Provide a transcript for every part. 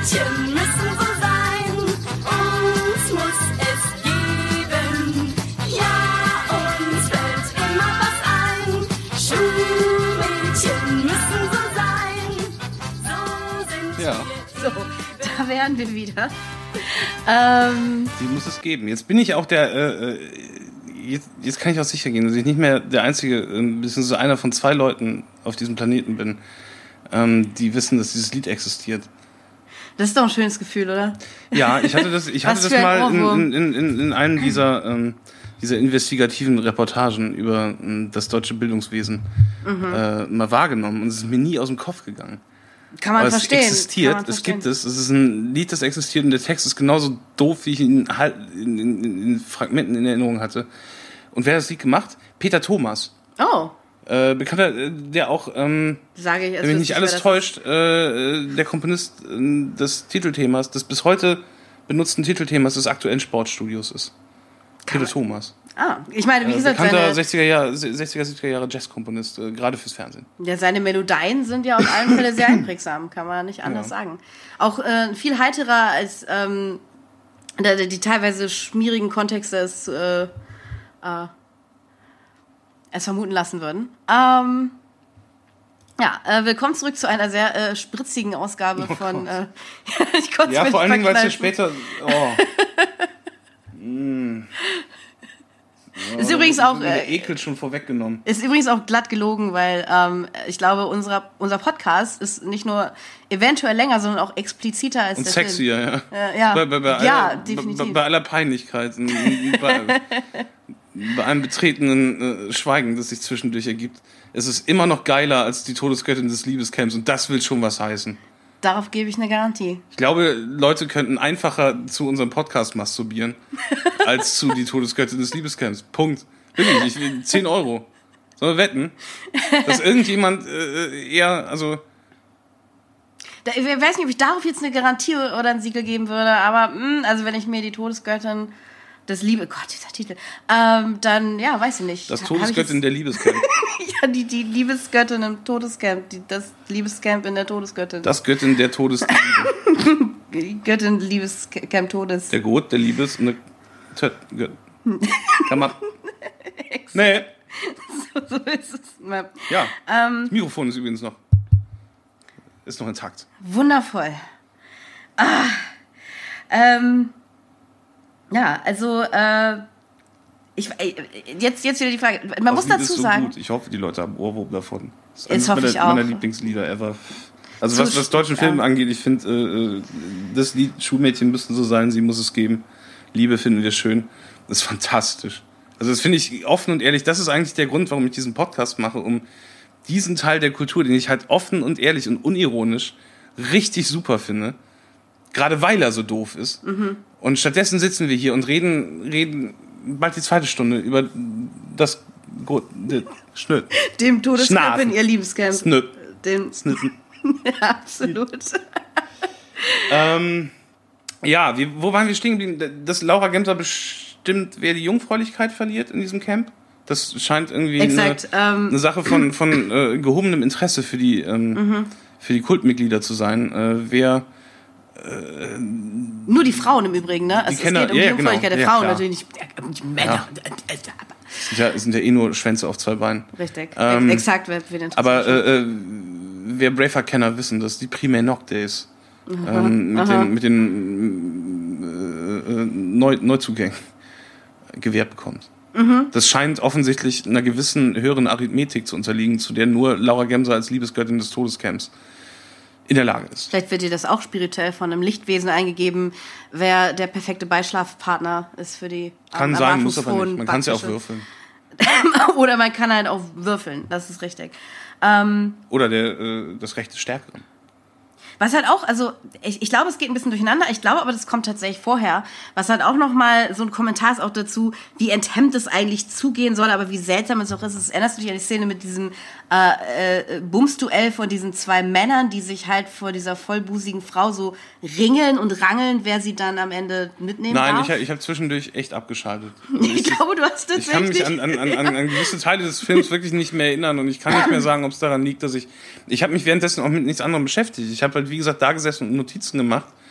Schulmädchen müssen so sein, uns muss es geben. Ja, uns fällt immer was ein. Schulmädchen müssen so sein, so sind wir. So, da wären wir wieder. Die muss es geben. Jetzt bin ich auch der, jetzt kann ich auch sicher gehen, dass ich nicht mehr der einzige, beziehungsweise einer von 2 Leuten auf diesem Planeten bin, die wissen, dass dieses Lied existiert. Das ist doch ein schönes Gefühl, oder? Ja, ich hatte das mal in einem dieser investigativen Reportagen über das deutsche Bildungswesen mal wahrgenommen und es ist mir nie aus dem Kopf gegangen. Kann man Aber verstehen. Es existiert, es gibt es. Es ist ein Lied, das existiert und der Text ist genauso doof, wie ich ihn halt in Fragmenten in Erinnerung hatte. Und wer hat das Lied gemacht? Peter Thomas. Oh. Bekannter, der auch, Sage ich, wenn mich nicht alles täuscht, der Komponist des Titelthemas, des bis heute benutzten Titelthemas des aktuellen Sportstudios ist. Peter Thomas. Ich meine, wie gesagt, bekannter 60er, 70er Jahre Jazzkomponist, gerade fürs Fernsehen. Ja, seine Melodien sind ja auf allen Fällen sehr einprägsam, kann man nicht anders sagen. Auch viel heiterer als die teilweise schmierigen Kontexte es vermuten lassen würden. Willkommen zurück zu einer sehr spritzigen Ausgabe von... ich konnte ja, vor allen Dingen, weil es ja später... Ist übrigens auch Ekel schon vorweggenommen. Ist übrigens auch glatt gelogen, weil ich glaube, unser Podcast ist nicht nur eventuell länger, sondern auch expliziter als und der sexier, Film. Ja. Definitiv. Bei aller Peinlichkeit, bei einem betretenen Schweigen, das sich zwischendurch ergibt, ist es immer noch geiler als die Todesgöttin des Liebescamps und das will schon was heißen. Darauf gebe ich eine Garantie. Ich glaube, Leute könnten einfacher zu unserem Podcast masturbieren, als zu die Todesgöttin des Liebescamps. Punkt. Wirklich, ich will 10 €. Sollen wir wetten? Dass irgendjemand ich weiß nicht, ob ich darauf jetzt eine Garantie oder ein Siegel geben würde, aber also wenn ich mir die Todesgöttin des dieser Titel, dann, ja, weiß ich nicht. Das Todesgöttin der Liebescamp. Ja, die Liebesgöttin im Todescamp, das Liebescamp in der Todesgöttin. Das Göttin der Todesliebe. Göttin Liebescamp Todes. Der Gott der Liebes... Kann man... Nee. So ist es. Ja, das Mikrofon ist übrigens noch... Ist noch intakt. Wundervoll. Ja, also... Jetzt wieder die Frage. Man muss dazu sagen. Gut. Ich hoffe, die Leute haben Ohrwurm davon. Das ist eines meiner Lieblingslieder ever. Also was deutschen Film angeht, ich finde, das Lied Schulmädchen müssten so sein, sie muss es geben. Liebe finden wir schön. Das ist fantastisch. Also das finde ich offen und ehrlich. Das ist eigentlich der Grund, warum ich diesen Podcast mache, um diesen Teil der Kultur, den ich halt offen und ehrlich und unironisch richtig super finde, gerade weil er so doof ist. Und stattdessen sitzen wir hier und reden bald die 2. Stunde über das Schnütt. Dem Todescamp in ihr Liebescamp. Snüpp. Snüppen. Ja, absolut. Wo waren wir stehen geblieben? Dass Laura Gemser bestimmt, wer die Jungfräulichkeit verliert in diesem Camp? Das scheint irgendwie eine Sache von gehobenem Interesse für die Kultmitglieder zu sein. Wer nur die Frauen im Übrigen, ne? Also es geht um die Jungfräulichkeit der Frauen, klar. natürlich nicht Männer. Es sind ja eh nur Schwänze auf 2 Beinen. Richtig, exakt, wen interessiert. Aber wer Braveheart-Kenner wissen, dass die primär Nocdays mit den Neuzugängen gewährt bekommt. Das scheint offensichtlich einer gewissen höheren Arithmetik zu unterliegen, zu der nur Laura Gemser als Liebesgöttin des Todescamps in der Lage ist. Vielleicht wird dir das auch spirituell von einem Lichtwesen eingegeben, wer der perfekte Beischlafpartner ist für die kann sein, muss aber nicht. Man kann es ja auch würfeln. Oder man kann halt auch würfeln, das ist richtig. Oder das Recht des Stärkeren. Was halt auch, also ich glaube, es geht ein bisschen durcheinander, ich glaube aber, das kommt tatsächlich vorher, was halt auch nochmal so ein Kommentar ist auch dazu, wie enthemmt es eigentlich zugehen soll, aber wie seltsam es auch ist. Erinnerst du dich an die Szene mit diesem Bumsduell von diesen 2 Männern, die sich halt vor dieser vollbusigen Frau so ringeln und rangeln, wer sie dann am Ende mitnehmen darf? Nein, ich habe zwischendurch echt abgeschaltet. Ich glaube, du hast tatsächlich... Ich kann mich an gewisse Teile des Films wirklich nicht mehr erinnern und ich kann nicht mehr sagen, ob es daran liegt, dass ich habe mich währenddessen auch mit nichts anderem beschäftigt. Ich habe halt, wie gesagt, da gesessen und Notizen gemacht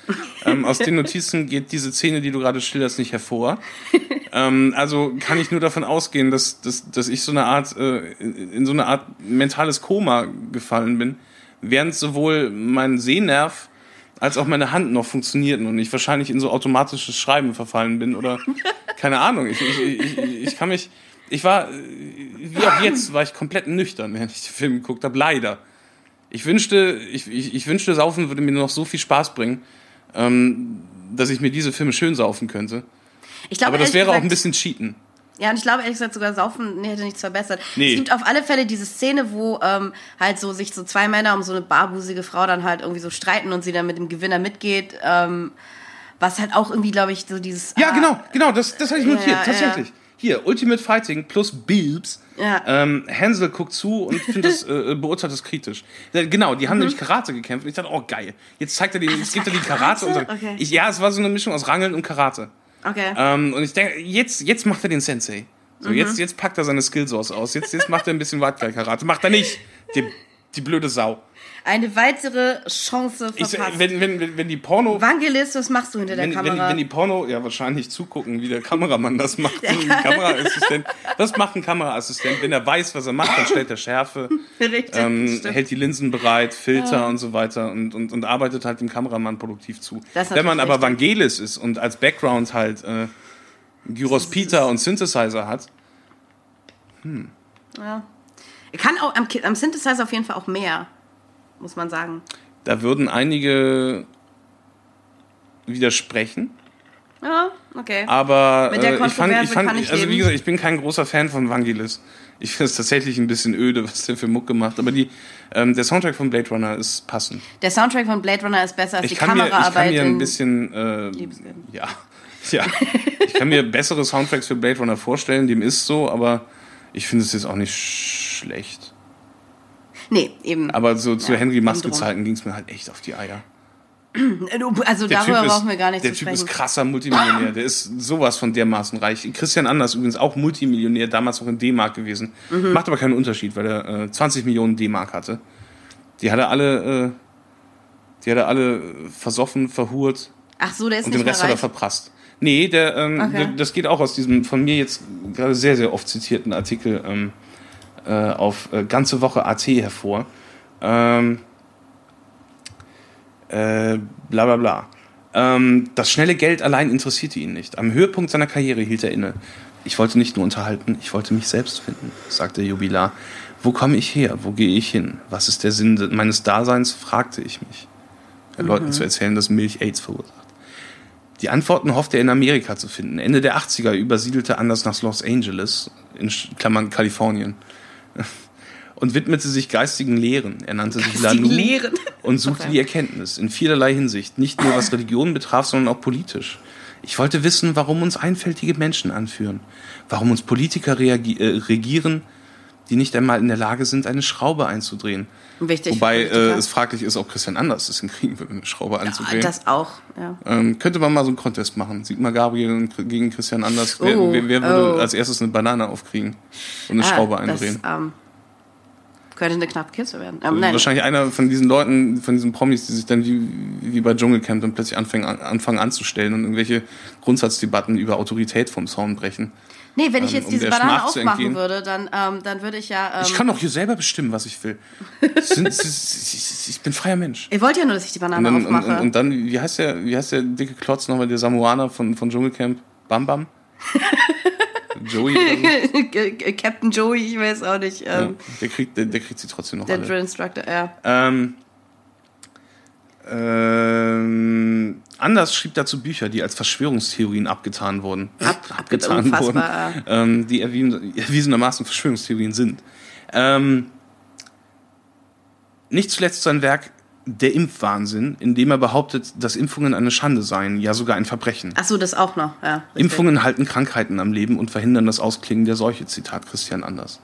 Aus den Notizen geht diese Szene, die du gerade schilderst, nicht hervor. Also kann ich nur davon ausgehen, dass ich so eine Art, in so eine Art mentales Koma gefallen bin, während sowohl mein Sehnerv als auch meine Hand noch funktionierten und ich wahrscheinlich in so automatisches Schreiben verfallen bin oder keine Ahnung. Ich war, wie auch jetzt, war ich komplett nüchtern, während ich den Film geguckt habe, leider. Ich wünschte, Saufen würde mir noch so viel Spaß bringen, dass ich mir diese Filme schön saufen könnte. Aber das wäre auch ein bisschen Cheaten. Ja, und ich glaube, ehrlich gesagt, sogar Saufen hätte nichts verbessert. Nee. Es gibt auf alle Fälle diese Szene, wo halt so sich so zwei Männer um so eine barbusige Frau dann halt irgendwie so streiten und sie dann mit dem Gewinner mitgeht. Was halt auch irgendwie, glaube ich, so dieses... Ja, genau, das hatte ich notiert, tatsächlich. Ja. Hier, Ultimate Fighting plus Bilbs. Ja. Hansel guckt zu und beurteilt das kritisch. Genau, die haben nämlich Karate gekämpft. Und ich dachte, oh geil, jetzt zeigt er jetzt gibt er die Karate. Und sagt, okay. Es war so eine Mischung aus Rangeln und Karate. Okay. Und ich denke, jetzt macht er den Sensei. So, jetzt packt er seine Skillsource aus. Jetzt macht er ein bisschen White Guy Karate. Macht er nicht, die blöde Sau. Eine weitere Chance verpasst. Wenn die Porno... Vangelis, was machst du hinter der Kamera? Wenn die Porno... Ja, wahrscheinlich zugucken, wie der Kameramann das macht. Kameraassistent. Was macht ein Kameraassistent? Wenn er weiß, was er macht, dann stellt er Schärfe. Richtig, hält die Linsen bereit, Filter und so weiter und arbeitet halt dem Kameramann produktiv zu. Wenn man aber Vangelis ist und als Background halt Gyros-Peter und Synthesizer hat... Ja. Er kann auch am Synthesizer auf jeden Fall auch mehr, muss man sagen. Da würden einige widersprechen. Ja, okay. Aber mit der ich fand, wie gesagt, ich bin kein großer Fan von Vangelis. Ich finde es tatsächlich ein bisschen öde, was der für Mucke macht. Aber der Soundtrack von Blade Runner ist passend. Der Soundtrack von Blade Runner ist besser als die Kameraarbeit. Ich kann mir ein bisschen, ich kann mir bessere Soundtracks für Blade Runner vorstellen. Dem ist so, aber ich finde es jetzt auch nicht schlecht. Nee, eben. Aber so zu Henry Maske-Zeiten ging es mir halt echt auf die Eier. Also darüber brauchen wir gar nicht zu sprechen. Der Typ ist krasser Multimillionär. Der ist sowas von dermaßen reich. Christian Anders übrigens auch Multimillionär, damals auch in D-Mark gewesen. Macht aber keinen Unterschied, weil er 20 Millionen D-Mark hatte. Die hat er alle versoffen, verhurt. Ach so, der ist und nicht den Rest mehr hat er reich. verprasst. Nee, das geht auch aus diesem von mir jetzt gerade sehr, sehr oft zitierten Artikel auf ganze Woche AT hervor. Bla bla bla. Das schnelle Geld allein interessierte ihn nicht. Am Höhepunkt seiner Karriere hielt er inne. Ich wollte nicht nur unterhalten, ich wollte mich selbst finden, sagte Jubilar. Wo komme ich her? Wo gehe ich hin? Was ist der Sinn meines Daseins? Fragte ich mich. Leuten zu erzählen, dass Milch AIDS verursacht. Die Antworten hoffte er in Amerika zu finden. Ende der 80er übersiedelte Anders nach Los Angeles, in Klammern Kalifornien, und widmete sich geistigen Lehren. Er nannte sich Lanu und suchte die Erkenntnis in vielerlei Hinsicht, nicht nur was Religion betraf, sondern auch politisch. Ich wollte wissen, warum uns einfältige Menschen anführen, warum uns Politiker regieren, die nicht einmal in der Lage sind, eine Schraube einzudrehen. Wichtig. Wobei es fraglich ist, ob Christian Anders es hinkriegen würde, eine Schraube anzudrehen. Das auch, ja. Könnte man mal so einen Contest machen. Sigmar Gabriel gegen Christian Anders. Wer würde als erstes eine Banane aufkriegen und eine Schraube eindrehen? Das, könnte eine knappe Kiste werden. Wahrscheinlich einer von diesen Leuten, von diesen Promis, die sich dann wie bei Dschungelcamp dann plötzlich anfangen anzustellen und irgendwelche Grundsatzdebatten über Autorität vom Zaun brechen. Nee, wenn ich jetzt diese Banane aufmachen würde, dann würde ich ja... ich kann doch hier selber bestimmen, was ich will. Ich bin freier Mensch. Ihr wollt ja nur, dass ich die Banane aufmache. Und dann, wie heißt der dicke Klotz nochmal, der Samoaner von Dschungelcamp? Bam Bam? Joey? Captain Joey, ich weiß auch nicht. Der kriegt sie trotzdem noch der alle. Drill Instructor, ja. Anders schrieb dazu Bücher, die als Verschwörungstheorien abgetan wurden. Die erwiesenermaßen Verschwörungstheorien sind. Nicht zuletzt sein Werk Der Impfwahnsinn, in dem er behauptet, dass Impfungen eine Schande seien, ja sogar ein Verbrechen. Ach so, das auch noch, ja. Richtig. Impfungen halten Krankheiten am Leben und verhindern das Ausklingen der Seuche, Zitat Christian Anders.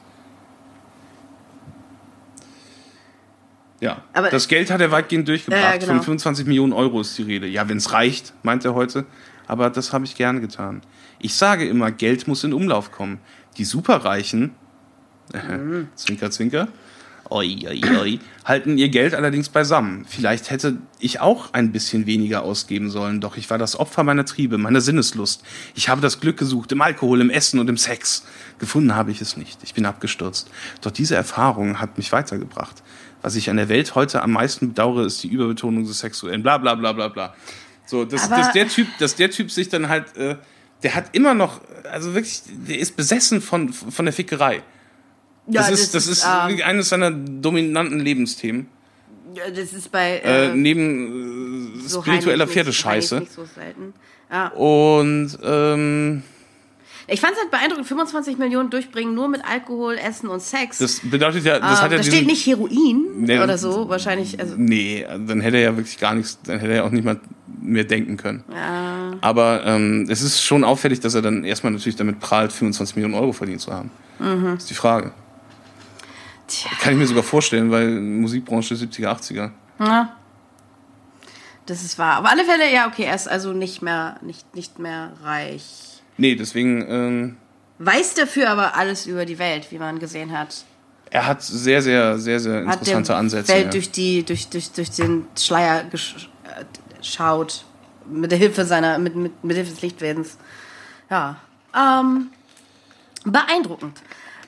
Ja, aber das Geld hat er weitgehend durchgebracht. Ja, genau. Von 25 Millionen Euro ist die Rede. Ja, wenn es reicht, meint er heute. Aber das habe ich gerne getan. Ich sage immer, Geld muss in Umlauf kommen. Die Superreichen, Zwinker, Zwinker, halten ihr Geld allerdings beisammen. Vielleicht hätte ich auch ein bisschen weniger ausgeben sollen, doch ich war das Opfer meiner Triebe, meiner Sinneslust. Ich habe das Glück gesucht im Alkohol, im Essen und im Sex. Gefunden habe ich es nicht. Ich bin abgestürzt. Doch diese Erfahrung hat mich weitergebracht. Was ich an der Welt heute am meisten bedauere, ist die Überbetonung des Sexuellen. Bla bla bla bla bla. So, dass der Typ sich dann halt, der hat immer noch, also wirklich, der ist besessen von der Fickerei. Ja, das ist eines seiner dominanten Lebensthemen. Ja, das ist bei neben so spiritueller Pferdescheiße. Nicht so selten. Ja. Und ich fand es halt beeindruckend, 25 Millionen durchbringen, nur mit Alkohol, Essen und Sex. Das bedeutet ja, das hat ja da steht nicht Heroin oder so, wahrscheinlich. Also nee, dann hätte er ja wirklich gar nichts, dann hätte er auch nicht mal mehr denken können. Ja. Aber es ist schon auffällig, dass er dann erstmal natürlich damit prahlt, 25 Millionen Euro verdient zu haben. Das ist die Frage. Tja. Kann ich mir sogar vorstellen, weil Musikbranche 70er, 80er. Ja. Das ist wahr. Auf alle Fälle, ja, okay, er ist also nicht mehr reich. Nee, deswegen Weiß dafür aber alles über die Welt, wie man gesehen hat. er hat sehr, sehr, sehr, sehr interessante Ansätze. Welt durch den Schleier geschaut. Mit der Hilfe mit Hilfe des Lichtwesens. Ja. Beeindruckend.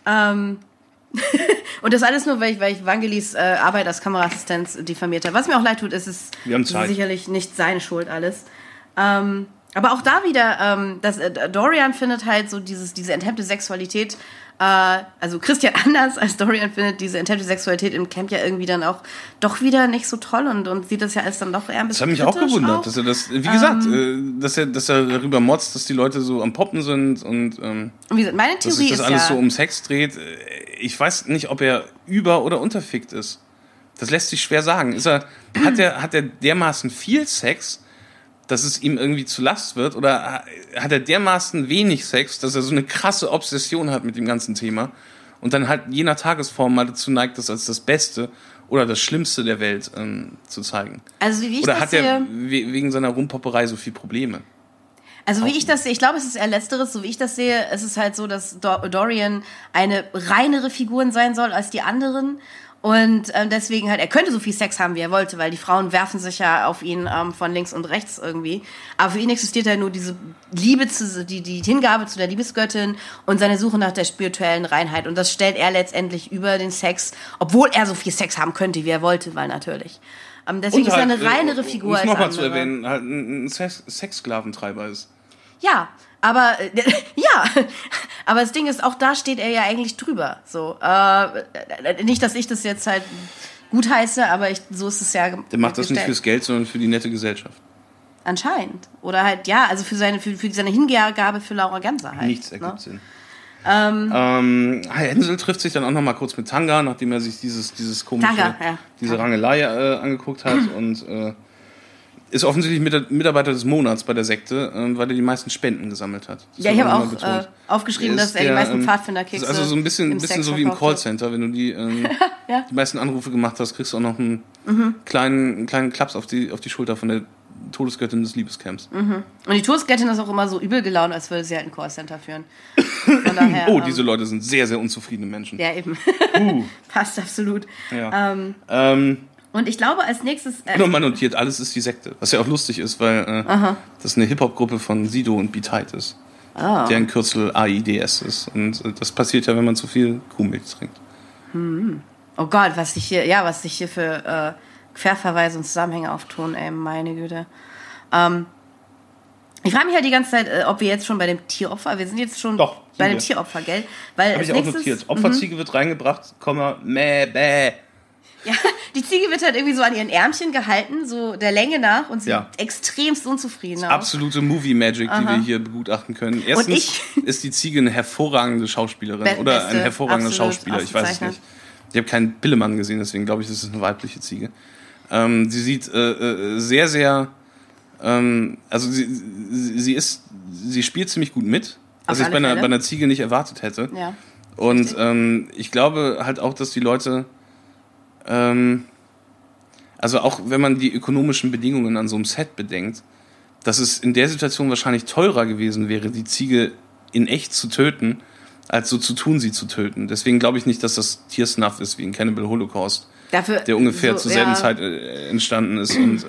Und das alles nur, weil ich Vangelis Arbeit als Kameraassistenz diffamiert habe. Was mir auch leid tut, ist es sicherlich nicht seine Schuld alles. Aber auch da wieder, Dorian findet halt so diese enthemmte Sexualität, also Christian anders als Dorian findet diese enthemmte Sexualität im Camp ja irgendwie dann auch doch wieder nicht so toll und sieht das ja als dann doch eher ein bisschen kritisch. Das hat mich auch gewundert, dass er das, wie gesagt, dass er darüber motzt, dass die Leute so am Poppen sind und wie gesagt, meine Theorie dass sich das alles so um Sex dreht. Ich weiß nicht, ob er über- oder unterfickt ist. Das lässt sich schwer sagen. Hat er dermaßen viel Sex, dass es ihm irgendwie zu Last wird? Oder hat er dermaßen wenig Sex, dass er so eine krasse Obsession hat mit dem ganzen Thema und dann halt je nach Tagesform mal dazu neigt, das als das Beste oder das Schlimmste der Welt zu zeigen? Also wie ich oder das hat er wegen seiner Rumpopperei so viel Probleme? Also wie ich das sehe, ich glaube, es ist eher Letzteres. So wie ich das sehe, es ist halt so, dass Dorian eine reinere Figur sein soll als die anderen. Und deswegen halt, er könnte so viel Sex haben, wie er wollte, weil die Frauen werfen sich ja auf ihn von links und rechts irgendwie. Aber für ihn existiert halt nur diese Liebe, die Hingabe zu der Liebesgöttin und seine Suche nach der spirituellen Reinheit. Und das stellt er letztendlich über den Sex, obwohl er so viel Sex haben könnte, wie er wollte, weil natürlich. Deswegen ist er eine reinere Figur als andere. Um es nochmal zu erwähnen, halt ein Sexsklaventreiber ist. Ja, aber aber das Ding ist, auch da steht er ja eigentlich drüber. So, nicht, dass ich das jetzt halt gut heiße, aber so ist es ja. Der macht das nicht fürs Geld, sondern für die nette Gesellschaft. Anscheinend. Oder halt, ja, also für seine Hingabe für Laura Ganser halt. Nichts ergibt Sinn. Hänsel trifft sich dann auch noch mal kurz mit Tanga, nachdem er sich dieses komische, diese Rangelei angeguckt hat und ist offensichtlich Mitarbeiter des Monats bei der Sekte, weil er die meisten Spenden gesammelt hat. Das ich habe auch aufgeschrieben, dass er die meisten Pfadfinderkekse also so ein bisschen so wie im Callcenter, wenn du die meisten Anrufe gemacht hast, kriegst du auch noch einen kleinen Klaps auf die Schulter von der Todesgöttin des Liebescamps. Und die Todesgöttin ist auch immer so übel gelaunt, als würde sie halt ein Callcenter führen. Von daher, diese Leute sind sehr, sehr unzufriedene Menschen. Ja, eben. Passt absolut. Ja. Und ich glaube, als nächstes... man notiert, alles ist die Sekte. Was ja auch lustig ist, weil das eine Hip-Hop-Gruppe von Sido und B-Tight ist. Deren Kürzel AIDS ist. Und das passiert ja, wenn man zu viel Kuhmilch trinkt. Oh Gott, was sich hier für Querverweise und Zusammenhänge auftun, ey, meine Güte. Ich frage mich halt die ganze Zeit, ob wir jetzt schon bei dem Tieropfer... Wir sind jetzt schon bei dem Tieropfer, gell? Habe ich auch notiert. Opferziege wird reingebracht, bäh. Ja, die Ziege wird halt irgendwie so an ihren Ärmchen gehalten, so der Länge nach, und sieht extremst unzufrieden aus. Absolute Movie-Magic, die wir hier begutachten können. Erstens ist die Ziege eine hervorragende Schauspielerin oder ein hervorragender Schauspieler, ich weiß es nicht. Ich habe keinen Pillemann gesehen, deswegen glaube ich, das ist eine weibliche Ziege. Sie sieht sehr, sehr, also sie spielt ziemlich gut mit, was ich bei einer Ziege nicht erwartet hätte. Ja, und ich glaube halt auch, dass die Leute... also auch wenn man die ökonomischen Bedingungen an so einem Set bedenkt, dass es in der Situation wahrscheinlich teurer gewesen wäre, die Ziege in echt zu töten, als so zu tun, sie zu töten. Deswegen glaube ich nicht, dass das Tiersnuff ist wie in Cannibal Holocaust, der ungefähr zur selben Zeit entstanden ist. Und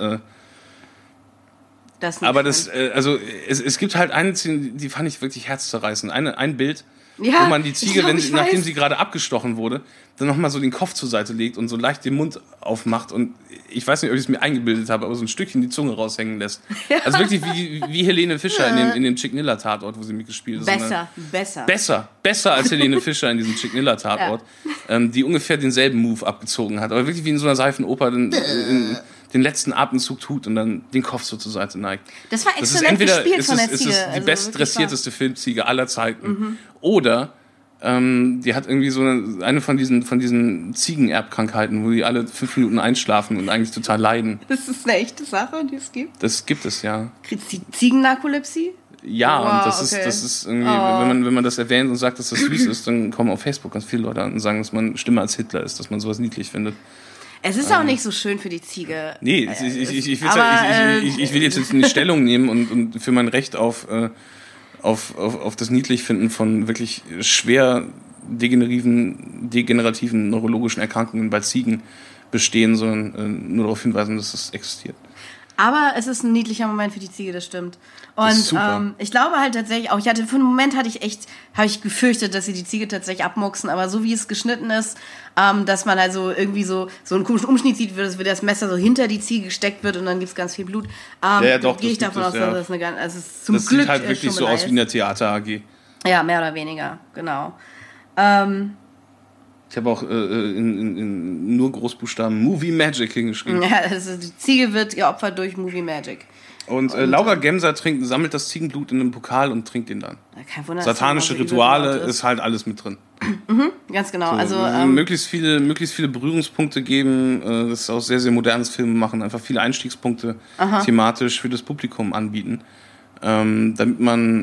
aber es gibt halt eine Szene, die fand ich wirklich herzzerreißend. Ein Bild, wo man die Ziege, nachdem sie gerade abgestochen wurde, dann nochmal so den Kopf zur Seite legt und so leicht den Mund aufmacht und ich weiß nicht, ob ich es mir eingebildet habe, aber so ein Stückchen die Zunge raushängen lässt. Ja. Also wirklich wie Helene Fischer in dem Chick Niller Tatort, wo sie mitgespielt ist. Besser als Helene Fischer in diesem Chick Niller Tatort, die ungefähr denselben Move abgezogen hat, aber wirklich wie in so einer Seifenoper den letzten Atemzug tut und dann den Kopf so zur Seite neigt. Das war exzellent gespielt von der Ziege. Es ist die bestdressierteste Filmziege aller Zeiten. Oder die hat irgendwie so eine von diesen Ziegenerbkrankheiten, wo die alle 5 Minuten einschlafen und eigentlich total leiden. Das ist eine echte Sache, die es gibt? Das gibt es, ja. Ziegennarkolepsie? Ja, wow, und das ist irgendwie, wenn man das erwähnt und sagt, dass das süß ist, dann kommen auf Facebook ganz viele Leute an und sagen, dass man schlimmer als Hitler ist, dass man sowas niedlich findet. Es ist auch nicht so schön für die Ziege. Nee, ich will jetzt nicht Stellung nehmen und für mein Recht auf das Niedlichfinden von wirklich schwer degenerativen neurologischen Erkrankungen bei Ziegen bestehen, sondern nur darauf hinweisen, dass das existiert. Aber es ist ein niedlicher Moment für die Ziege, das stimmt. Und ich glaube halt tatsächlich auch, für einen Moment habe ich gefürchtet, dass sie die Ziege tatsächlich abmuchsen, aber so wie es geschnitten ist, dass man also irgendwie so einen komischen Umschnitt sieht, wie das Messer so hinter die Ziege gesteckt wird und dann gibt es ganz viel Blut. Gehe ich davon aus, dass das das zum Glück sieht halt wirklich so aus wie in der Theater AG. Ja, mehr oder weniger, genau. Ich habe auch in nur Großbuchstaben Movie Magic hingeschrieben. Ja, also die Ziege wird geopfert durch Movie Magic. Und Laura Gemser sammelt das Ziegenblut in einem Pokal und trinkt ihn dann. Kein Wunder, satanische Rituale ist halt alles mit drin. Ganz genau. So, also möglichst viele Berührungspunkte geben, das ist auch sehr, sehr modernes Filme machen, einfach viele Einstiegspunkte thematisch für das Publikum anbieten, damit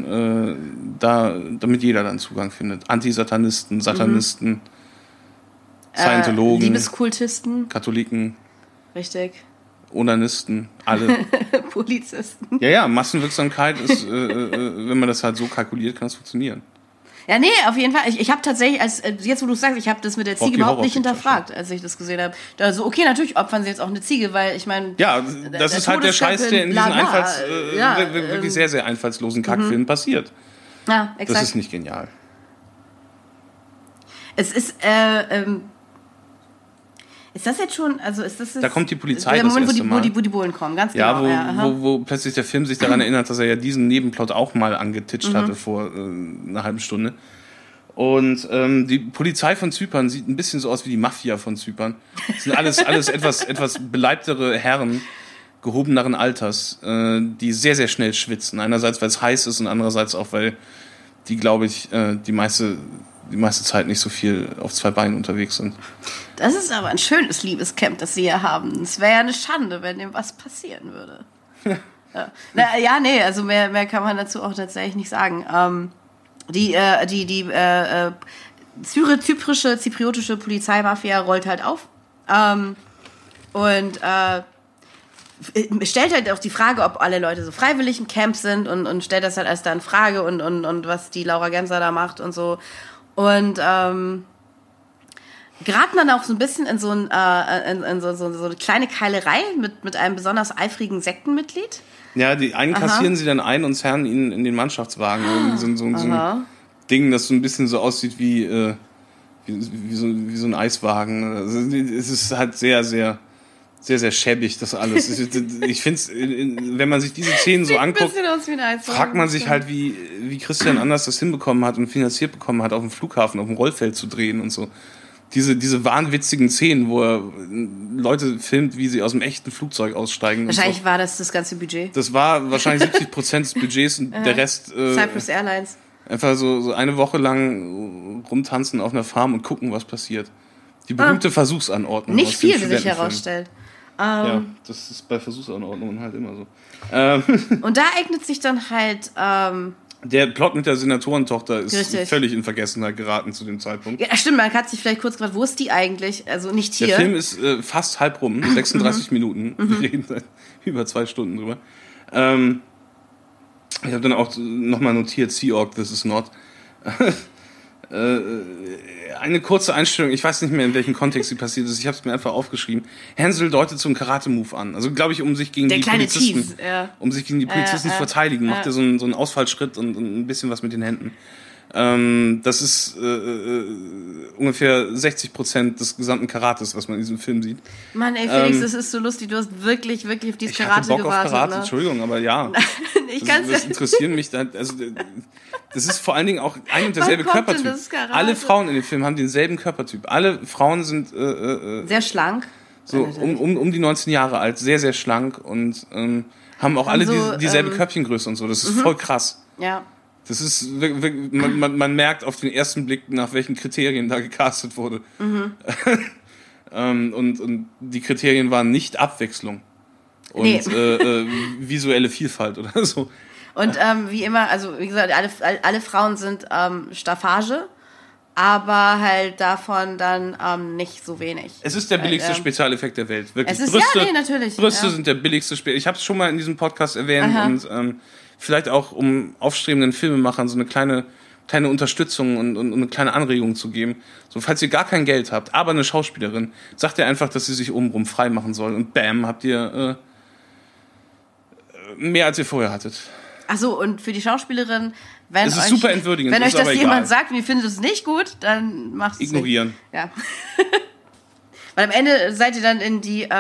jeder dann Zugang findet. Antisatanisten, Satanisten, Scientologen, Liebeskultisten, Katholiken. Richtig. Onanisten, alle. Polizisten. Ja, Massenwirksamkeit ist, wenn man das halt so kalkuliert, kann es funktionieren. Ja, nee, auf jeden Fall. Ich habe tatsächlich, jetzt wo du sagst, ich habe das mit der Ziege überhaupt nicht hinterfragt, als ich das gesehen habe. Also, okay, natürlich opfern sie jetzt auch eine Ziege, weil ich meine... Ja, das ist halt der Scheiß, der in diesen wirklich sehr, sehr einfallslosen Kackfilmen passiert. Ja, exakt. Das ist nicht genial. Es ist, ist das jetzt schon, also ist das jetzt... Da kommt die Polizei der Moment, das erste Mal. Wo die Bullen kommen, ganz genau. Wo plötzlich der Film sich daran erinnert, dass er ja diesen Nebenplot auch mal angetitscht hatte vor einer halben Stunde. Und die Polizei von Zypern sieht ein bisschen so aus wie die Mafia von Zypern. Das sind alles etwas beleibtere Herren gehobeneren Alters, die sehr, sehr schnell schwitzen. Einerseits, weil es heiß ist und andererseits auch, weil die, glaube ich, die meiste Zeit nicht so viel auf 2 Beinen unterwegs sind. Das ist aber ein schönes Liebescamp, das sie hier haben. Es wäre ja eine Schande, wenn dem was passieren würde. Also mehr kann man dazu auch tatsächlich nicht sagen. Die zypriotische Polizeimafia rollt halt auf und stellt halt auch die Frage, ob alle Leute so freiwillig im Camp sind und stellt das halt erst da in Frage und was die Laura Gemser da macht und so. Und geraten dann auch so ein bisschen in so eine kleine Keilerei mit einem besonders eifrigen Sektenmitglied. Ja, die einen kassieren sie dann ein und zerren ihn in den Mannschaftswagen. So ein Ding, das so ein bisschen so aussieht wie so ein Eiswagen. Also, es ist halt sehr, sehr, sehr, sehr schäbig, das alles. Ich finde es, wenn man sich diese Szenen so anguckt, fragt man sich halt, wie Christian Anders das hinbekommen hat und finanziert bekommen hat, auf dem Flughafen, auf dem Rollfeld zu drehen und so. Diese wahnwitzigen Szenen, wo er Leute filmt, wie sie aus dem echten Flugzeug aussteigen. Wahrscheinlich war das ganze Budget. Das war wahrscheinlich 70% des Budgets und der Rest... Cyprus Airlines. Einfach so eine Woche lang rumtanzen auf einer Farm und gucken, was passiert. Die berühmte Versuchsanordnung. Nicht viel, wie sich herausstellt. Ja, das ist bei Versuchsanordnungen halt immer so. Und da eignet sich dann halt... der Plot mit der Senatorentochter ist völlig in Vergessenheit geraten zu dem Zeitpunkt. Ja, stimmt, man hat sich vielleicht kurz gefragt, wo ist die eigentlich? Also nicht hier. Der Film ist fast halb rum, 36 Minuten. Wir reden seit über 2 Stunden drüber. Ich habe dann auch nochmal notiert, Sea Org, this is not. eine kurze Einstellung, ich weiß nicht mehr, in welchem Kontext sie passiert ist, ich habe es mir einfach aufgeschrieben. Hänsel deutet so einen Karate-Move an. Also, glaube ich, um sich gegen Der die kleine Polizisten, Tease, ja. um sich gegen die Polizisten zu verteidigen, macht er so einen Ausfallschritt und ein bisschen was mit den Händen. Das ist ungefähr 60% des gesamten Karates, was man in diesem Film sieht. Mann, ey, Felix, das ist so lustig. Du hast wirklich auf dieses Ich Karate hatte Bock gewartet. auf Karate, Ne? Entschuldigung, aber ja. Das Das interessiert mich. Also, das ist vor allen Dingen auch ein und derselbe Wann kommt denn Körpertyp. das Karate? Alle Frauen in dem Film haben denselben Körpertyp. Alle Frauen sind sehr schlank. so um die 19 Jahre alt, sehr, sehr schlank und haben auch alle so, dieselbe Körbchengröße und so. Das ist voll krass. Ja. Das ist, man merkt auf den ersten Blick, nach welchen Kriterien da gecastet wurde. Und die Kriterien waren nicht Abwechslung und visuelle Vielfalt oder so. Und wie immer, also wie gesagt, alle Frauen sind Staffage, aber halt davon dann nicht so wenig. Es ist der billigste Spezialeffekt der Welt. Wirklich. Es ist, natürlich. Brüste sind der billigste Spezialeffekt. Ich habe es schon mal in diesem Podcast erwähnt und vielleicht auch, um aufstrebenden Filmemachern so eine kleine Unterstützung und eine kleine Anregung zu geben. So, falls ihr gar kein Geld habt, aber eine Schauspielerin, sagt ihr einfach, dass sie sich obenrum frei machen soll und bam, habt ihr mehr, als ihr vorher hattet. Ach so, und für die Schauspielerin, wenn es ist super entwürdigend, wenn euch ist aber das jemand egal. sagt und ihr findet es nicht gut, dann macht es Ignorieren. nicht. Ja. Weil am Ende seid ihr dann in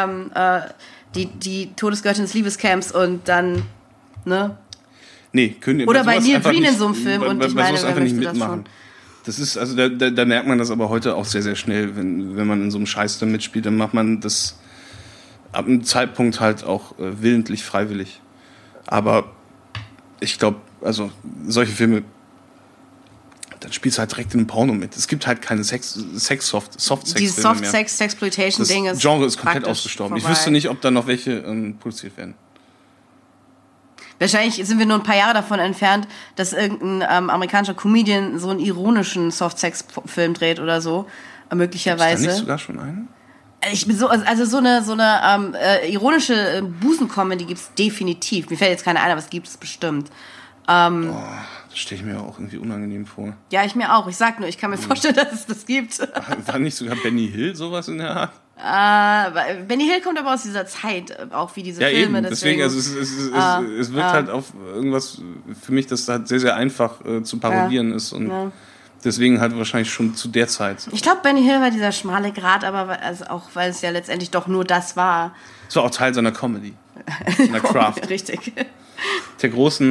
die Todesgöttin des Liebescamps und dann, ne? Nee, Königin. Oder bei Neil Breen in so einem Film und ich meine, einfach wer nicht möchte das mitmachen. schon? Das ist, also da merkt man das aber heute auch sehr, sehr schnell, wenn man in so einem Scheiß da mitspielt, dann macht man das ab einem Zeitpunkt halt auch willentlich, freiwillig. Aber ich glaube, also solche Filme, dann spielst du halt direkt in einem Porno mit. Es gibt halt keine Soft-Sex-Filme Dieses mehr. Soft-Sex-Sexploitation-Ding ist Das Genre ist komplett praktisch ausgestorben. vorbei. Ich wüsste nicht, ob da noch welche produziert werden. Wahrscheinlich sind wir nur ein paar Jahre davon entfernt, dass irgendein amerikanischer Comedian so einen ironischen Soft-Sex-Film dreht oder so. Möglicherweise. Ist da nicht sogar schon einen? Ich bin so eine ironische Busen-Comedy gibt's definitiv. Mir fällt jetzt keine ein, aber es gibt es bestimmt. Das stelle ich mir auch irgendwie unangenehm vor. Ja, ich mir auch. Ich sag nur, ich kann mir vorstellen, dass es das gibt. War nicht sogar Benny Hill sowas in der Art? Benny Hill kommt aber aus dieser Zeit, auch wie diese Ja, Filme. eben. Deswegen, also es wirkt halt auf irgendwas für mich, das halt sehr, sehr einfach zu parodieren ist und deswegen halt wahrscheinlich schon zu der Zeit. Ich glaube, Benny Hill war dieser schmale Grat, aber also auch, weil es ja letztendlich doch nur das war. Es war auch Teil seiner Comedy, seiner Craft. Richtig. Der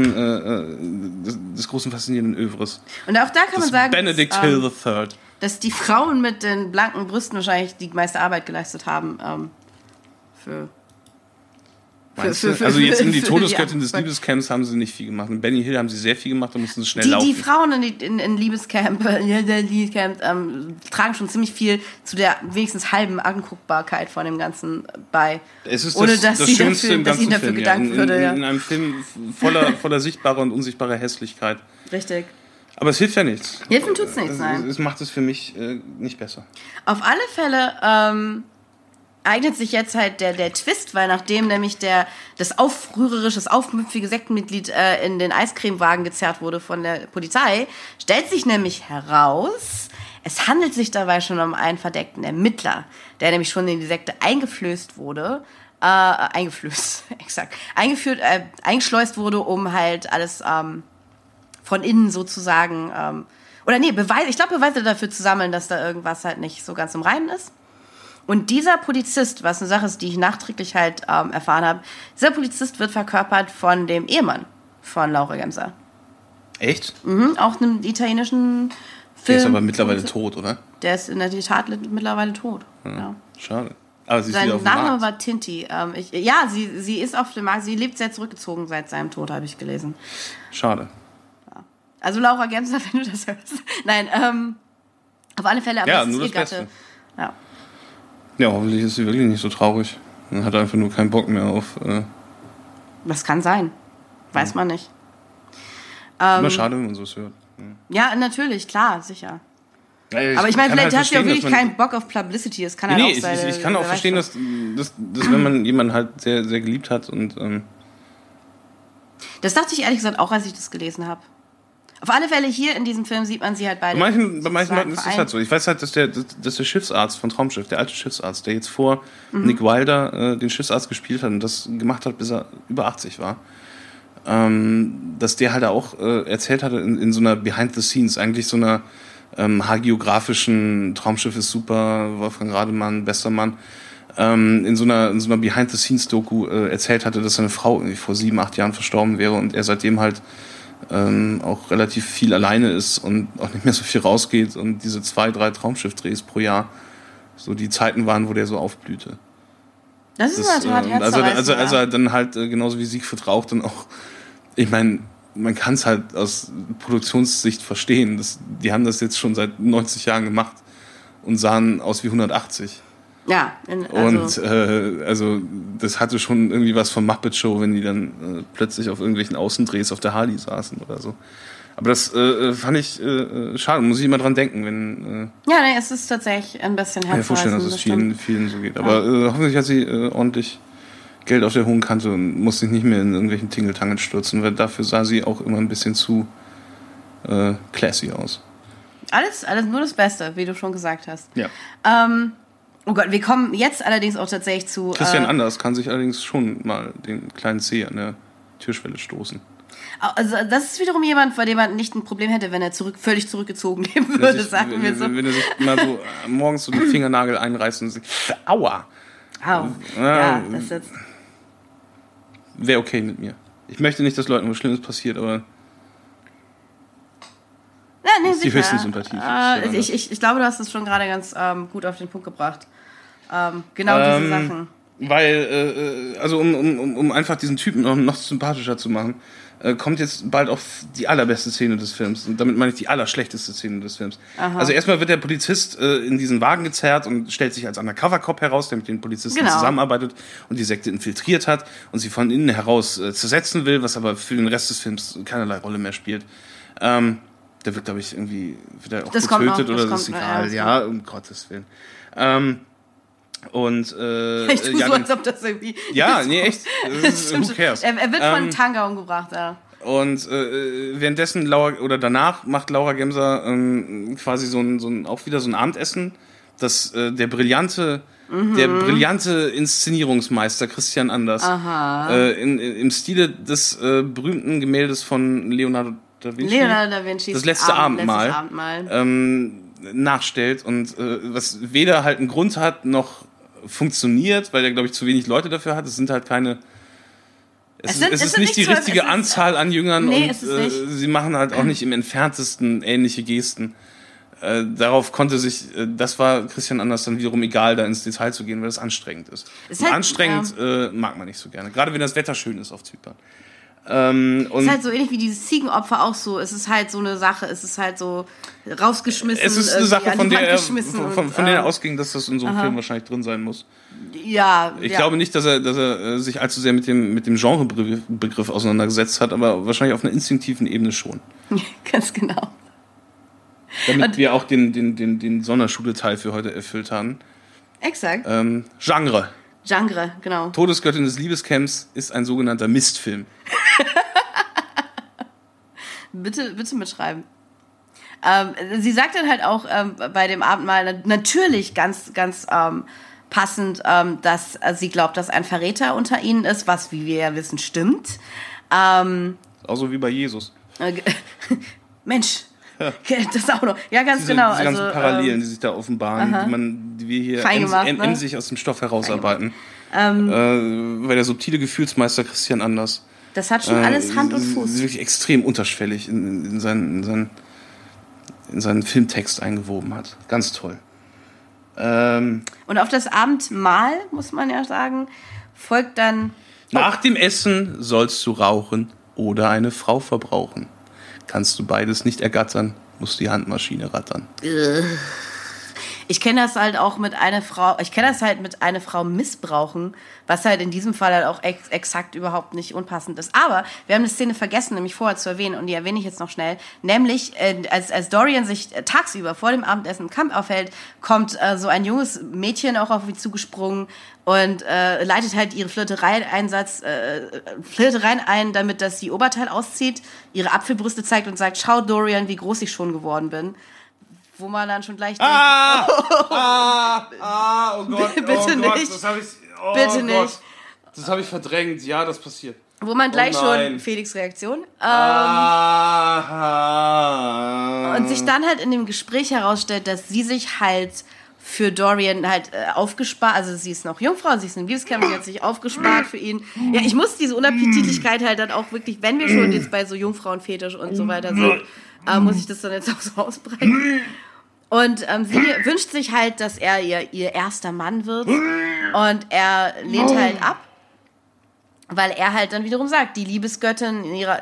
des großen faszinierenden Övres. Und auch da kann man sagen, Benedict Hill III. Dass die Frauen mit den blanken Brüsten wahrscheinlich die meiste Arbeit geleistet haben Also jetzt in die Todesgöttin des ja. Liebescamps haben sie nicht viel gemacht. In Benny Hill haben sie sehr viel gemacht, da mussten sie schnell laufen. Die Frauen in Liebescamp, tragen schon ziemlich viel zu der wenigstens halben Anguckbarkeit von dem Ganzen bei. Es ist ohne das dass sie Schönste dafür, im dass ihnen ganzen dafür Film. gedankt würde. Ja. In einem Film voller sichtbarer und unsichtbarer Hässlichkeit. Richtig. Aber es hilft ja nichts. Hilfen tut's nichts, nein. Es macht es für mich nicht besser. Auf alle Fälle eignet sich jetzt halt der Twist, weil nachdem nämlich das aufmüpfige Sektenmitglied in den Eiscremewagen gezerrt wurde von der Polizei, stellt sich nämlich heraus, es handelt sich dabei schon um einen verdeckten Ermittler, der nämlich schon in die Sekte eingeschleust wurde, um halt alles von innen sozusagen, Beweise dafür zu sammeln, dass da irgendwas halt nicht so ganz im Reinen ist. Und dieser Polizist, was eine Sache ist, die ich nachträglich halt erfahren habe, dieser Polizist wird verkörpert von dem Ehemann von Laura Gemser. Echt? Auch einem italienischen Film. Der ist aber mittlerweile tot, oder? Der ist in der Tat mittlerweile tot. Ja. Schade. Aber sie ist wieder Sein auf dem Name Markt. war Tinti. Sie ist auf dem Markt. Sie lebt sehr zurückgezogen seit seinem Tod, habe ich gelesen. Schade. Also Laura Gemser, wenn du das hörst. Nein, auf alle Fälle, aber Ja, das ist nur ihr das Gatte. Beste. Ja. Ja, hoffentlich ist sie wirklich nicht so traurig. Man hat einfach nur keinen Bock mehr auf... Das kann sein. Weiß man nicht. immer schade, wenn man sowas hört. Ja, natürlich, klar, sicher. Ja, Aber ich meine, vielleicht hast du ja verstehen, wirklich dass man- keinen Bock auf Publicity. Das kann halt Nee, auch sein. ich kann auch wer weiß verstehen, was. dass wenn man jemanden halt sehr, sehr geliebt hat und Das dachte ich ehrlich gesagt auch, als ich das gelesen habe. Auf alle Fälle hier in diesem Film sieht man sie halt beide. Bei manchen Leuten ist es vereint. halt so. Ich weiß halt, dass der Schiffsarzt von Traumschiff, der alte Schiffsarzt, der jetzt vor Nick Wilder den Schiffsarzt gespielt hat und das gemacht hat, bis er über 80 war, dass der halt auch erzählt hatte in so einer Behind the Scenes, eigentlich so einer hagiografischen Traumschiff ist super, Wolfgang Rademann, bester Mann, in so einer Behind the Scenes Doku erzählt hatte, dass seine Frau irgendwie vor 7-8 Jahren verstorben wäre und er seitdem halt auch relativ viel alleine ist und auch nicht mehr so viel rausgeht und diese 2-3 Traumschiff-Drehs pro Jahr so die Zeiten waren, wo der so aufblühte. Das ist natürlich also dann halt genauso wie Siegfried Rauch dann auch, ich meine, man kann es halt aus Produktionssicht verstehen, die haben das jetzt schon seit 90 Jahren gemacht und sahen aus wie 180. Ja, also das hatte schon irgendwie was von Muppet Show, wenn die dann plötzlich auf irgendwelchen Außendrehs auf der Harley saßen oder so. Aber das fand ich schade, muss ich immer dran denken, wenn... es ist tatsächlich ein bisschen ich kann mir vorstellen, dass es vielen so geht. Aber hoffentlich hat sie ordentlich Geld auf der hohen Kante und muss sich nicht mehr in irgendwelchen Tingeltangel stürzen, weil dafür sah sie auch immer ein bisschen zu classy aus. Alles nur das Beste, wie du schon gesagt hast. Ja. Oh Gott, wir kommen jetzt allerdings auch tatsächlich zu... Christian Anders kann sich allerdings schon mal den kleinen Zeh an der Türschwelle stoßen. Also das ist wiederum jemand, bei dem man nicht ein Problem hätte, wenn er völlig zurückgezogen leben würde, sagen wir so. Wenn er sich mal so morgens so den Fingernagel einreißt und sich... Aua! Au. Ja, das ist jetzt... Wäre okay mit mir. Ich möchte nicht, dass Leuten was Schlimmes passiert, aber... Ja, nee, das ist die höchste Sympathie. Ich glaube, du hast es schon gerade ganz gut auf den Punkt gebracht. Genau diese Sachen. Weil, also um einfach diesen Typen noch sympathischer zu machen, kommt jetzt bald auch die allerbeste Szene des Films. Und damit meine ich die allerschlechteste Szene des Films. Aha. Also erstmal wird der Polizist in diesen Wagen gezerrt und stellt sich als Undercover-Cop heraus, der mit den Polizisten zusammenarbeitet und die Sekte infiltriert hat und sie von innen heraus zersetzen will, was aber für den Rest des Films keinerlei Rolle mehr spielt. Der wird, glaube ich, irgendwie wird auch getötet oder das ist egal. Ja, um Gottes Willen. Ich tue so, als ob das irgendwie... Ja, nee, echt. Who cares? Er wird von Tanga umgebracht, ja. Und währenddessen danach macht Laura Gemser quasi auch wieder so ein Abendessen, das der brillante Inszenierungsmeister Christian Anders im Stile des berühmten Gemäldes von Leonardo da Vinci, das letzte Abendmahl. Nachstellt und was weder halt einen Grund hat, noch funktioniert, weil er, glaube ich, zu wenig Leute dafür hat. Es sind halt keine... Es ist nicht die richtige Anzahl an Jüngern und sie machen halt auch nicht im Entferntesten ähnliche Gesten. Darauf konnte sich, das war Christian Anders dann wiederum egal, da ins Detail zu gehen, weil das anstrengend ist. Anstrengend mag man nicht so gerne, gerade wenn das Wetter schön ist auf Zypern. Es ist halt so ähnlich wie dieses Ziegenopfer auch so. Es ist halt so eine Sache, es ist halt so rausgeschmissen. Es ist eine Sache, von der er ausging, dass das in so einem Film wahrscheinlich drin sein muss. Ja. Ich glaube nicht, dass er sich allzu sehr mit dem Genrebegriff auseinandergesetzt hat, aber wahrscheinlich auf einer instinktiven Ebene schon. Ganz genau. Damit wir auch den Sonderschule-Teil für heute erfüllt haben. Exakt. Genre, genau. Todesgöttin des Liebescamps ist ein sogenannter Mistfilm. Bitte mitschreiben. Sie sagt dann halt auch bei dem Abendmahl natürlich ganz passend, dass sie glaubt, dass ein Verräter unter ihnen ist, was, wie wir ja wissen, stimmt. Auch so wie bei Jesus. Mensch. Das auch noch. Ja, ganz genau. Diese ganzen Parallelen, die sich da offenbaren, die wir hier emsig aus dem Stoff herausarbeiten. Weil der subtile Gefühlsmeister Christian Anders. Das hat schon alles Hand und Fuß. Wirklich extrem unterschwellig in seinen Filmtext eingewoben hat. Ganz toll. Und auf das Abendmahl, muss man ja sagen, folgt dann... Nach dem Essen sollst du rauchen oder eine Frau verbrauchen. Kannst du beides nicht ergattern, muss die Handmaschine rattern. Ich kenne das halt auch mit einer Frau, missbrauchen, was halt in diesem Fall halt auch exakt überhaupt nicht unpassend ist. Aber wir haben eine Szene vergessen, nämlich vorher zu erwähnen, und die erwähne ich jetzt noch schnell, nämlich als Dorian sich tagsüber vor dem Abendessen im Camp aufhält, kommt so ein junges Mädchen auch auf sie zugesprungen und leitet halt ihre Flirtereien ein, damit dass sie Oberteil auszieht, ihre Apfelbrüste zeigt und sagt, schau Dorian, wie groß ich schon geworden bin. Wo man dann schon gleich denkt, oh Gott, bitte nicht. Bitte nicht. Das habe ich verdrängt, ja, das passiert. Wo man gleich schon Felix' Reaktion und sich dann halt in dem Gespräch herausstellt, dass sie sich halt für Dorian halt aufgespart, also sie ist noch Jungfrau, sie ist in Liebeskämpfen, sie hat sich aufgespart für ihn. Ja, ich muss diese Unappetitlichkeit halt dann auch wirklich, wenn wir schon jetzt bei so Jungfrauenfetisch und so weiter sind, muss ich das dann jetzt auch so ausbreiten. Und sie wünscht sich halt, dass er ihr erster Mann wird, und er lehnt halt ab, weil er halt dann wiederum sagt, die Liebesgöttin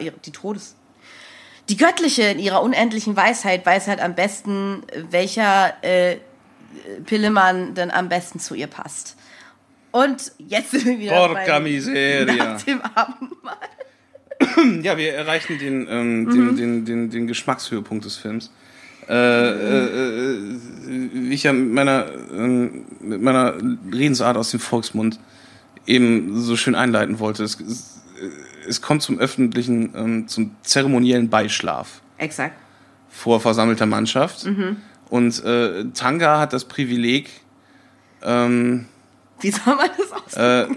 die Göttliche in ihrer unendlichen Weisheit weiß halt am besten, welcher Pillemann denn am besten zu ihr passt. Und jetzt sind wir wieder Porca miseria. Nach dem Abendmahl. Ja, wir erreichen den Geschmackshöhepunkt des Films. Wie ich ja mit meiner Redensart aus dem Volksmund eben so schön einleiten wollte. Es kommt zum zum zeremoniellen Beischlaf. Exakt. Vor versammelter Mannschaft. Und Tanga hat das Privileg, wie soll man das ausdrücken?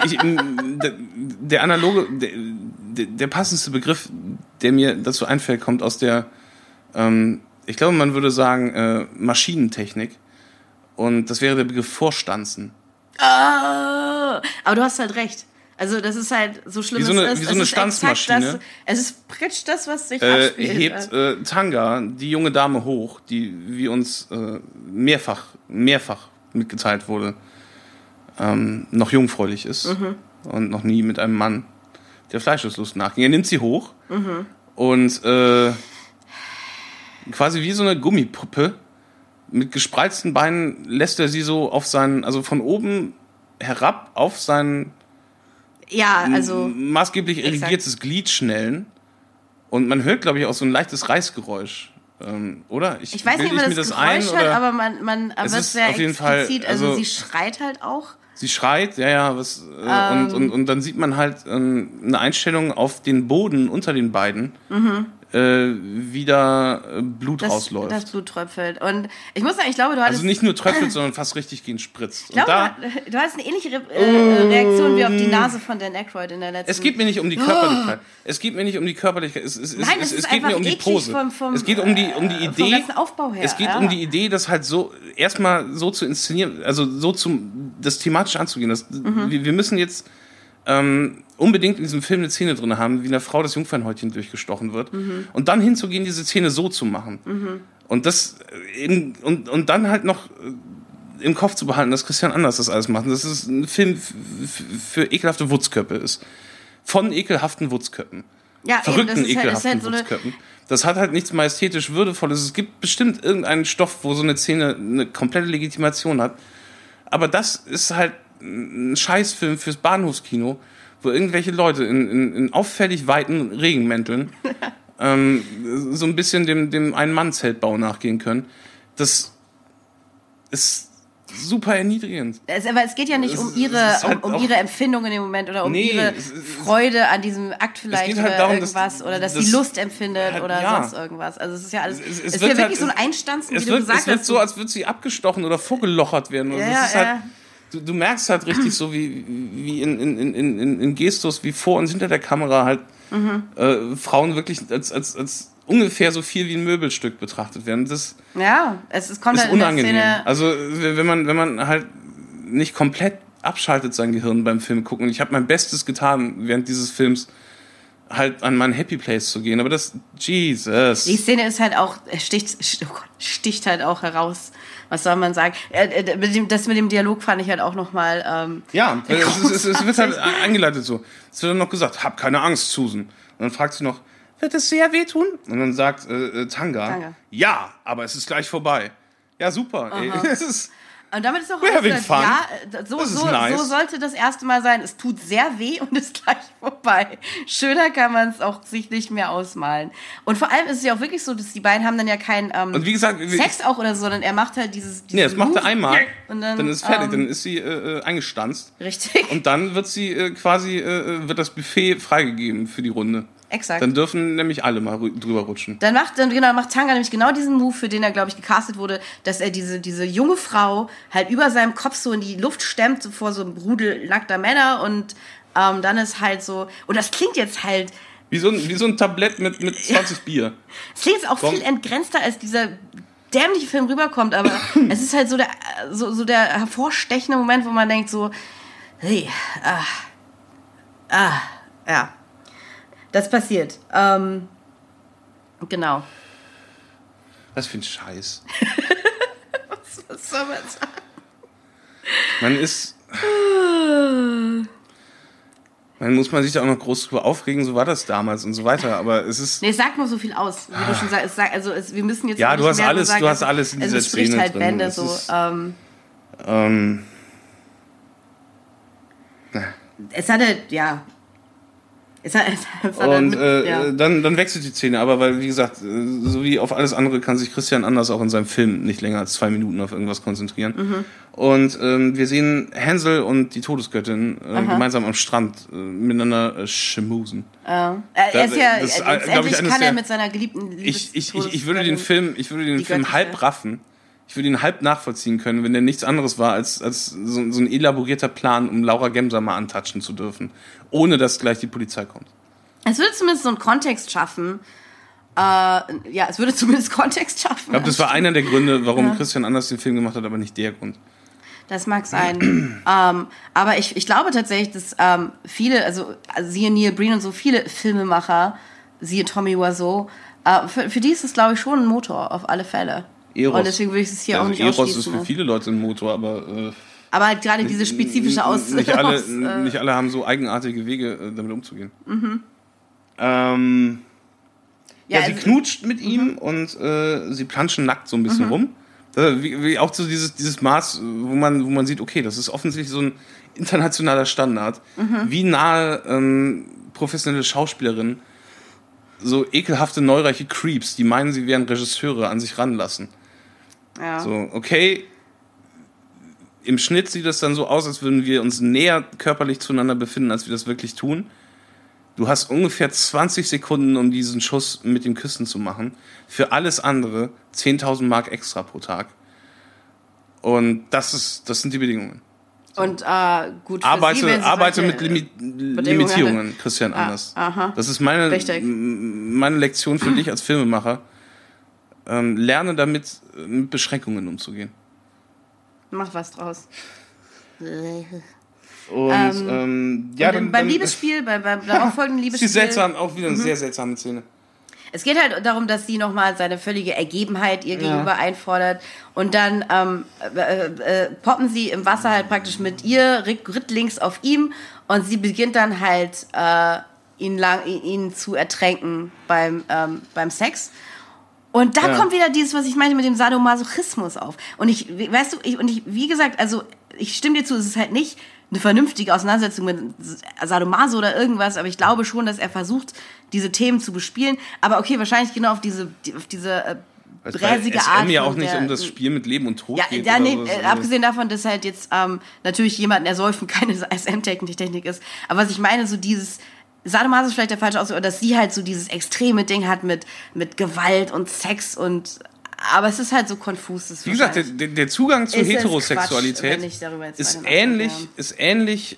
Der passendste Begriff, der mir dazu einfällt, kommt aus der, ich glaube, man würde sagen, Maschinentechnik. Und das wäre der Begriff Vorstanzen. Aber du hast halt recht. Also das ist halt so schlimm, wie so eine Stanzmaschine. Es ist pritsch das, was sich abspielt. Hebt Tanga die junge Dame hoch, die wie uns mehrfach mitgeteilt wurde, noch jungfräulich ist und noch nie mit einem Mann der Fleischeslust nachging. Er nimmt sie hoch und quasi wie so eine Gummipuppe mit gespreizten Beinen lässt er sie so auf also von oben herab auf sein maßgeblich irrigiertes Glied schnellen. Und man hört, glaube ich, auch so ein leichtes Reißgeräusch. Oder? Ich weiß nicht, ob man das Geräusch hört, aber man wird sehr auf jeden explizit. Fall, also sie schreit halt auch. Sie schreit, und dann sieht man halt eine Einstellung auf den Boden unter den beiden, wie da Blut rausläuft. Das Blut tröpfelt. Und ich muss sagen, ich glaube, du hattest... Also nicht nur tröpfelt, sondern fast richtig gehend spritzt. Ich glaube, du hattest eine ähnliche Reaktion wie auf die Nase von Dan Aykroyd in der letzten... Es geht mir nicht um die Körperlichkeit. Es geht mir geht mir um die Pose. Es geht um die Idee. Vom ganzen Aufbau her. Es geht um die Idee, das halt so erstmal so zu inszenieren, also so das thematisch anzugehen. Wir müssen jetzt unbedingt in diesem Film eine Szene drin haben, wie einer Frau das Jungfernhäutchen durchgestochen wird. Und dann hinzugehen, diese Szene so zu machen. Und das und dann halt noch im Kopf zu behalten, dass Christian Anders das alles macht. Dass es ein Film für ekelhafte Wutzköppe ist. Von ekelhaften Wutzköppen. Ja, verrückten, eben, ekelhaften Wutzköppen. Das hat halt nichts majestätisch Würdevolles. Es gibt bestimmt irgendeinen Stoff, wo so eine Szene eine komplette Legitimation hat. Aber das ist halt ein Scheißfilm fürs Bahnhofskino, wo irgendwelche Leute in auffällig weiten Regenmänteln so ein bisschen dem Ein-Mann-Zeltbau nachgehen können. Das ist super erniedrigend. Aber es geht ja nicht um ihre Empfindung in dem Moment oder ihre Freude an diesem Akt vielleicht halt oder darum, irgendwas oder dass sie Lust empfindet oder sonst irgendwas. Also es ist ja alles, es ist ja wirklich so ein Einstanzen, wie du gesagt hast. Es wird so, als würde sie abgestochen oder vorgelochert werden. Und das ist halt, du merkst halt richtig so wie in Gestus, wie vor und hinter der Kamera halt Frauen wirklich als ungefähr so viel wie ein Möbelstück betrachtet werden. Das es kommt ist halt in der unangenehm. Szene. Also wenn man halt nicht komplett abschaltet sein Gehirn beim Film gucken. Und ich habe mein Bestes getan, während dieses Films halt an meinen Happy Place zu gehen. Aber Jesus. Die Szene ist halt auch, sticht halt auch heraus. Was soll man sagen? Das mit dem Dialog fand ich halt auch nochmal... es wird halt eingeleitet so. Es wird dann noch gesagt, hab keine Angst, Susan. Und dann fragt sie noch, wird es sehr wehtun? Und dann sagt Tanga, ja, aber es ist gleich vorbei. Ja, super. Ey. Es ist, Und damit ist auch We're having alles fun. ja, so nice. sollte das erste Mal sein. Es tut sehr weh und ist gleich vorbei. Schöner kann man es auch sich nicht mehr ausmalen. Und vor allem ist es ja auch wirklich so, dass die beiden haben dann ja keinen und wie gesagt, Sex auch oder so, sondern er macht halt dieses nee, das macht er Move einmal, und dann ist fertig, dann ist sie eingestanzt. Richtig. Und dann wird sie wird das Buffet freigegeben für die Runde. Exakt. Dann dürfen nämlich alle mal drüber rutschen. Dann macht Tanga nämlich genau diesen Move, für den er, glaube ich, gecastet wurde, dass er diese junge Frau halt über seinem Kopf so in die Luft stemmt, so vor so einem Rudel nackter Männer und dann ist halt so, und das klingt jetzt halt... Wie so ein Tablett mit 20 Bier. Es klingt jetzt auch viel entgrenzter, als dieser dämliche Film rüberkommt, aber es ist halt so der hervorstechende Moment, wo man denkt so, hey, ja. Das passiert. Genau. Was für ein Scheiß. Was soll man sagen? Man muss sich da auch noch groß drüber aufregen, so war das damals und so weiter, aber es ist... Nee, es sagt nur so viel aus, wie du schon sagst. Wir müssen jetzt... Ja, nicht du hast mehr alles, sagen, du hast alles in dieser es spricht Szene halt drin. Bände, Es so. ist, Es hatte, ja... Dann wechselt die Szene, aber weil, wie gesagt, so wie auf alles andere kann sich Christian Anders auch in seinem Film nicht länger als 2 Minuten auf irgendwas konzentrieren. Mhm. Und wir sehen Hänsel und die Todesgöttin gemeinsam am Strand miteinander schmusen. Er ist ja, letztendlich kann er mit seiner geliebten Ich würde den Film halb raffen. Ich würde ihn halb nachvollziehen können, wenn der nichts anderes war als so ein elaborierter Plan, um Laura Gemser mal antatschen zu dürfen, ohne dass gleich die Polizei kommt. Es würde zumindest so einen Kontext schaffen. Es würde zumindest Kontext schaffen. Ich glaube, das war einer der Gründe, warum Christian Anders den Film gemacht hat, aber nicht der Grund. Das mag sein. Aber ich glaube tatsächlich, dass viele, also siehe Neil Breen und so, viele Filmemacher, siehe Tommy Wiseau, für die ist es, glaube ich, schon ein Motor, auf alle Fälle. Eros. Und deswegen würde ich es hier auch nicht Eros ausschließen. ist für viele Leute ein Motor, aber... aber halt gerade diese spezifische nicht alle haben so eigenartige Wege, damit umzugehen. Mhm. Sie knutscht mit ihm und sie planschen nackt so ein bisschen rum. Wie auch so dieses Maß, wo man sieht, okay, das ist offensichtlich so ein internationaler Standard. Wie nahe professionelle Schauspielerinnen so ekelhafte, neureiche Creeps, die meinen, sie wären Regisseure, an sich ranlassen. Ja. So, okay, im Schnitt sieht es dann so aus, als würden wir uns näher körperlich zueinander befinden, als wir das wirklich tun. Du hast ungefähr 20 Sekunden, um diesen Schuss mit dem Küssen zu machen. Für alles andere 10.000 Mark extra pro Tag. Und das sind die Bedingungen. So. Und gut für Sie, wenn Sie arbeite mit Limitierungen, Christian Anders. Aha. Das ist meine Lektion für dich als Filmemacher. Lerne damit, mit Beschränkungen umzugehen. Mach was draus. Und beim Liebesspiel, beim darauffolgenden Liebesspiel... Das ist auch wieder eine sehr seltsame Szene. Es geht halt darum, dass sie nochmal seine völlige Ergebenheit ihr gegenüber einfordert. Und dann poppen sie im Wasser halt praktisch mit ihr, rittlings auf ihm. Und sie beginnt dann halt, ihn zu ertränken beim Sex. Und da kommt wieder dieses, was ich meinte mit dem Sadomasochismus auf. Und wie gesagt, also ich stimme dir zu, es ist halt nicht eine vernünftige Auseinandersetzung mit Sadomaso oder irgendwas, aber ich glaube schon, dass er versucht, diese Themen zu bespielen. Aber okay, wahrscheinlich genau auf diese bräsige Art. Es ja auch nicht um das Spiel mit Leben und Tod geht. Abgesehen davon, dass halt jetzt natürlich jemanden ersäufen keine SM-Technik ist. Aber was ich meine, so dieses Sadomaso ist vielleicht der falsche Ausdruck, dass sie halt so dieses extreme Ding hat mit Gewalt und Sex und... Aber es ist halt so konfus. Wie gesagt, der Zugang zur Heterosexualität ist ähnlich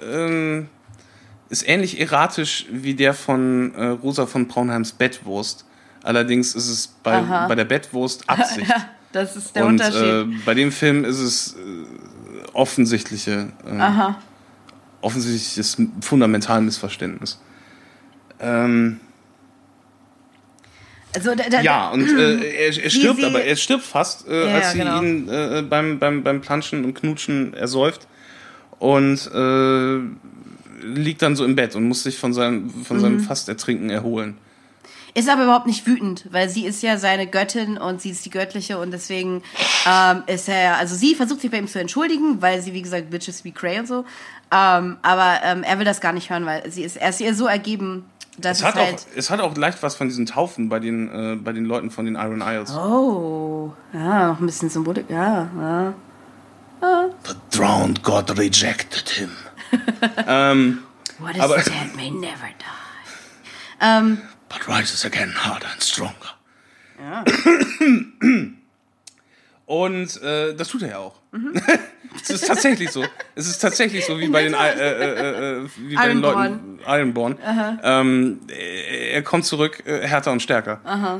erratisch wie der von Rosa von Braunheims Bettwurst. Allerdings ist es bei der Bettwurst Absicht. Ja, das ist der Unterschied. Bei dem Film ist es offensichtliches fundamentales Missverständnis. Also er stirbt fast, als sie ihn beim Planschen und Knutschen ersäuft und liegt dann so im Bett und muss sich von seinem Fastertrinken erholen. Ist aber überhaupt nicht wütend, weil sie ist ja seine Göttin und sie ist die Göttliche und deswegen ist er, also sie versucht sich bei ihm zu entschuldigen, weil sie, wie gesagt, Bitches wie Cray und so. Aber er will das gar nicht hören, weil er ist ihr so ergeben, dass es hat auch leicht was von diesen Taufen bei den Leuten von den Iron Isles. Oh, ja, noch ein bisschen Symbolik, ja. The drowned God rejected him. What is dead may never die. But rises again harder and stronger. Ja. Und das tut er ja auch. Es ist tatsächlich so. Es ist tatsächlich so wie bei den Leuten Ironborn. Er kommt zurück, härter und stärker.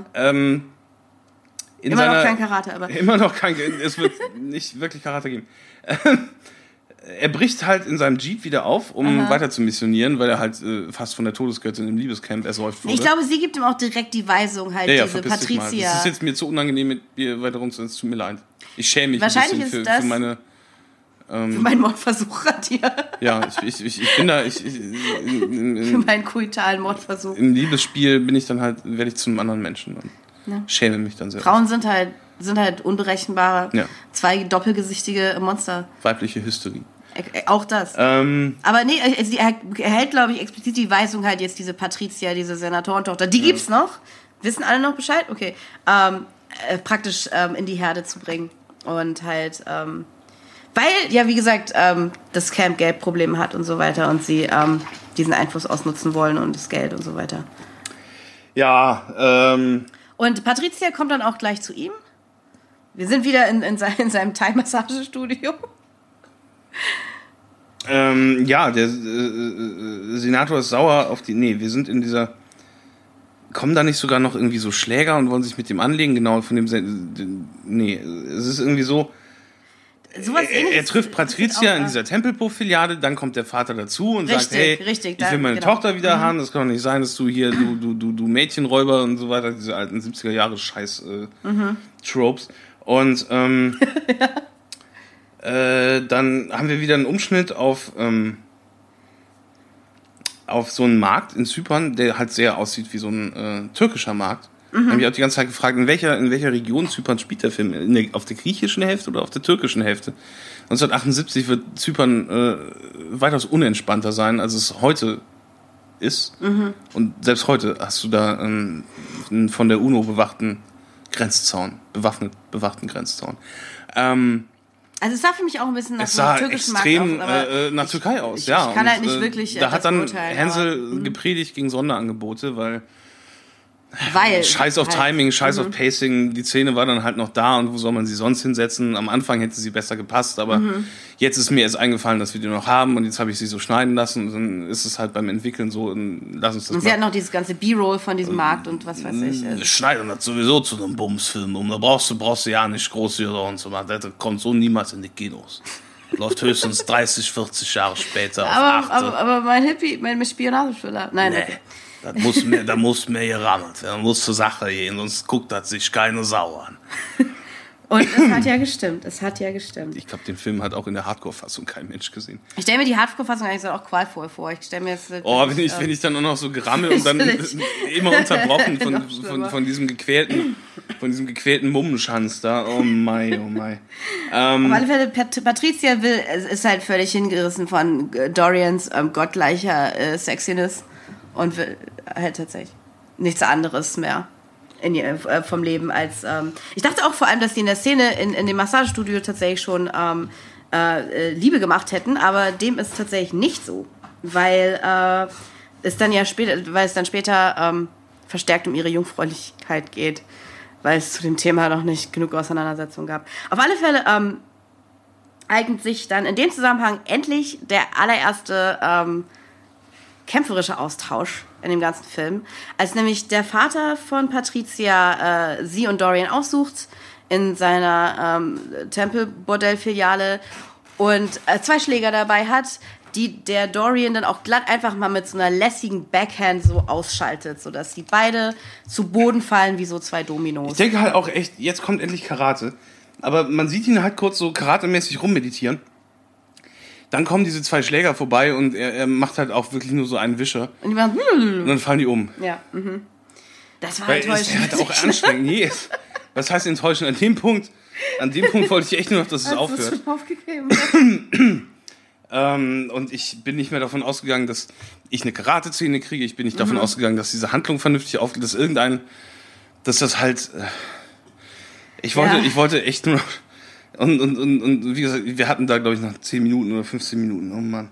Immer noch kein Karate, aber... Immer noch kein... Es wird nicht wirklich Karate geben. Er bricht halt in seinem Jeep wieder auf, um weiter zu missionieren, weil er halt fast von der Todesgöttin im Liebescamp ersäuft wurde. Ich glaube, sie gibt ihm auch direkt die Weisung, halt diese Patricia. Das ist jetzt mir zu unangenehm, mit ihr weiter rumzuhören. Es tut mir leid. Ich schäme mich wahrscheinlich ein bisschen für meine... für meinen Mordversuch an dir. Ja, ich bin da... für meinen koitalen Mordversuch. Im Liebesspiel bin ich dann halt, werde ich zu einem anderen Menschen und schäme mich dann sehr. Frauen sind halt unberechenbare, zwei doppelgesichtige Monster. Weibliche Hysterie. Auch das. Aber nee, sie erhält, glaube ich, explizit die Weisung halt jetzt diese Patricia, diese Senatorentochter. Die gibt's noch. Wissen alle noch Bescheid? Okay. Praktisch in die Herde zu bringen. Und halt, weil, ja, wie gesagt, das Camp Geldprobleme hat und so weiter und sie diesen Einfluss ausnutzen wollen und das Geld und so weiter. Ja, Und Patricia kommt dann auch gleich zu ihm. Wir sind wieder in seinem Thai-Massagestudio. Ja, der Senator ist sauer auf die... Nee, wir sind in dieser... Kommen da nicht sogar noch irgendwie so Schläger und wollen sich mit dem anlegen? Genau, von dem... Nee, es ist irgendwie so... Er trifft Patricia in dieser Tempelpuff-Filiale, dann kommt der Vater dazu und sagt, hey, ich will meine Tochter wieder haben, das kann doch nicht sein, dass du hier, du Mädchenräuber und so weiter, diese alten 70er-Jahre-Scheiß-Tropes. Und dann haben wir wieder einen Umschnitt auf so einen Markt in Zypern, der halt sehr aussieht wie so ein türkischer Markt. Habe ich auch die ganze Zeit gefragt, in welcher Region Zypern spielt der Film? Auf der griechischen Hälfte oder auf der türkischen Hälfte? 1978 wird Zypern weitaus unentspannter sein, als es heute ist. Und selbst heute hast du da einen von der UNO bewachten Grenzzaun, bewachten Grenzzaun. Also es sah für mich auch ein bisschen nach so einem türkischen extrem Markt aus, nach Türkei aus, ich ja. Ich kann halt nicht wirklich da hat dann beurteilen, Hänsel gepredigt gegen Sonderangebote, weil Scheiß auf halt, Timing, Scheiß auf Pacing, die Szene war dann halt noch da und wo soll man sie sonst hinsetzen? Am Anfang hätte sie besser gepasst, aber jetzt ist mir erst eingefallen, dass wir die noch haben und jetzt habe ich sie so schneiden lassen und dann ist es halt beim Entwickeln so, lass uns das und sie hat noch dieses ganze B-Roll von diesem Markt und was weiß ich. Schneiden das sowieso zu einem Bumsfilm um, da brauchst du ja nicht groß hier und so, das kommt so niemals in die Kinos. Läuft höchstens 30, 40 Jahre später auf Achte. Aber mein Spionagethriller, nein, okay. Da muss mehr gerammelt werden, da muss zur Sache gehen, sonst guckt das sich keine Sau an. Und es hat ja gestimmt, Ich glaube, den Film hat auch in der Hardcore-Fassung kein Mensch gesehen. Ich stelle mir die Hardcore-Fassung eigentlich auch qualvoll vor. Ich stelle mir jetzt... wenn ich dann auch noch so gerammel und dann immer unterbrochen von diesem gequälten Mummenschanz da. Oh mein. Auf alle Fälle, Patricia ist halt völlig hingerissen von Dorians gottgleicher Sexiness und will halt tatsächlich nichts anderes mehr vom Leben als... Ich dachte auch vor allem, dass die in der Szene in dem Massagestudio tatsächlich schon Liebe gemacht hätten, aber dem ist tatsächlich nicht so, weil es dann später verstärkt um ihre Jungfräulichkeit geht, weil es zu dem Thema noch nicht genug Auseinandersetzung gab. Auf alle Fälle eignet sich dann in dem Zusammenhang endlich der allererste kämpferische Austausch in dem ganzen Film, als nämlich der Vater von Patricia sie und Dorian aufsucht in seiner Tempelbordell-Filiale und 2 Schläger dabei hat, die der Dorian dann auch glatt einfach mal mit so einer lässigen Backhand so ausschaltet, sodass die beide zu Boden fallen wie so 2 Dominos. Ich denke halt auch echt, jetzt kommt endlich Karate, aber man sieht ihn halt kurz so karatemäßig rummeditieren. Dann kommen diese 2 Schläger vorbei und er macht halt auch wirklich nur so einen Wischer. Und die machen... Und dann fallen die um. Ja, Das war Weil es enttäuschend. halt auch anstrengend. Nee, was heißt enttäuschend? An dem Punkt wollte ich echt nur noch, dass es aufhört. Hast du schon aufgegeben? Und ich bin nicht mehr davon ausgegangen, dass ich eine Karate-Szene kriege. Ich bin nicht davon ausgegangen, dass diese Handlung vernünftig aufgeht, dass das halt... Ich wollte echt nur noch... Und wie gesagt, wir hatten da, glaube ich, noch 10 Minuten oder 15 Minuten. Oh Mann.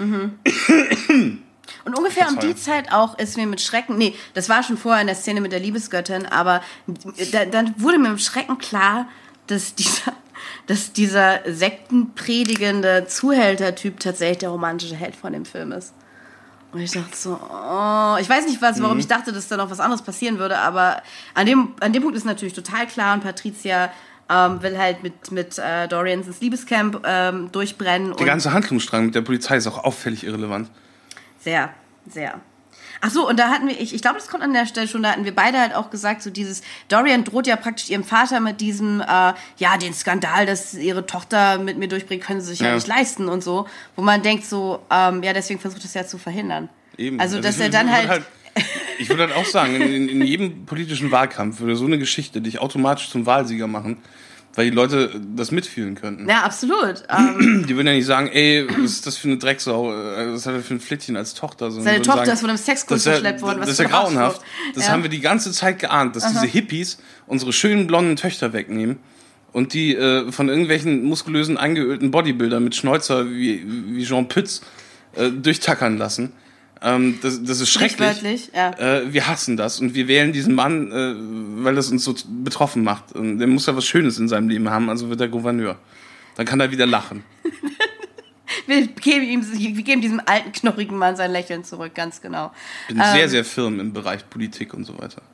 Und ungefähr um die Zeit auch ist mir mit Schrecken, nee, das war schon vorher in der Szene mit der Liebesgöttin, aber dann wurde mir mit Schrecken klar, dass dieser sektenpredigende Zuhälter-Typ tatsächlich der romantische Held von dem Film ist. Und ich dachte so, ich weiß nicht warum ich dachte, dass da noch was anderes passieren würde, aber an dem Punkt ist natürlich total klar und Patricia will halt mit Dorian ins Liebescamp durchbrennen. Der ganze Handlungsstrang mit der Polizei ist auch auffällig irrelevant. Sehr, sehr. Ach so, und da hatten wir, ich glaube, das kommt an der Stelle schon, da hatten wir beide halt auch gesagt, so dieses, Dorian droht ja praktisch ihrem Vater mit diesem, den Skandal, dass ihre Tochter mit mir durchbringt, können sie sich ja nicht leisten und so, wo man denkt so, deswegen versucht es ja zu verhindern. Eben. Also, dass er dann halt... Ich würde halt auch sagen, in jedem politischen Wahlkampf würde so eine Geschichte dich automatisch zum Wahlsieger machen, weil die Leute das mitfühlen könnten. Ja, absolut. Die würden ja nicht sagen, ey, was ist das für eine Drecksau, was hat er für ein Flittchen als Tochter? Seine Tochter ist von einem Sexkurs verschleppt worden. Das ist ja grauenhaft. Das haben wir die ganze Zeit geahnt, dass diese Hippies unsere schönen blonden Töchter wegnehmen und die von irgendwelchen muskulösen, eingeölten Bodybuildern mit Schnäuzer wie Jean Pütz durchtackern lassen. Das ist schrecklich. Wir hassen das und wir wählen diesen Mann, weil das uns so betroffen macht. Und der muss ja was Schönes in seinem Leben haben, also wird er Gouverneur. Dann kann er wieder lachen. Wir geben diesem alten, knorrigen Mann sein Lächeln zurück, ganz genau. Ich bin sehr, sehr firm im Bereich Politik und so weiter.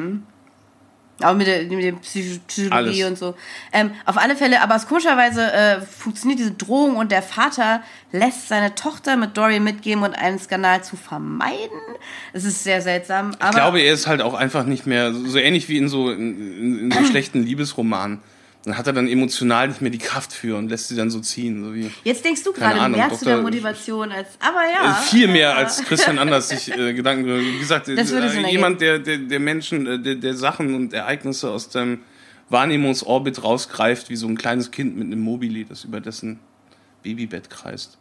Auch mit der Psychologie Alles. und so. Auf alle Fälle, aber komischerweise funktioniert diese Drohung und der Vater lässt seine Tochter mit Dorian mitgeben und einen Skandal zu vermeiden. Es ist sehr seltsam. Aber Ich glaube, er ist halt auch einfach nicht mehr, so ähnlich wie in so schlechten Liebesromanen. Dann hat er dann emotional nicht mehr die Kraft für und lässt sie dann so ziehen. So wie, jetzt denkst du gerade mehr zu der Motivation als, aber ja. Viel mehr als Christian Anders sich Gedanken, wie gesagt, jemand, der Menschen, der Sachen und Ereignisse aus dem Wahrnehmungsorbit rausgreift, wie so ein kleines Kind mit einem Mobili, das über dessen Babybett kreist.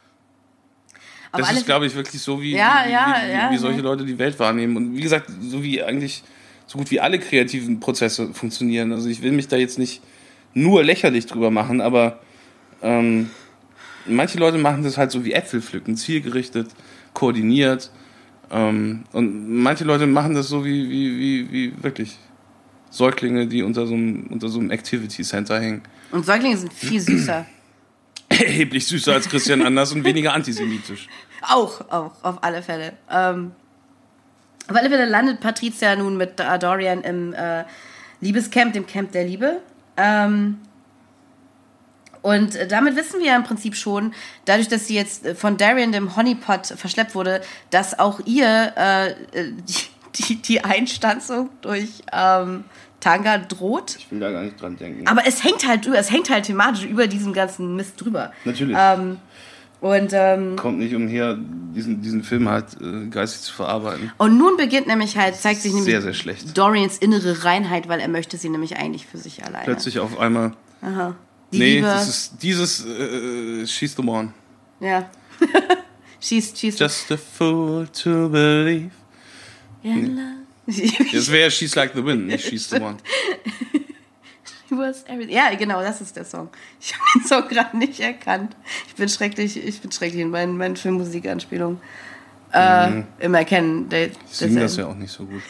Das ist, glaube ich, wirklich so, wie solche Leute die Welt wahrnehmen. Und wie gesagt, so wie eigentlich so gut wie alle kreativen Prozesse funktionieren. Also ich will mich da jetzt nicht nur lächerlich drüber machen, aber manche Leute machen das halt so wie Äpfel pflücken, zielgerichtet, koordiniert. Und manche Leute machen das so wie wirklich Säuglinge, die unter so einem Activity Center hängen. Und Säuglinge sind viel süßer. Erheblich süßer als Christian Anders und weniger antisemitisch. Auch, auf alle Fälle. Auf alle Fälle landet Patricia nun mit Dorian im Liebescamp, dem Camp der Liebe. Und damit wissen wir ja im Prinzip schon, dadurch, dass sie jetzt von Darian, dem Honeypot, verschleppt wurde, dass auch ihr die Einstanzung durch Tanga droht. Ich will da gar nicht dran denken. Aber es hängt halt thematisch über diesem ganzen Mist drüber. Natürlich. Kommt nicht umher, diesen Film halt geistig zu verarbeiten. Und nun beginnt nämlich zeigt sich nämlich sehr, sehr schlecht. Dorians innere Reinheit, weil er möchte sie nämlich eigentlich für sich alleine. Plötzlich auf einmal. Aha. Liebe. Das ist dieses She's the One. Ja. she's Just a fool to believe. Das wäre She's Like the Wind, nicht She's the One. Ja, genau, das ist der Song. Ich habe den Song gerade nicht erkannt. Ich bin schrecklich in meinen Filmmusikanspielungen. Immer erkennen. Ich singe das ja auch nicht so gut.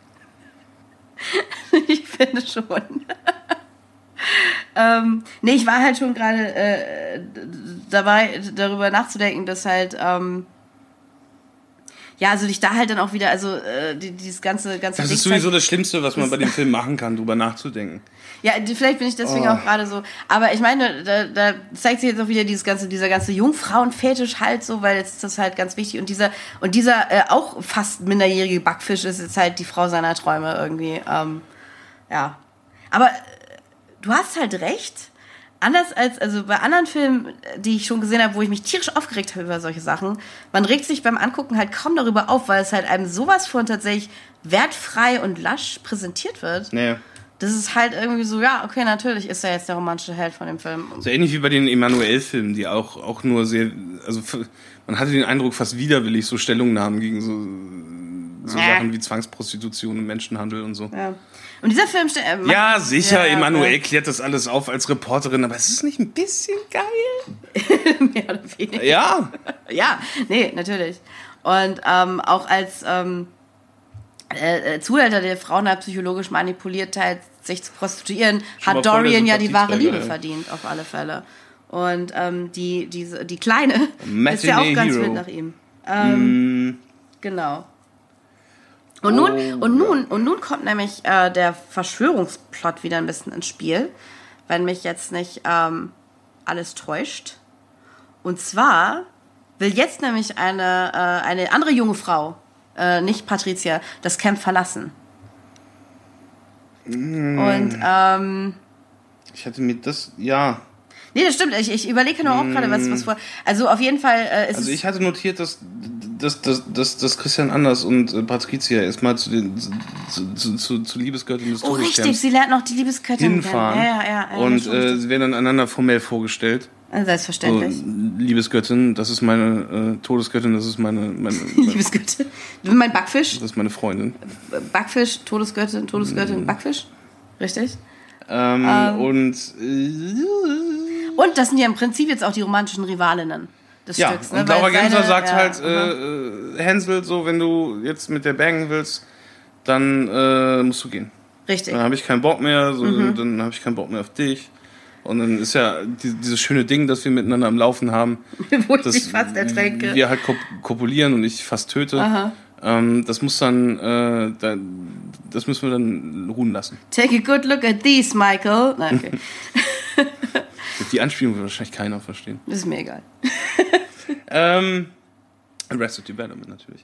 Ich finde schon. Ich war halt schon gerade dabei, darüber nachzudenken, dass halt also dich da halt dann auch wieder, dieses ganze Das ist sowieso das Schlimmste, was man bei dem Film machen kann, drüber nachzudenken. Ja, vielleicht bin ich deswegen auch gerade so. Aber ich meine, da zeigt sich jetzt auch wieder dieser ganze Jungfrauenfetisch halt so, weil jetzt ist das halt ganz wichtig. Und dieser auch fast minderjährige Backfisch ist jetzt halt die Frau seiner Träume irgendwie. Aber du hast halt recht. anders als, also bei anderen Filmen, die ich schon gesehen habe, wo ich mich tierisch aufgeregt habe über solche Sachen, man regt sich beim Angucken halt kaum darüber auf, weil es halt einem sowas von tatsächlich wertfrei und lasch präsentiert wird. Nee. Das ist halt irgendwie so, ja, okay, natürlich ist er jetzt der romantische Held von dem Film. So ähnlich wie bei den Emanuel-Filmen, die auch nur sehr, also man hatte den Eindruck, fast widerwillig so Stellungnahmen gegen so Sachen wie Zwangsprostitution und Menschenhandel und so. Ja. Und dieser Film... ja, sicher, Emanuel klärt das alles auf als Reporterin, aber ist es nicht ein bisschen geil? Mehr oder weniger. Ja. Ja, nee, natürlich. Und auch als Zuhälter, der Frauen halt psychologisch manipuliert hat, sich zu prostituieren, hat Dorian ja die wahre Liebe verdient, auf alle Fälle. Und die Kleine ist ja auch ganz wild nach ihm. Genau. Und nun kommt nämlich der Verschwörungsplot wieder ein bisschen ins Spiel, wenn mich jetzt nicht alles täuscht. Und zwar will jetzt nämlich eine andere junge Frau, nicht Patricia, das Camp verlassen. Und ich hatte mir das, ja. Nee, das stimmt. Ich überlege nur auch gerade, was vor. Also auf jeden Fall ist also ich hatte notiert, dass Christian Anders und Patricia erstmal zu Liebesgöttin des Todescamps richtig, sie lernt noch die Liebesgöttin hinfahren. Ja, und sie werden dann einander formell vorgestellt. Selbstverständlich. So, Liebesgöttin, das ist meine Todesgöttin, das ist meine Liebesgöttin. Mein Backfisch. Das ist meine Freundin. Backfisch, Todesgöttin, Backfisch. Richtig. Und das sind ja im Prinzip jetzt auch die romantischen Rivalinnen des Stücks. Ne? Und Laura Gemser sagt halt, Hänsel, so, wenn du jetzt mit der bangen willst, dann musst du gehen. Richtig. Dann habe ich keinen Bock mehr, dann habe ich keinen Bock mehr auf dich. Und dann ist ja dieses schöne Ding, das wir miteinander am Laufen haben, wo ich mich fast ertränke. Wir halt kopulieren und ich fast töte. Das muss dann, das müssen wir dann ruhen lassen. Take a good look at these, Michael. Nein, okay. Die Anspielung wird wahrscheinlich keiner verstehen. Das ist mir egal. Arrested Development natürlich.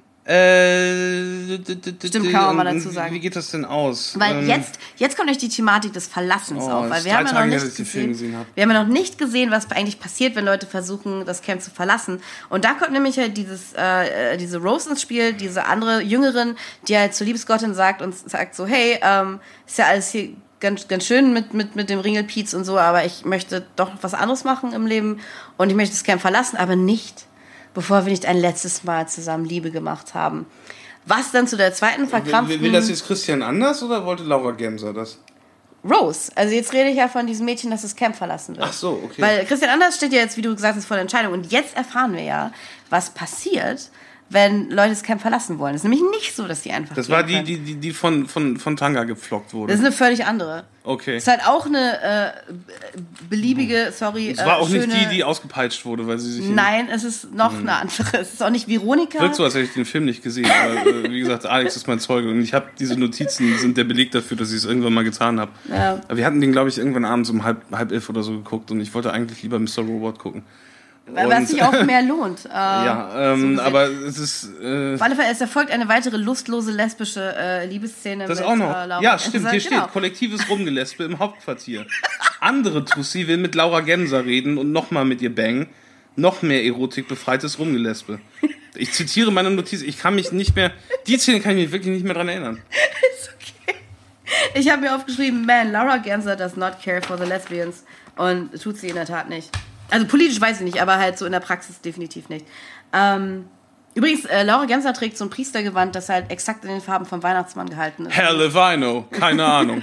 Stimmt, kann man mal dazu sagen. Wie geht das denn aus? Weil jetzt kommt euch die Thematik des Verlassens auf. Weil wir haben ja noch nicht gesehen, was eigentlich passiert, wenn Leute versuchen, das Camp zu verlassen. Und da kommt nämlich halt diese Rose ins Spiel, diese andere Jüngerin, die halt zur Liebesgottin sagt so, hey, ist ja alles hier ganz schön mit dem Ringelpiez und so, aber ich möchte doch was anderes machen im Leben und ich möchte das Camp verlassen, aber nicht, bevor wir nicht ein letztes Mal zusammen Liebe gemacht haben. Was dann zu der zweiten verkrampften... Will das jetzt Christian Anders oder wollte Laura Gemser das? Rose. Also jetzt rede ich ja von diesem Mädchen, das das Camp verlassen wird. Ach so, okay. Weil Christian Anders steht ja jetzt, wie du gesagt hast, vor der Entscheidung. Und jetzt erfahren wir ja, was passiert, wenn Leute das Camp verlassen wollen. Es ist nämlich nicht so, dass die einfach... Das war die von Tanga gepflockt wurde. Das ist eine völlig andere. Okay. Das ist halt auch eine beliebige, Es war auch schöne, nicht die ausgepeitscht wurde, weil sie sich... Nein, es ist noch eine andere. Es ist auch nicht Veronika. Wirkt so, als hätte ich den Film nicht gesehen. Aber wie gesagt, Alex ist mein Zeuge. Und ich habe diese Notizen, die sind der Beleg dafür, dass ich es irgendwann mal getan habe. Ja. Aber wir hatten den, glaube ich, irgendwann abends um halb 11 oder so geguckt. Und ich wollte eigentlich lieber Mr. Robot gucken. Was sich auch mehr lohnt. Aber es ist... Auf alle Fälle, es erfolgt eine weitere lustlose lesbische Liebesszene. Das mit, auch noch. Laura Stimmt, hier steht kollektives Rumgelespe im Hauptquartier. Andere Tussi will mit Laura Gemser reden und nochmal mit ihr bangen. Noch mehr Erotik, befreites Rumgelespe. Ich zitiere meine Notiz, ich kann mich nicht mehr... Die Szene kann ich mich wirklich nicht mehr dran erinnern. Ist okay. Ich habe mir aufgeschrieben, man, Laura Gemser does not care for the lesbians. Und tut sie in der Tat nicht. Also politisch weiß ich nicht, aber halt so in der Praxis definitiv nicht. Übrigens, Laura Gemser trägt so ein Priestergewand, das halt exakt in den Farben vom Weihnachtsmann gehalten ist. Hell if I know. Keine Ahnung.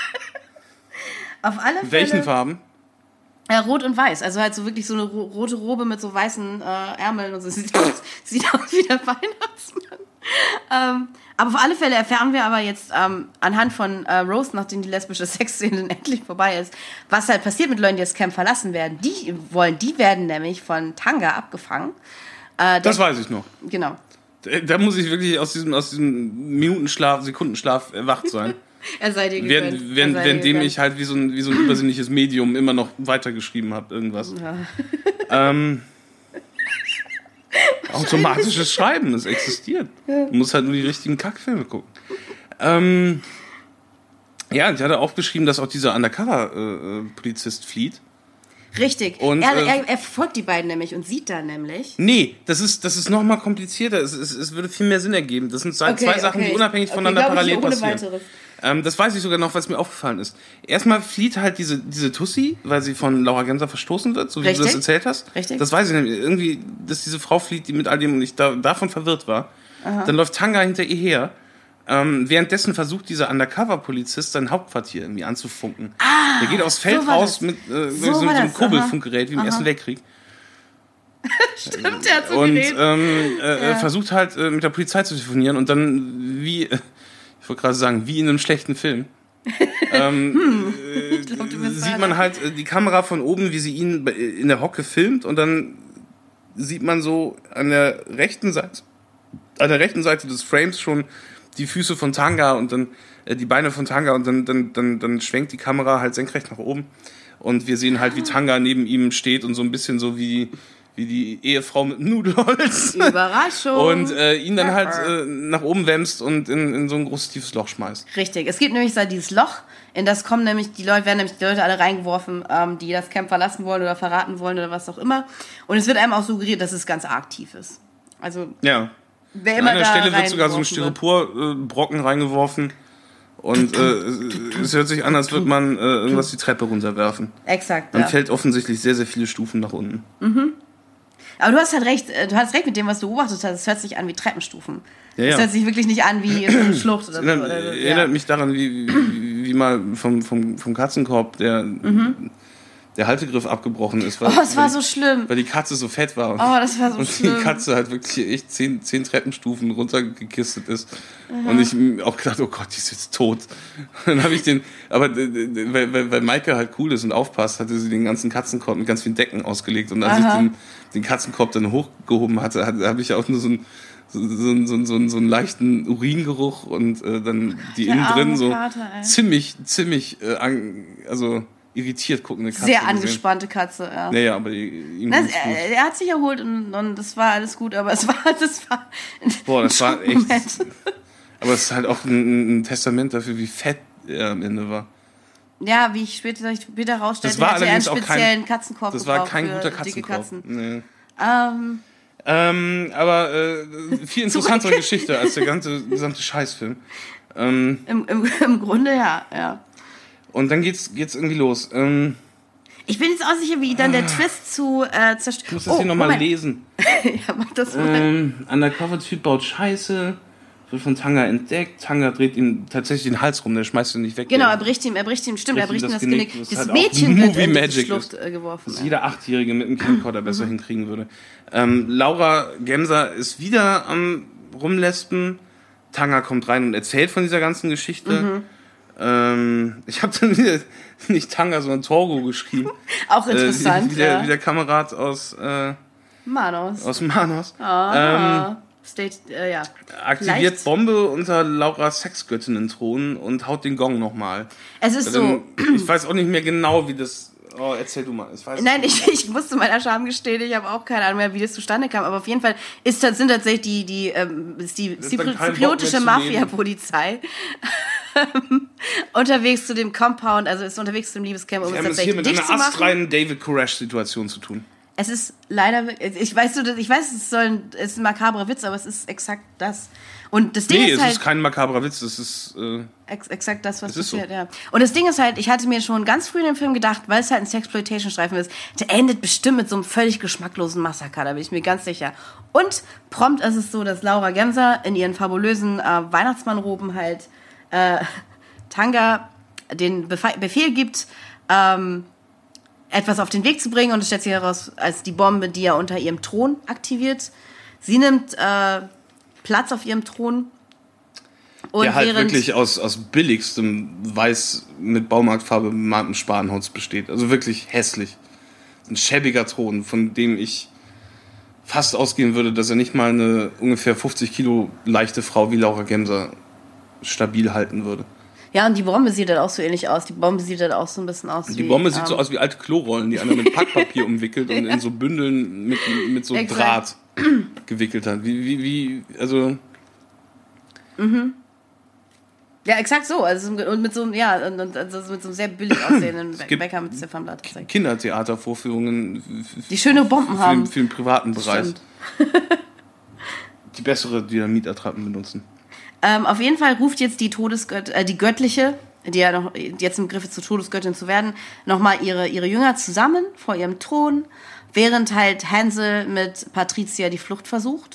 Auf alle Fälle. Welchen Farben? Rot und weiß. Also halt so wirklich so eine rote Robe mit so weißen Ärmeln und so. Sieht aus wie der Weihnachtsmann. Aber auf alle Fälle erfahren wir aber jetzt anhand von Rose, nachdem die lesbische Sexszene endlich vorbei ist, was halt passiert mit Leuten, die das Camp verlassen werden. Die werden nämlich von Tanga abgefangen. Das weiß ich noch. Genau. Da muss ich wirklich aus diesem Minutenschlaf, Sekundenschlaf erwacht sein. Er sei dir gegönnt. Währenddem ich halt wie so ein übersinnliches Medium immer noch weitergeschrieben habe, irgendwas. Ja. Automatisches Schreiben, das existiert. Du musst halt nur die richtigen Kackfilme gucken. Ja, ich hatte auch beschrieben, dass auch dieser Undercover-Polizist flieht. Richtig. Und, er verfolgt die beiden nämlich und sieht da nämlich. Nee, das ist noch mal komplizierter. Es würde viel mehr Sinn ergeben. Das sind zwei Sachen, die unabhängig voneinander parallel passieren. Das weiß ich sogar noch, was mir aufgefallen ist. Erstmal flieht halt diese Tussi, weil sie von Laura Gemser verstoßen wird, so wie du das erzählt hast. Richtig. Das weiß ich nämlich. Irgendwie, dass diese Frau flieht, die mit all dem und ich davon verwirrt war. Aha. Dann läuft Tanga hinter ihr her. Währenddessen versucht dieser Undercover-Polizist sein Hauptquartier irgendwie anzufunken. Der geht aufs Feld raus mit so einem Kurbelfunkgerät wie im Ersten Weltkrieg. Stimmt, der hat so geredet. Versucht halt mit der Polizei zu telefonieren und dann ich wollte gerade sagen, wie in einem schlechten Film. Sieht man halt die Kamera von oben, wie sie ihn in der Hocke filmt und dann sieht man so an der rechten Seite des Frames schon die Füße von Tanga und dann die Beine von Tanga und dann schwenkt die Kamera halt senkrecht nach oben und wir sehen halt, wie Tanga neben ihm steht und so ein bisschen so wie die Ehefrau mit Nudelholz. Überraschung. Und ihn dann halt nach oben wämst und in so ein großes tiefes Loch schmeißt. Richtig. Es gibt nämlich so dieses Loch, in das kommen nämlich die Leute alle reingeworfen, die das Camp verlassen wollen oder verraten wollen oder was auch immer. Und es wird einem auch suggeriert, dass es ganz arg tief ist. Also ja. Wer immer an einer da Stelle wird sogar so ein Styroporbrocken reingeworfen und es hört sich an, als würde man irgendwas die Treppe runterwerfen. Exakt. Man fällt offensichtlich sehr, sehr viele Stufen nach unten. Mhm. Aber du hast halt recht, mit dem, was du beobachtet hast. Es hört sich an wie Treppenstufen. Es hört sich wirklich nicht an wie eine Schlucht oder so. Erinnert mich daran, wie mal vom Katzenkorb der Haltegriff abgebrochen ist. Es war so schlimm. Weil die Katze so fett war. Das war so schlimm. Und die Katze halt wirklich echt 10 Treppenstufen runtergekistet ist. Und ich auch gedacht, oh Gott, die ist jetzt tot. Dann habe ich weil Maike halt cool ist und aufpasst, hatte sie den ganzen Katzenkorb mit ganz vielen Decken ausgelegt. Und als ich den Katzenkorb dann hochgehoben hatte, habe ich auch nur so einen leichten Uringeruch und dann die innen drin so Kater, ziemlich irritiert guckende Katze. Sehr angespannte Katze, ja. Naja, aber er hat sich erholt und das war alles gut, aber das war das war echt. Aber es ist halt auch ein Testament dafür, wie fett er am Ende war. Ja, wie ich später rausstellte, das war allerdings einen speziellen Katzenkorb. Das war kein guter Katzenkorb. Nee. Viel interessantere Geschichte als der gesamte Scheißfilm. Im Grunde ja. Und dann geht's irgendwie los. Ich bin jetzt auch sicher, wie dann der Twist zu zerstört. Ich muss das hier nochmal lesen. Ja, mach das mal. Undercover-Typ baut Scheiße, wird von Tanga entdeckt. Tanga dreht ihm tatsächlich den Hals rum, der schmeißt ihn nicht weg. Genau, er bricht ihm das Genick. Das Mädchen wird in die Schlucht geworfen. Was jeder Achtjährige mit einem Camcorder besser hinkriegen würde. Laura Gemser ist wieder am Rumlespen. Tanga kommt rein und erzählt von dieser ganzen Geschichte. Ich habe dann wieder nicht Tanga, sondern Torgo geschrieben. Auch interessant. Wie der Kamerad aus Manos. Aus Manos. Aktiviert Leicht. Bombe unter Lauras Sexgöttinnen-Thron und haut den Gong nochmal. Es ist so. Ich weiß auch nicht mehr genau, wie das. Oh, erzähl du mal. Ich musste meiner Scham gestehen, ich habe auch keine Ahnung mehr, wie das zustande kam, aber auf jeden Fall sind tatsächlich die zypriotische Mafia-Polizei unterwegs zu dem Compound, also ist unterwegs zum Liebescamp, um es tatsächlich dicht zu machen. Wir haben es hier mit einer astreinen David Koresh-Situation zu tun. Es ist leider, ich weiß, es ist ein makaberer Witz, aber es ist exakt das. Und das Ding ist halt, es ist kein makaberer Witz, es ist exakt das, was passiert, so. ja. Und das Ding ist halt, ich hatte mir schon ganz früh in dem Film gedacht, weil es halt ein Sexploitation-Streifen ist, der endet bestimmt mit so einem völlig geschmacklosen Massaker, da bin ich mir ganz sicher. Und prompt ist es so, dass Laura Gemser in ihren fabulösen Weihnachtsmannroben halt Tanga den Befehl gibt, etwas auf den Weg zu bringen, und es stellt sich heraus als die Bombe, die er unter ihrem Thron aktiviert. Sie nimmt Platz auf ihrem Thron. Und der halt wirklich aus billigstem Weiß mit Baumarktfarbe bemaltem Spanholz besteht. Also wirklich hässlich. Ein schäbiger Thron, von dem ich fast ausgehen würde, dass er nicht mal eine ungefähr 50 Kilo leichte Frau wie Laura Gemser stabil halten würde. Ja, und die Bombe sieht halt auch so ähnlich aus. Die Bombe sieht halt auch so ein bisschen aus Die Bombe sieht so aus wie alte Klorollen, die einer mit Packpapier umwickelt und in so Bündeln mit so Draht gewickelt hat. Also... Ja, exakt so. Also, und mit so einem, ja, also mit so einem sehr billig aussehenden Bäcker mit Ziffernblatt. Kindertheatervorführungen. Die schöne Bomben haben. Für den privaten Bereich. Stimmt. Die bessere Dynamitattrappen benutzen. Auf jeden Fall ruft jetzt die Göttliche, die ja noch jetzt im Griff ist, zur Todesgöttin zu werden, nochmal ihre Jünger zusammen vor ihrem Thron, während halt Hansel mit Patricia die Flucht versucht.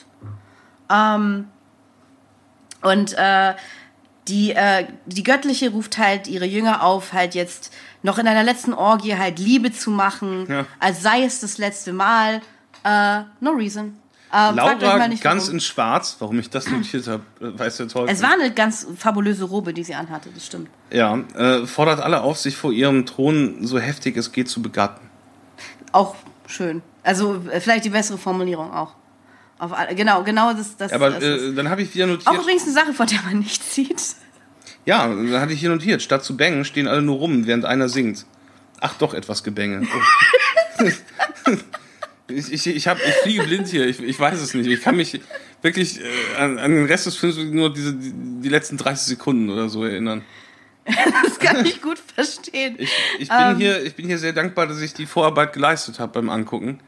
Die Göttliche ruft halt ihre Jünger auf, halt jetzt noch in einer letzten Orgie halt Liebe zu machen, als sei es das letzte Mal. No reason. Laura ganz in schwarz, warum ich das notiert habe, weiß der Teufel. Es war eine ganz fabulöse Robe, die sie anhatte, das stimmt. Ja, fordert alle auf, sich vor ihrem Thron so heftig es geht zu begatten. Auch schön. Also vielleicht die bessere Formulierung auch. Genau das. Aber das dann habe ich wieder notiert. auch übrigens eine Sache, von der man nichts sieht. Ja, dann hatte ich hier notiert. Statt zu bängen, stehen alle nur rum, während einer singt. Ach doch, etwas Gebänge. Oh. Ich fliege blind hier. Ich weiß es nicht. Ich kann mich wirklich an den Rest des Films nur die letzten 30 Sekunden oder so erinnern. Das kann ich gut verstehen. Ich bin hier sehr dankbar, dass ich die Vorarbeit geleistet habe beim Angucken.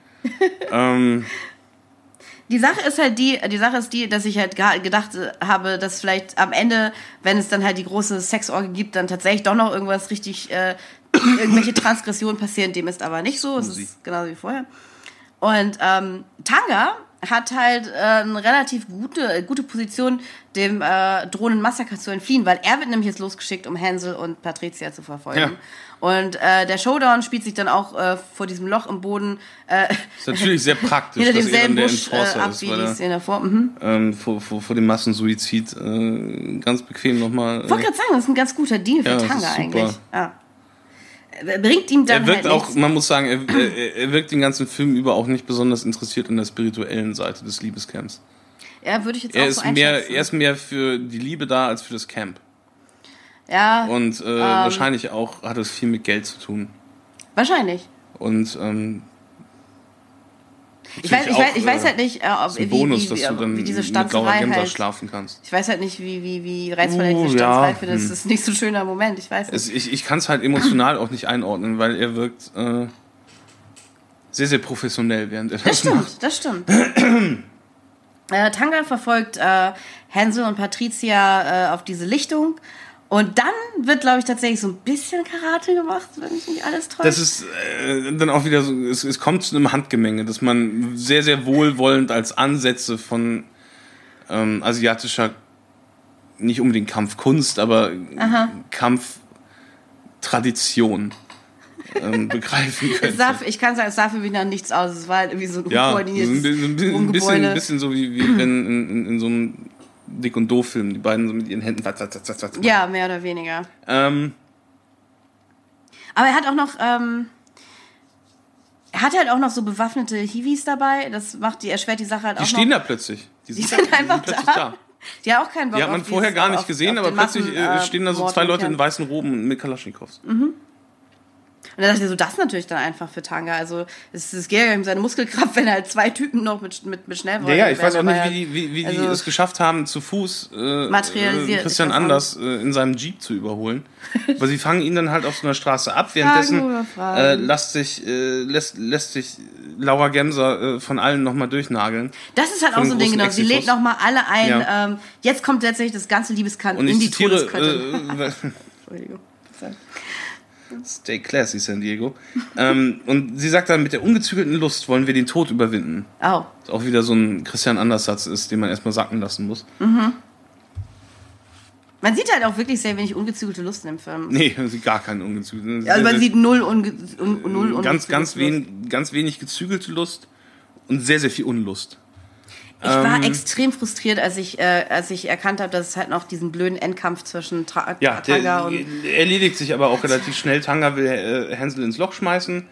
Die Sache ist die, dass ich halt gedacht habe, dass vielleicht am Ende, wenn es dann halt die große Sexorgie gibt, dann tatsächlich doch noch irgendwas richtig, irgendwelche Transgressionen passieren. Dem ist aber nicht so. Es ist genauso wie vorher. Und Tanga hat halt eine relativ gute Position, dem Drohnenmassaker zu entfliehen, weil er wird nämlich jetzt losgeschickt, um Hansel und Patricia zu verfolgen. Ja. Und der Showdown spielt sich dann auch vor diesem Loch im Boden. Ist natürlich sehr praktisch, dass er dann der Busch, Enforcer ist, weil vor dem Massensuizid ganz bequem nochmal... Ich wollte gerade sagen, das ist ein ganz guter Deal für Tanga eigentlich. Ja. Bringt ihm dann er wirkt halt auch, man muss sagen, er wirkt den ganzen Film über auch nicht besonders interessiert an der spirituellen Seite des Liebescamps. Ja, würde ich jetzt auch so einschätzen. Er ist mehr für die Liebe da als für das Camp. Ja. Und wahrscheinlich auch hat es viel mit Geld zu tun. Wahrscheinlich. Und ich weiß halt nicht, wie diese Stanzerei halt schlafen kannst. Ich weiß halt nicht, wie reizvoll ich diese Stanzerei finde. Das ist nicht so ein schöner Moment, ich weiß nicht. Ich kann es halt emotional auch nicht einordnen, weil er wirkt sehr, sehr professionell, während er das macht. Das stimmt. Tanga verfolgt Hansel und Patricia auf diese Lichtung. Und dann wird, glaube ich, tatsächlich so ein bisschen Karate gemacht, wenn mich nicht alles täuscht. Das ist dann auch wieder so, es kommt zu einem Handgemenge, dass man sehr, sehr wohlwollend als Ansätze von asiatischer, nicht unbedingt Kampfkunst, aber Kampftradition begreifen könnte. Ich kann sagen, es sah für mich nach nichts aus. Es war halt irgendwie so ein unkoordiniertes ein bisschen so wie wenn in so einem Dick- und Doof-Film, die beiden so mit ihren Händen... Ja, mehr oder weniger. Aber er hat auch noch... er hat halt auch noch so bewaffnete Hiwis dabei. Das erschwert die Sache halt auch noch. Die stehen da plötzlich. Die sind einfach da. Die haben auch keinen Bock. Die hat man vorher gar nicht gesehen, aber plötzlich stehen da so zwei Leute in weißen Roben mit Kalaschnikows. Mhm. Und dann dachte ich so, das natürlich dann einfach für Tanga. Also es geht ja um seine Muskelkraft, wenn halt zwei Typen noch mit Schnellwollen... Ja, ich weiß auch nicht, wie die es geschafft haben, zu Fuß Christian Anders in seinem Jeep zu überholen. Aber sie fangen ihn dann halt auf so einer Straße ab. Währenddessen lässt sich Laura Gemser von allen nochmal durchnageln. Das ist halt auch so ein Ding, genau. Sie lädt nochmal alle ein. Ja. Jetzt kommt tatsächlich das ganze Liebeskant in die Todeskötte. Entschuldigung. Stay classy, San Diego. Und sie sagt dann, mit der ungezügelten Lust wollen wir den Tod überwinden. Oh. Was auch wieder so ein Christian Anders-Satz ist, den man erstmal sacken lassen muss. Mhm. Man sieht halt auch wirklich sehr wenig ungezügelte Lust in dem Film. Nee, man sieht gar keine ungezügelte. Also man sieht null ganz wenig gezügelte Lust und sehr, sehr viel Unlust. Ich war extrem frustriert, als ich erkannt habe, dass es halt noch diesen blöden Endkampf zwischen Tanga und... erledigt sich aber auch relativ schnell. Tanga will Hansel ins Loch schmeißen.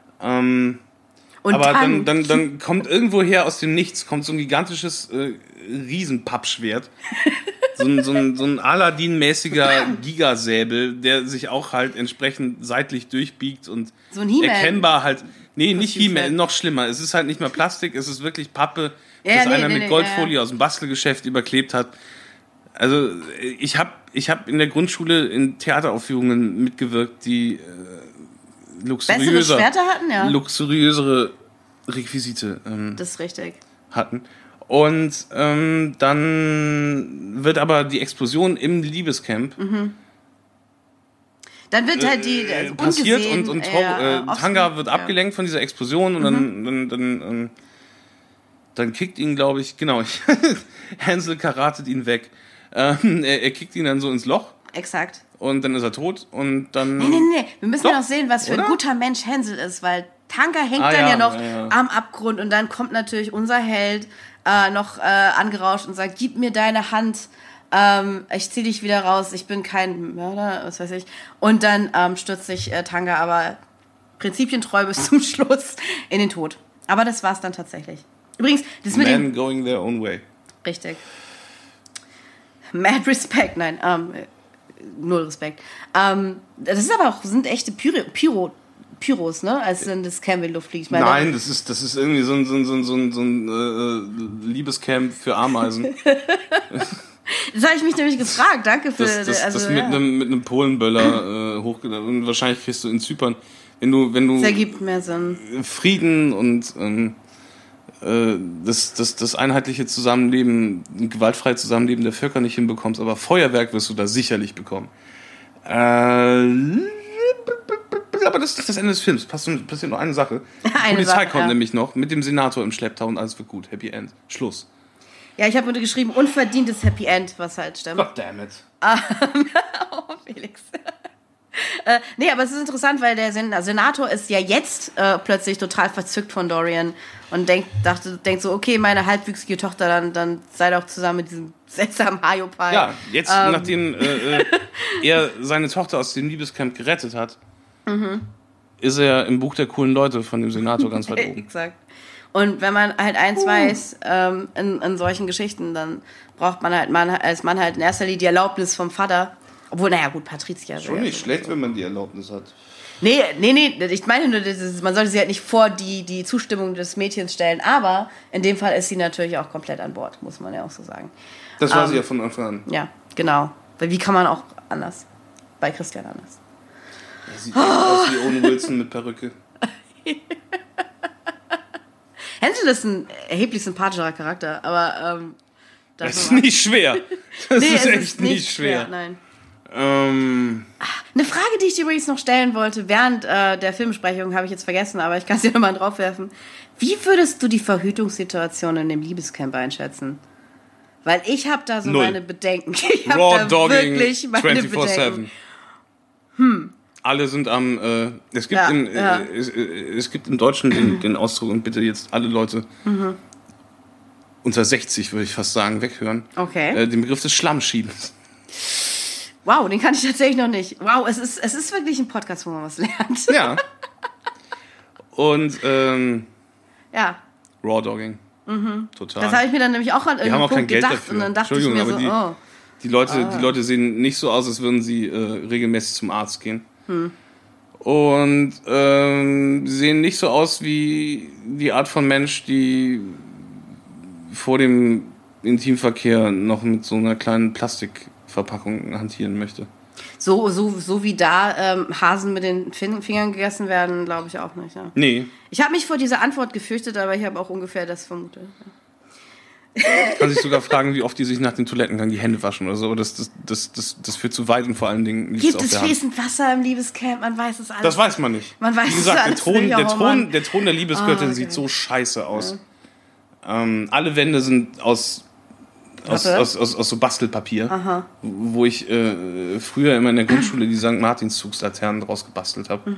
Aber dann kommt irgendwoher aus dem Nichts kommt so ein gigantisches Riesenpappschwert. So ein Aladdin-mäßiger Gigasäbel, der sich auch halt entsprechend seitlich durchbiegt und so ein He-Man. Erkennbar halt... Nee, nicht He-Man, noch schlimmer. Es ist halt nicht mehr Plastik, es ist wirklich Pappe, das einer mit Goldfolie aus dem Bastelgeschäft überklebt hat. Also ich hab in der Grundschule in Theateraufführungen mitgewirkt, die Bessere Schwerter hatten, ja. luxuriösere Requisite Das ist richtig. hatten. Und dann wird aber die Explosion im Liebescamp Dann wird halt die passiert ungesehen, und Tanga wird abgelenkt von dieser Explosion und dann kickt ihn, glaube ich, genau, Hansel karatet ihn weg. Er kickt ihn dann so ins Loch. Exakt. Und dann ist er tot und dann... Nee. Wir müssen Doch, ja noch sehen, was für oder? ein guter Mensch Hansel ist, weil Tanga hängt dann ja noch am Abgrund und dann kommt natürlich unser Held noch angerauscht und sagt, gib mir deine Hand, ich zieh dich wieder raus, ich bin kein Mörder, was weiß ich. Und dann stürzt sich Tanga aber prinzipientreu bis zum Schluss in den Tod. Aber das war's dann tatsächlich. Übrigens, das mit Men going their own way. Richtig. Mad Respect, nein, null Respekt. Das ist aber auch, sind echte Pyros, ne? Als dann das Camp in die Luft fliegt. Ich meine, Nein, das ist irgendwie so ein Liebescamp für Ameisen. das habe ich mich nämlich gefragt. Danke für das mit einem Polenböller hochgeladen. Und wahrscheinlich kriegst du in Zypern, wenn du das ergibt mehr Sinn. Frieden und das einheitliche Zusammenleben, ein gewaltfreies Zusammenleben der Völker nicht hinbekommst, aber Feuerwerk wirst du da sicherlich bekommen. Aber das ist nicht das Ende des Films. Passiert nur eine Sache. Die Polizei kommt nämlich noch mit dem Senator im Schlepptau und alles wird gut. Happy End. Schluss. Ja, ich habe mir geschrieben, unverdientes Happy End, was halt stimmt. God damn it. Oh, Felix. Nee, aber es ist interessant, weil der Senator ist ja jetzt plötzlich total verzückt von Dorian und denkt so, okay, meine halbwüchsige Tochter, dann sei doch zusammen mit diesem seltsamen Hayopai. Ja, jetzt, nachdem er seine Tochter aus dem Liebescamp gerettet hat, ist er im Buch der coolen Leute von dem Senator ganz weit oben. Exakt. Und wenn man halt eins weiß, in solchen Geschichten, dann braucht man halt als Mann halt in erster Linie die Erlaubnis vom Vater. Obwohl, naja, gut, Patrizia. Schon nicht schlecht, wenn man die Erlaubnis hat. Nee, ich meine nur, man sollte sie halt nicht vor die Zustimmung des Mädchens stellen, aber in dem Fall ist sie natürlich auch komplett an Bord, muss man ja auch so sagen. Das war sie ja von Anfang an. Ja, genau. Weil wie kann man auch anders? Bei Christian anders. Ja, sieht aus wie Owen Wilson mit Perücke. Hansel ist ein erheblich sympathischerer Charakter, aber das ist nicht schwer. Das ist echt nicht schwer. Nein. Eine Frage, die ich dir übrigens noch stellen wollte während der Filmbesprechung, habe ich jetzt vergessen, aber ich kann es dir nochmal draufwerfen. Wie würdest du die Verhütungssituation in dem Liebescamp einschätzen? Weil ich habe da so meine Bedenken. Ich habe da wirklich meine 24/7. Bedenken. Alle sind am... Es gibt im Deutschen den Ausdruck, und bitte jetzt alle Leute unter 60, würde ich fast sagen, weghören. Okay. Den Begriff des Schlammschiebens. Wow, den kann ich tatsächlich noch nicht. Wow, es ist wirklich ein Podcast, wo man was lernt. Ja. Und ja. Raw Dogging. Total. Das habe ich mir dann nämlich auch an irgendeinem Punkt Geld gedacht. dafür. Und dann dachte ich mir so, die Leute sehen nicht so aus, als würden sie regelmäßig zum Arzt gehen. Und sehen nicht so aus wie die Art von Mensch, die vor dem Intimverkehr noch mit so einer kleinen Plastikverpackung hantieren möchte. So wie da Hasen mit den Fingern gegessen werden, glaube ich auch nicht. Ja. Nee. Ich habe mich vor dieser Antwort gefürchtet, aber ich habe auch ungefähr das vermutet. Kann sich sogar fragen, wie oft die sich nach dem Toilettengang die Hände waschen oder so. Aber das führt zu weit und vor allen Dingen liegt Gibt auf es der Hand. fließend Wasser im Liebescamp? Man weiß es alles. Das weiß man nicht. Man weiß Wie gesagt, es alles der Thron der Liebesgöttin sieht so scheiße aus. Ja. Alle Wände sind aus so Bastelpapier. Aha. Wo ich früher immer in der Grundschule die St. Martinszugslaternen draus gebastelt habe.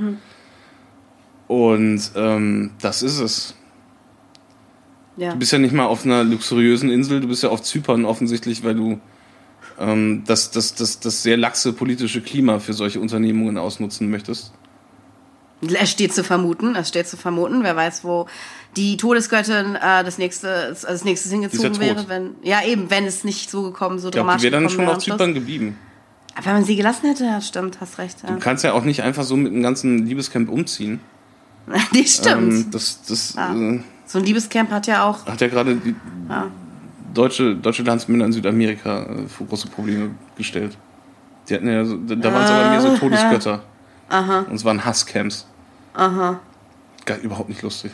Und das ist es. Ja. Du bist ja nicht mal auf einer luxuriösen Insel, du bist ja auf Zypern offensichtlich, weil du das sehr laxe politische Klima für solche Unternehmungen ausnutzen möchtest. Es steht zu vermuten, wer weiß, wo die Todesgöttin als nächstes hingezogen wäre, wenn es nicht so dramatisch gekommen wäre. Die wäre dann schon auf Zypern geblieben. Aber wenn man sie gelassen hätte, ja, stimmt, hast recht. Ja. Du kannst ja auch nicht einfach so mit einem ganzen Liebescamp umziehen. Das stimmt. So ein Liebescamp hat ja auch... Hat ja gerade deutsche Landsmänner in Südamerika vor große Probleme gestellt. Die hatten ja da waren es aber mehr so Todesgötter. Aha. Und es waren Hasscamps. Aha. Geil, überhaupt nicht lustig.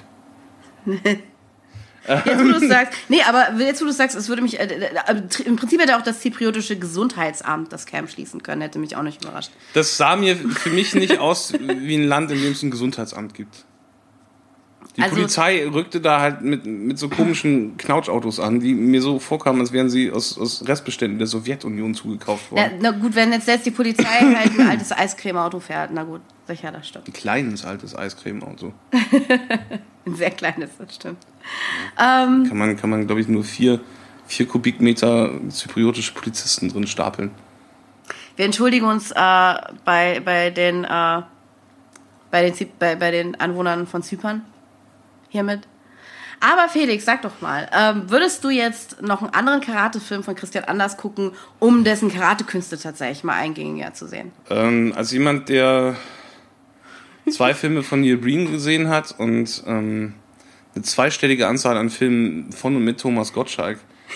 Jetzt, wo du es sagst, es würde mich, im Prinzip hätte auch das zypriotische Gesundheitsamt das Camp schließen können, hätte mich auch nicht überrascht. Das sah mir für mich nicht aus wie ein Land, in dem es ein Gesundheitsamt gibt. Die Polizei rückte da halt mit so komischen Knautschautos an, die mir so vorkamen, als wären sie aus Restbeständen der Sowjetunion zugekauft worden. Na gut, wenn jetzt selbst die Polizei halt ein altes Eiscreme-Auto fährt, na gut, sicher, das stimmt. Ein kleines, altes Eiscreme-Auto. Ein sehr kleines, das stimmt. Kann man glaube ich, nur 4 Kubikmeter zypriotische Polizisten drin stapeln. Wir entschuldigen uns bei den Anwohnern von Zypern hiermit. Aber Felix, sag doch mal, würdest du jetzt noch einen anderen Karate-Film von Christian Anders gucken, um dessen Karatekünste tatsächlich mal eingängiger zu sehen? Als jemand, der 2 Filme von Neil Breen gesehen hat und eine zweistellige Anzahl an Filmen von und mit Thomas Gottschalk,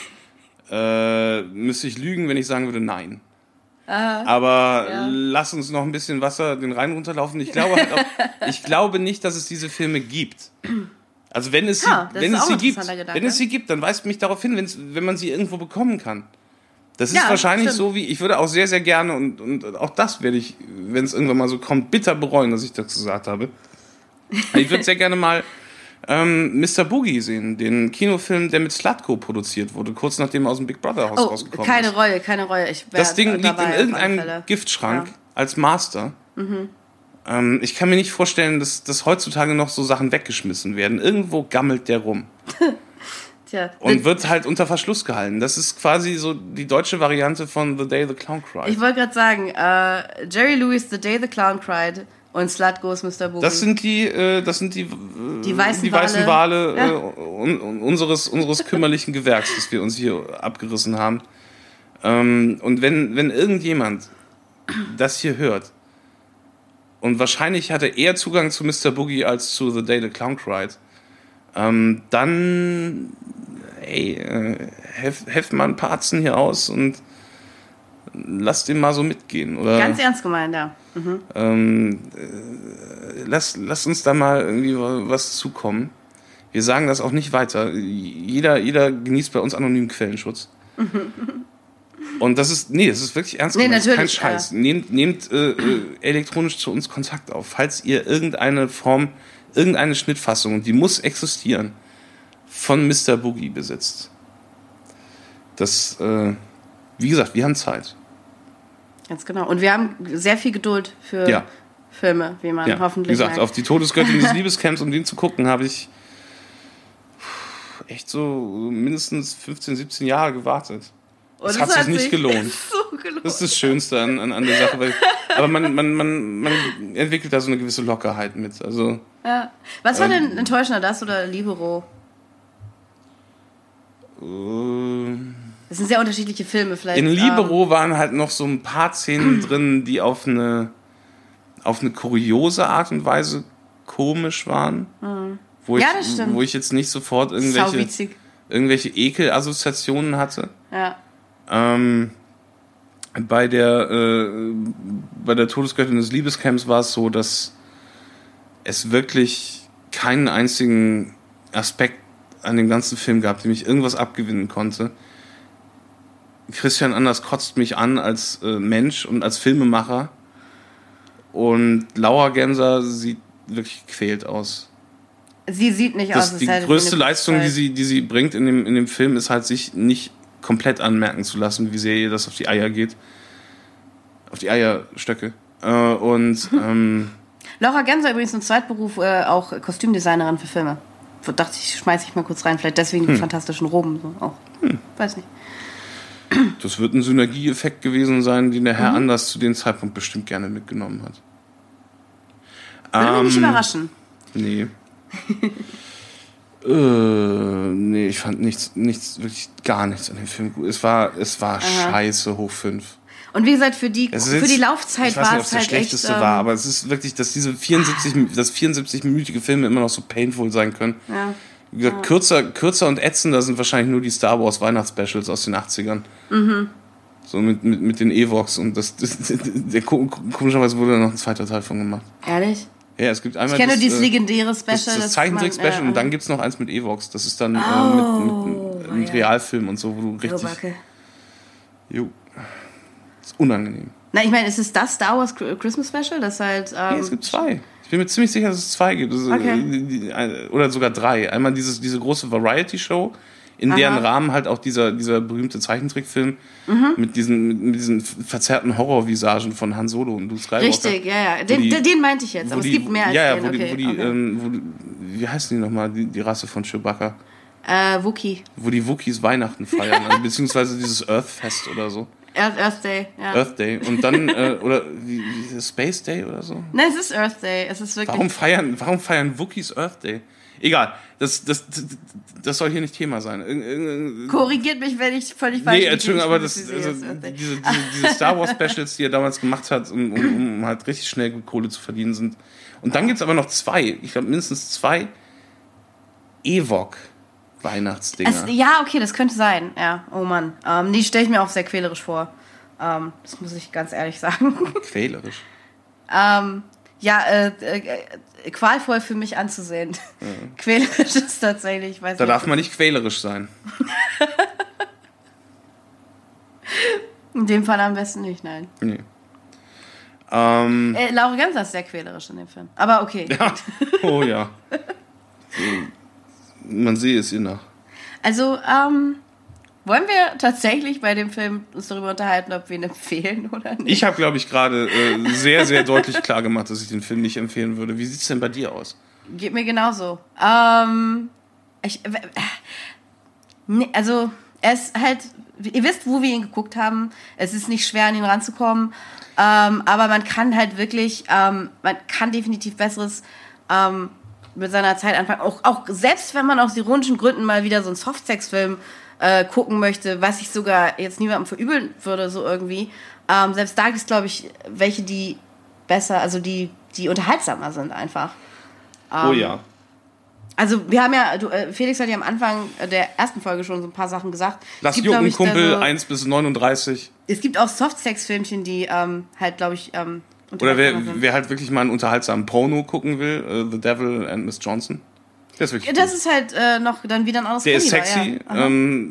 müsste ich lügen, wenn ich sagen würde, nein. Aber lass uns noch ein bisschen Wasser den Rhein runterlaufen. Ich glaube nicht, dass es diese Filme gibt. Also wenn es sie gibt, dann weist mich darauf hin, wenn man sie irgendwo bekommen kann. Das ist wahrscheinlich so wie, ich würde auch sehr, sehr gerne, und auch das werde ich, wenn es irgendwann mal so kommt, bitter bereuen, dass ich das gesagt habe. Ich würde sehr gerne mal Mr. Boogie sehen, den Kinofilm, der mit Slatko produziert wurde, kurz nachdem er aus dem Big Brother Haus rausgekommen ist. Keine Reue. Das Ding liegt in irgendeinem Giftschrank als Master. Mhm. Ich kann mir nicht vorstellen, dass heutzutage noch so Sachen weggeschmissen werden. Irgendwo gammelt der rum. Tja. Und wird halt unter Verschluss gehalten. Das ist quasi so die deutsche Variante von The Day the Clown Cried. Ich wollte gerade sagen, Jerry Lewis, The Day the Clown Cried und Slatko's Mr. Boogie. Das sind die weißen Wale unseres kümmerlichen Gewerks, das wir uns hier abgerissen haben. Und wenn irgendjemand das hier hört, und wahrscheinlich hatte er Zugang zu Mr. Boogie als zu The Day the Clown Cried, dann heft mal ein paar Atzen hier aus und lasst den mal so mitgehen. Oder, ganz ernst gemeint, ja. Mhm. Lass uns da mal irgendwie was zukommen. Wir sagen das auch nicht weiter. Jeder genießt bei uns anonymen Quellenschutz. Und das ist wirklich ernst gemeint. Das ist kein Scheiß. Nehmt elektronisch zu uns Kontakt auf. Falls ihr irgendeine Schnittfassung, und die muss existieren, von Mr. Boogie besitzt. Das, wie gesagt, wir haben Zeit. Ganz genau. Und wir haben sehr viel Geduld für Filme, wie man hoffentlich Wie gesagt, merkt. auf die Todesgöttin des Liebescamps, um den zu gucken, habe ich echt so mindestens 15, 17 Jahre gewartet. Das hat sich nicht gelohnt. Das ist das Schönste an der Sache. Aber man entwickelt da so eine gewisse Lockerheit mit. Also, ja. Was war denn enttäuschender, das oder Libero? Das sind sehr unterschiedliche Filme vielleicht. In Libero waren halt noch so ein paar Szenen drin, die auf eine kuriose Art und Weise komisch waren. Wo ich jetzt nicht sofort irgendwelche Ekelassoziationen hatte. Ja. Bei der Todesgöttin des Liebescamps war es so, dass es wirklich keinen einzigen Aspekt an dem ganzen Film gab, dem ich irgendwas abgewinnen konnte. Christian Anders kotzt mich an als Mensch und als Filmemacher, und Laura Gemser sieht wirklich gequält aus. Sie sieht nicht aus. Die größte Leistung, die sie bringt in dem Film, ist halt, sich nicht komplett anmerken zu lassen, wie sehr ihr das auf die Eier geht. Auf die Eierstöcke. Laura Gemser übrigens im Zweitberuf auch Kostümdesignerin für Filme. So dachte ich, schmeiße ich mal kurz rein. Vielleicht deswegen die fantastischen Roben. So auch. Weiß nicht. Das wird ein Synergieeffekt gewesen sein, den der Herr Anders zu dem Zeitpunkt bestimmt gerne mitgenommen hat. Würde mich nicht überraschen. Nee. Nee, ich fand nichts, wirklich gar nichts an dem Film gut. Es war scheiße hoch 5. Und wie gesagt, für die Laufzeit war es halt echt... Ich weiß nicht, ob es das Schlechteste war, aber es ist wirklich, dass diese 74-minütige Filme immer noch so painful sein können. Ja. Wie gesagt, kürzer und ätzender sind wahrscheinlich nur die Star Wars Weihnachtsspecials aus den 80ern. So mit den Ewoks und komischerweise wurde da noch ein zweiter Teil von gemacht. Ehrlich? Ja, es gibt einmal Ich kenne dieses legendäre Special. das Zeichentrick-Special und dann gibt es noch eins mit Ewoks. Das ist dann mit Realfilm und so, wo du richtig... Jo. Das ist unangenehm. Na, ich meine, ist es das Star Wars Christmas Special? Das halt... Nee, es gibt 2. Ich bin mir ziemlich sicher, dass es 2 gibt. Oder sogar 3. Einmal diese große Variety-Show, in deren Rahmen halt auch dieser berühmte Zeichentrickfilm mit diesen verzerrten Horrorvisagen von Han Solo und Luke Skywalker. Richtig, ja. Den meinte ich jetzt, aber es gibt mehr als den. Wie heißen die nochmal, die Rasse von Chewbacca? Wookie. Wo die Wookiees Weihnachten feiern, beziehungsweise dieses Earth-Fest oder so. Earth Day, ja. Earth Day. Und dann, oder wie Space Day oder so? Nein, es ist Earth Day. Es ist wirklich. Warum feiern Wookiees Earth Day? Egal, das soll hier nicht Thema sein. Korrigiert mich, wenn ich völlig falsch bin. Nee, Entschuldigung, aber diese Star Wars Specials, die er damals gemacht hat, um halt richtig schnell gut Kohle zu verdienen sind. Und dann gibt es aber noch 2, ich glaube mindestens 2 Ewok-Weihnachtsdinger. Ja, okay, das könnte sein. Ja, oh Mann. Die stelle ich mir auch sehr quälerisch vor. Das muss ich ganz ehrlich sagen. Quälerisch? Qualvoll für mich anzusehen. Ja. Quälerisch ist tatsächlich, weiß da darf man nicht quälerisch sein. In dem Fall am besten nicht, nein. Nee. Laura Gemser ist sehr quälerisch in dem Film. Aber okay. Ja. Oh ja. Man sehe es ihr nach. Also, wollen wir tatsächlich bei dem Film uns darüber unterhalten, ob wir ihn empfehlen oder nicht? Ich habe, glaube ich, gerade sehr, sehr deutlich klar gemacht, dass ich den Film nicht empfehlen würde. Wie sieht es denn bei dir aus? Geht mir genauso. Also, er ist halt, ihr wisst, wo wir ihn geguckt haben. Es ist nicht schwer, an ihn ranzukommen. Aber man kann halt wirklich, man kann definitiv Besseres mit seiner Zeit anfangen. Auch selbst wenn man aus ironischen Gründen mal wieder so einen Softsex-Film gucken möchte, was ich sogar jetzt niemandem verübeln würde, so irgendwie. Selbst da gibt es, glaube ich, welche, die besser, also die unterhaltsamer sind einfach. Oh ja. Also wir haben ja, Felix hat ja am Anfang der ersten Folge schon so ein paar Sachen gesagt. Lass jucken, Kumpel, 1 bis 39. Es gibt auch Softsex-Filmchen, die halt, glaube ich, oder wer halt wirklich mal einen unterhaltsamen Porno gucken will, The Devil and Miss Johnson. Der ist wirklich das ist halt noch dann wieder ein anderes Der ist sexy, ja.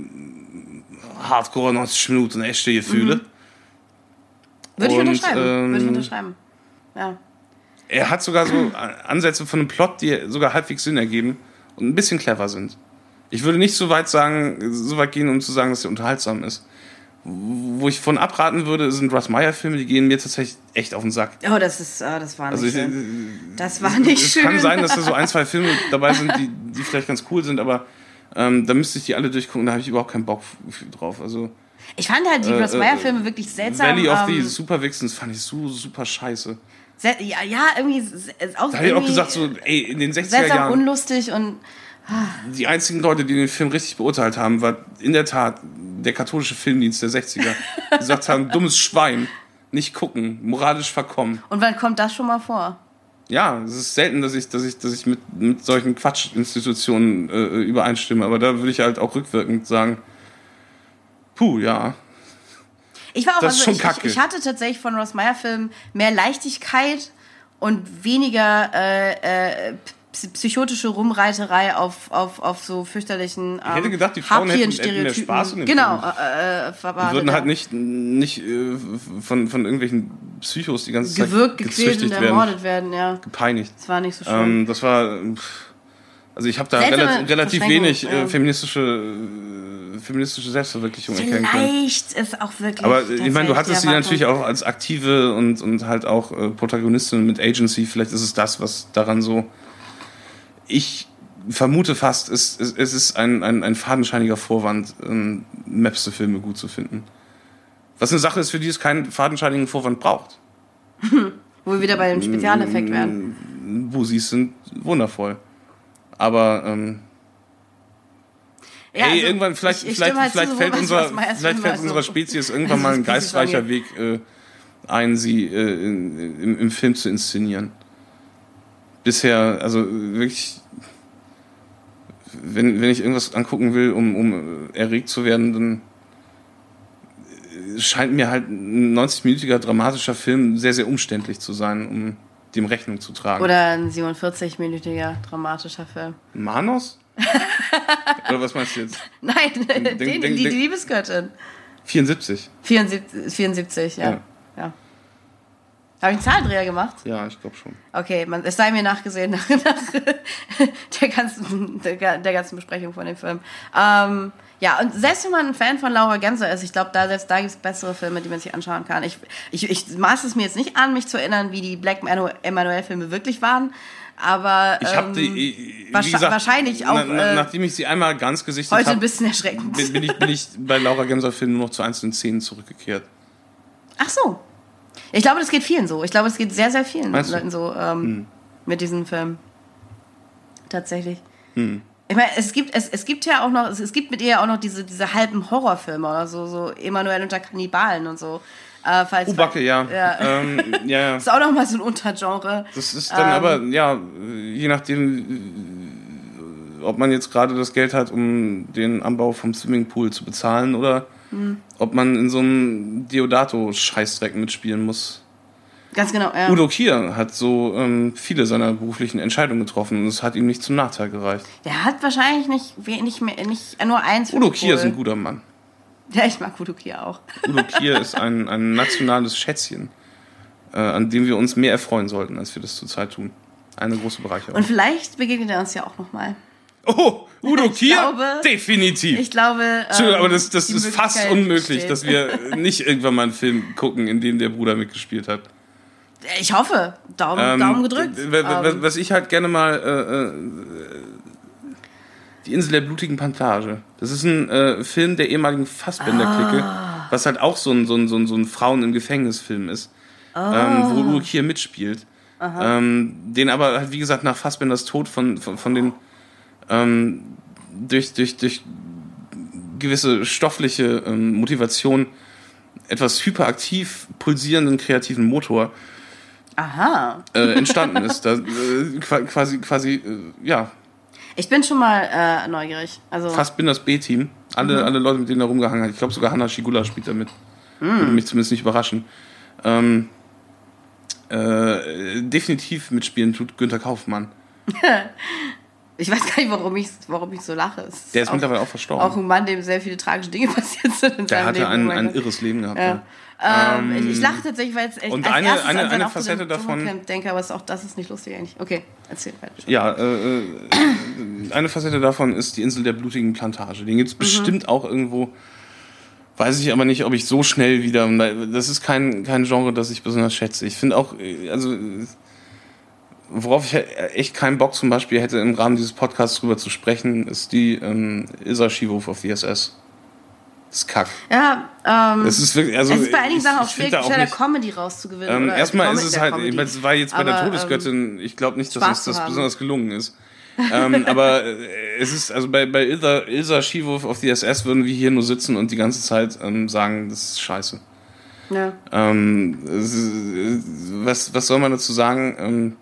Hardcore, 90 Minuten, echte Gefühle. Würde ich unterschreiben. Ja. Er hat sogar so Ansätze von einem Plot, die sogar halbwegs Sinn ergeben und ein bisschen clever sind. Ich würde nicht so weit gehen, um zu sagen, dass er unterhaltsam ist. Wo ich von abraten würde, sind Russ Meyer-Filme, die gehen mir tatsächlich echt auf den Sack. Oh, das war nicht schön. Das war nicht schön. Es kann sein, dass da so 1, 2 Filme dabei sind, die vielleicht ganz cool sind, aber da müsste ich die alle durchgucken, da habe ich überhaupt keinen Bock drauf. Also, ich fand halt die Russ Meyer-Filme wirklich seltsam. Valley of the Supervixens fand ich so super scheiße. Ja, irgendwie auch. Da habe ich auch gesagt, so, ey, in den 60er seltsam Jahren. Unlustig und. Die einzigen Leute, die den Film richtig beurteilt haben, war in der Tat der katholische Filmdienst der 60er. Die gesagt haben, dummes Schwein, nicht gucken, moralisch verkommen. Und wann kommt das schon mal vor? Ja, es ist selten, dass ich mit solchen Quatschinstitutionen übereinstimme, aber da würde ich halt auch rückwirkend sagen, ja. Ich war auch, das ist schon kacke. Ich hatte tatsächlich von Russ Meyer Filmen mehr Leichtigkeit und weniger psychotische Rumreiterei auf so fürchterlichen ich hätte gedacht, die Frauen hätten mehr Spaß in dem Film. Die würden halt nicht von irgendwelchen Psychos die ganze Zeit gewürgt, gequält und ermordet werden, ja. Gepeinigt. Das war nicht so schön. Also ich habe da relativ wenig feministische Selbstverwirklichung erkennen können. Vielleicht ist auch wirklich. Aber ich meine, du hattest sie natürlich auch als aktive und halt auch Protagonistin mit Agency. Vielleicht ist es das, was daran so. Ich vermute fast, es ist ein fadenscheiniger Vorwand, Mapste-Filme gut zu finden. Was eine Sache ist, für die es keinen fadenscheinigen Vorwand braucht. Wo wir wieder bei dem Spezialeffekt werden. Busis sind wundervoll. Aber irgendwann, vielleicht fällt unserer Spezies irgendwann mal ein geistreicher Weg ein, sie im Film zu inszenieren. Bisher, also wirklich wenn ich irgendwas angucken will, um erregt zu werden, dann scheint mir halt ein 90-minütiger dramatischer Film sehr, sehr umständlich zu sein, um dem Rechnung zu tragen. Oder ein 47-minütiger dramatischer Film. Manos? Oder was meinst du jetzt? Nein, die Liebesgöttin. 74. 74, ja. Habe ich einen Zahlendreher gemacht? Ja, ich glaube schon. Okay, es sei mir nachgesehen nach der ganzen Besprechung von dem Film. Ja, und selbst wenn man ein Fan von Laura Genser ist, ich glaube, selbst da gibt es bessere Filme, die man sich anschauen kann. Ich maße es mir jetzt nicht an, mich zu erinnern, wie die Black Emanuel-Filme wirklich waren, aber ich habe die, wie gesagt, wahrscheinlich auch nachdem ich sie einmal ganz gesichtet habe, heute ein bisschen erschreckend. Bin ich bei Laura Genser-Filmen nur noch zu einzelnen Szenen zurückgekehrt. Ach so. Ich glaube, das geht vielen so. Ich glaube, es geht sehr, sehr vielen Leuten so mit diesen Filmen. Tatsächlich. Ich meine, es gibt ja auch noch, es gibt mit ihr ja auch noch diese halben Horrorfilme oder so Emanuel unter Kannibalen und so. Backe, ja. Ja. Ist auch noch mal so ein Untergenre. Das ist dann aber, ja, je nachdem, ob man jetzt gerade das Geld hat, um den Anbau vom Swimmingpool zu bezahlen oder ob man in so einem Deodato-Scheißdreck mitspielen muss. Ganz genau, ja. Udo Kier hat so viele seiner beruflichen Entscheidungen getroffen und es hat ihm nicht zum Nachteil gereicht. Der hat wahrscheinlich nicht nur eins. Udo Kier ist ein guter Mann. Ja, ich mag Udo Kier auch. Udo Kier ist ein nationales Schätzchen, an dem wir uns mehr erfreuen sollten, als wir das zurzeit tun. Eine große Bereicherung. Und vielleicht begegnet er uns ja auch nochmal. Oh, Udo Kier? Definitiv. Ich glaube, aber das ist fast unmöglich, dass wir nicht irgendwann mal einen Film gucken, in dem der Bruder mitgespielt hat. Ich hoffe. Daumen gedrückt. Was ich halt gerne mal... Die Insel der blutigen Plantage. Das ist ein Film der ehemaligen Fassbender-Clique, was halt auch so ein Frauen im Gefängnis-Film ist, wo Udo Kier mitspielt. Den aber halt, wie gesagt, nach Fassbenders Tod von den durch gewisse stoffliche Motivation etwas hyperaktiv pulsierenden kreativen Motor entstanden ist. Da, quasi, ja. Ich bin schon mal neugierig. Also Fassbinders B-Team. Alle Leute, mit denen er rumgehangen hat. Ich glaube, sogar Hanna Schigula spielt damit. Würde mich zumindest nicht überraschen. Definitiv mitspielen tut Günther Kaufmann. Ich weiß gar nicht, warum ich so lache. Der ist mittlerweile auch verstorben. Auch ein Mann, dem sehr viele tragische Dinge passiert sind in der seinem Leben. Der hatte ein irres Leben gehabt. Ja. Ich lache tatsächlich, weil es und als eine Facette davon denke, aber auch das ist nicht lustig eigentlich. Okay, erzähl weiter. Ja, eine Facette davon ist die Insel der blutigen Plantage. Den gibt es bestimmt auch irgendwo. Weiß ich aber nicht, ob ich so schnell wieder... Das ist kein Genre, das ich besonders schätze. Ich finde auch, also worauf ich echt keinen Bock zum Beispiel hätte, im Rahmen dieses Podcasts drüber zu sprechen, ist die Ilsa Schiewow auf the SS. Das ist Kack. Ja, das ist wirklich, also es ist bei einigen Sachen auch schwierig, da der Comedy rauszugewinnen. Erstmal ist es halt, es war jetzt bei der Todesgöttin, ich glaube nicht, dass uns das besonders gelungen ist. Aber es ist, also bei Ilsa Schiewow auf die SS würden wir hier nur sitzen und die ganze Zeit sagen, das ist scheiße. Ja. Was soll man dazu sagen?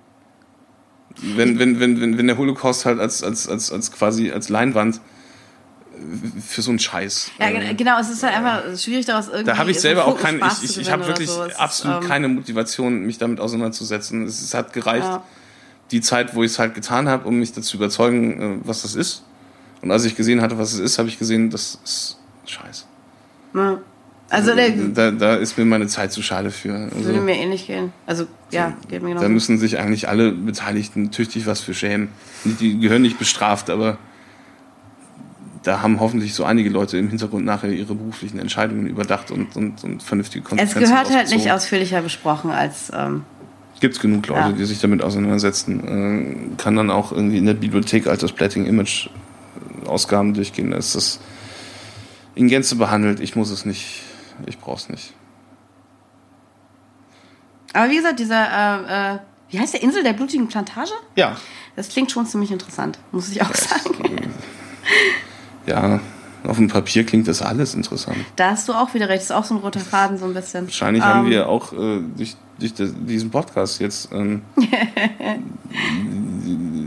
Wenn der Holocaust halt als quasi als Leinwand für so einen Scheiß. Ja, genau, es ist halt einfach schwierig, daraus irgendwie. Da habe ich selber auch keine, ich habe wirklich absolut keine Motivation, mich damit auseinanderzusetzen. Es hat gereicht, die Zeit, wo ich es halt getan habe, um mich dazu zu überzeugen, was das ist. Und als ich gesehen hatte, was es ist, habe ich gesehen, das ist Scheiß. Ja. Also da ist mir meine Zeit zu schade für. Also, würde mir ähnlich gehen. Also, ja, geht mir genau. Da müssen sich eigentlich alle Beteiligten tüchtig was für schämen. Die gehören nicht bestraft, aber da haben hoffentlich so einige Leute im Hintergrund nachher ihre beruflichen Entscheidungen überdacht und vernünftige Konsequenzen. Es gehört halt nicht ausführlicher besprochen als... Gibt es genug Leute, die sich damit auseinandersetzen. Kann dann auch irgendwie in der Bibliothek als das Splatting Image Ausgaben durchgehen. Da ist das in Gänze behandelt. Ich muss es nicht. Ich brauche es nicht. Aber wie gesagt, dieser, wie heißt der, Insel der blutigen Plantage? Ja. Das klingt schon ziemlich interessant, muss ich auch sagen. Ja, auf dem Papier klingt das alles interessant. Da hast du auch wieder recht, das ist auch so ein roter Faden so ein bisschen. Wahrscheinlich haben wir auch durch diesen Podcast jetzt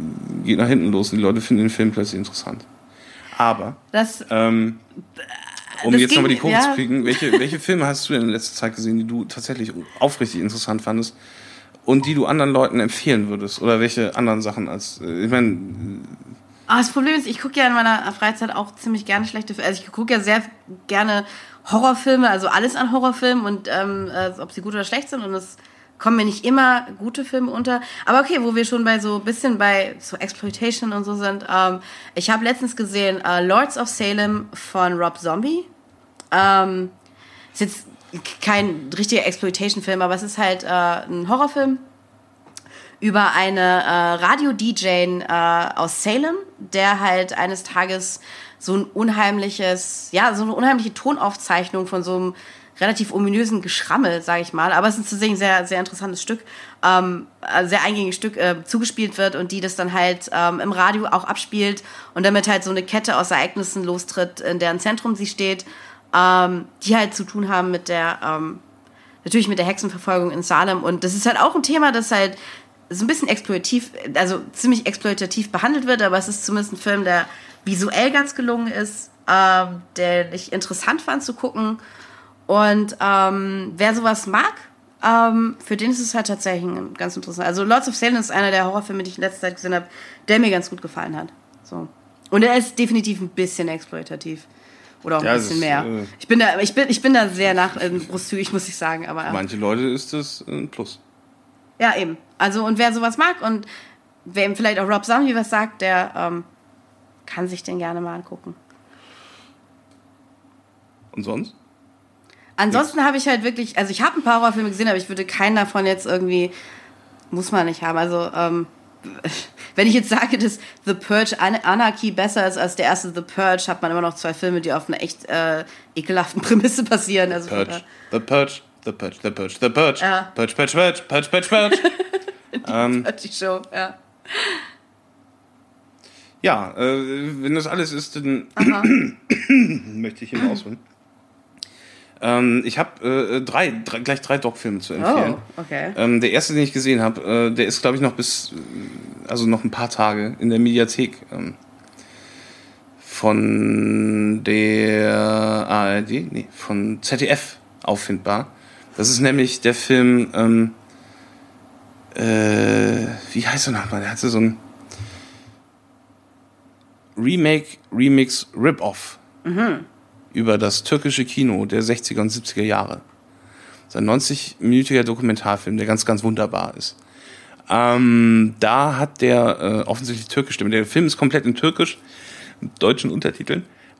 geht nach hinten los und die Leute finden den Film plötzlich interessant. Aber, um jetzt nochmal die Kurve zu kriegen, welche Filme hast du denn in letzter Zeit gesehen, die du tatsächlich aufrichtig interessant fandest und die du anderen Leuten empfehlen würdest? Oder welche anderen Sachen als, ich meine... Das Problem ist, ich gucke ja in meiner Freizeit auch ziemlich gerne schlechte Filme. Also ich gucke ja sehr gerne Horrorfilme, also alles an Horrorfilmen und ob sie gut oder schlecht sind, und es kommen mir nicht immer gute Filme unter. Aber okay, wo wir schon bei so Exploitation und so sind. Ich habe letztens gesehen Lords of Salem von Rob Zombie. Ist jetzt kein richtiger Exploitation-Film, aber es ist halt ein Horrorfilm über eine Radio-DJ aus Salem, der halt eines Tages so eine unheimliche Tonaufzeichnung von so einem relativ ominösen Geschrammel, sage ich mal, aber es ist tatsächlich ein sehr, sehr interessantes Stück, sehr eingängiges Stück, zugespielt wird und die das dann halt im Radio auch abspielt und damit halt so eine Kette aus Ereignissen lostritt, in deren Zentrum sie steht, die halt zu tun haben mit natürlich mit der Hexenverfolgung in Salem, und das ist halt auch ein Thema, das halt so ein bisschen ziemlich exploitativ behandelt wird, aber es ist zumindest ein Film, der visuell ganz gelungen ist, der ich interessant fand zu gucken. Und wer sowas mag, für den ist es halt tatsächlich ganz interessant. Also Lords of Salem ist einer der Horrorfilme, die ich in letzter Zeit gesehen habe, der mir ganz gut gefallen hat. So. Und er ist definitiv ein bisschen exploitativ. Oder auch ein bisschen mehr. Ich bin da sehr großzügig, muss ich sagen. Aber manche Leute ist das ein Plus. Ja, eben. Also, und wer sowas mag und wer ihm vielleicht auch Rob Zombie was sagt, der kann sich den gerne mal angucken. Und sonst? Ansonsten habe ich halt wirklich, also ich habe ein paar Horrorfilme gesehen, aber ich würde keinen davon jetzt irgendwie, muss man nicht haben. Also, wenn ich jetzt sage, dass The Purge Anarchy besser ist als der erste The Purge, hat man immer noch zwei Filme, die auf einer echt ekelhaften Prämisse basieren. Also, The Purge. Ja. Purge. Die Show, ja. Ja, wenn das alles ist, dann möchte ich hier ausholen. Ich habe gleich drei Doc-Filme zu empfehlen. Oh, okay. Der erste, den ich gesehen habe, der ist, glaube ich, noch noch ein paar Tage in der Mediathek von der ARD, von ZDF auffindbar. Das ist nämlich der Film, wie heißt er nochmal? Der hatte so ein Remix, Rip-Off über das türkische Kino der 60er und 70er Jahre. Das ist ein 90-minütiger Dokumentarfilm, der ganz, ganz wunderbar ist. Da hat der offensichtlich türkische Stimme. Der Film ist komplett in Türkisch, mit deutschen Untertiteln.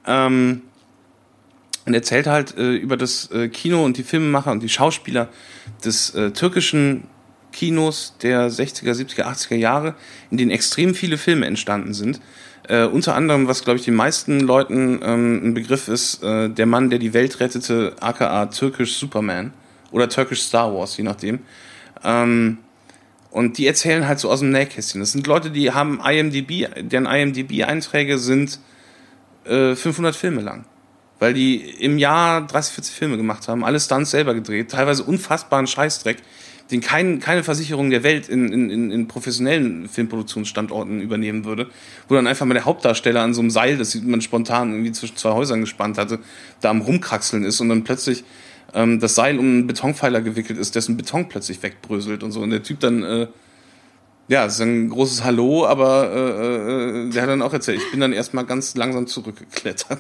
Und erzählt halt über das Kino und die Filmemacher und die Schauspieler des türkischen Kinos der 60er, 70er, 80er Jahre, in denen extrem viele Filme entstanden sind. Unter anderem, was, glaube ich, den meisten Leuten ein Begriff ist, der Mann, der die Welt rettete, aka türkisch Superman oder türkisch Star Wars, je nachdem. Und die erzählen halt so aus dem Nähkästchen. Das sind Leute, die haben deren IMDb-Einträge sind 500 Filme lang. Weil die im Jahr 30, 40 Filme gemacht haben, alle Stunts selber gedreht, teilweise unfassbaren Scheißdreck, den keine Versicherung der Welt in professionellen Filmproduktionsstandorten übernehmen würde, wo dann einfach mal der Hauptdarsteller an so einem Seil, das man spontan irgendwie zwischen zwei Häusern gespannt hatte, da am Rumkraxeln ist und dann plötzlich das Seil um einen Betonpfeiler gewickelt ist, dessen Beton plötzlich wegbröselt und so. Und der Typ dann, es ist ein großes Hallo, aber der hat dann auch erzählt, ich bin dann erstmal ganz langsam zurückgeklettert.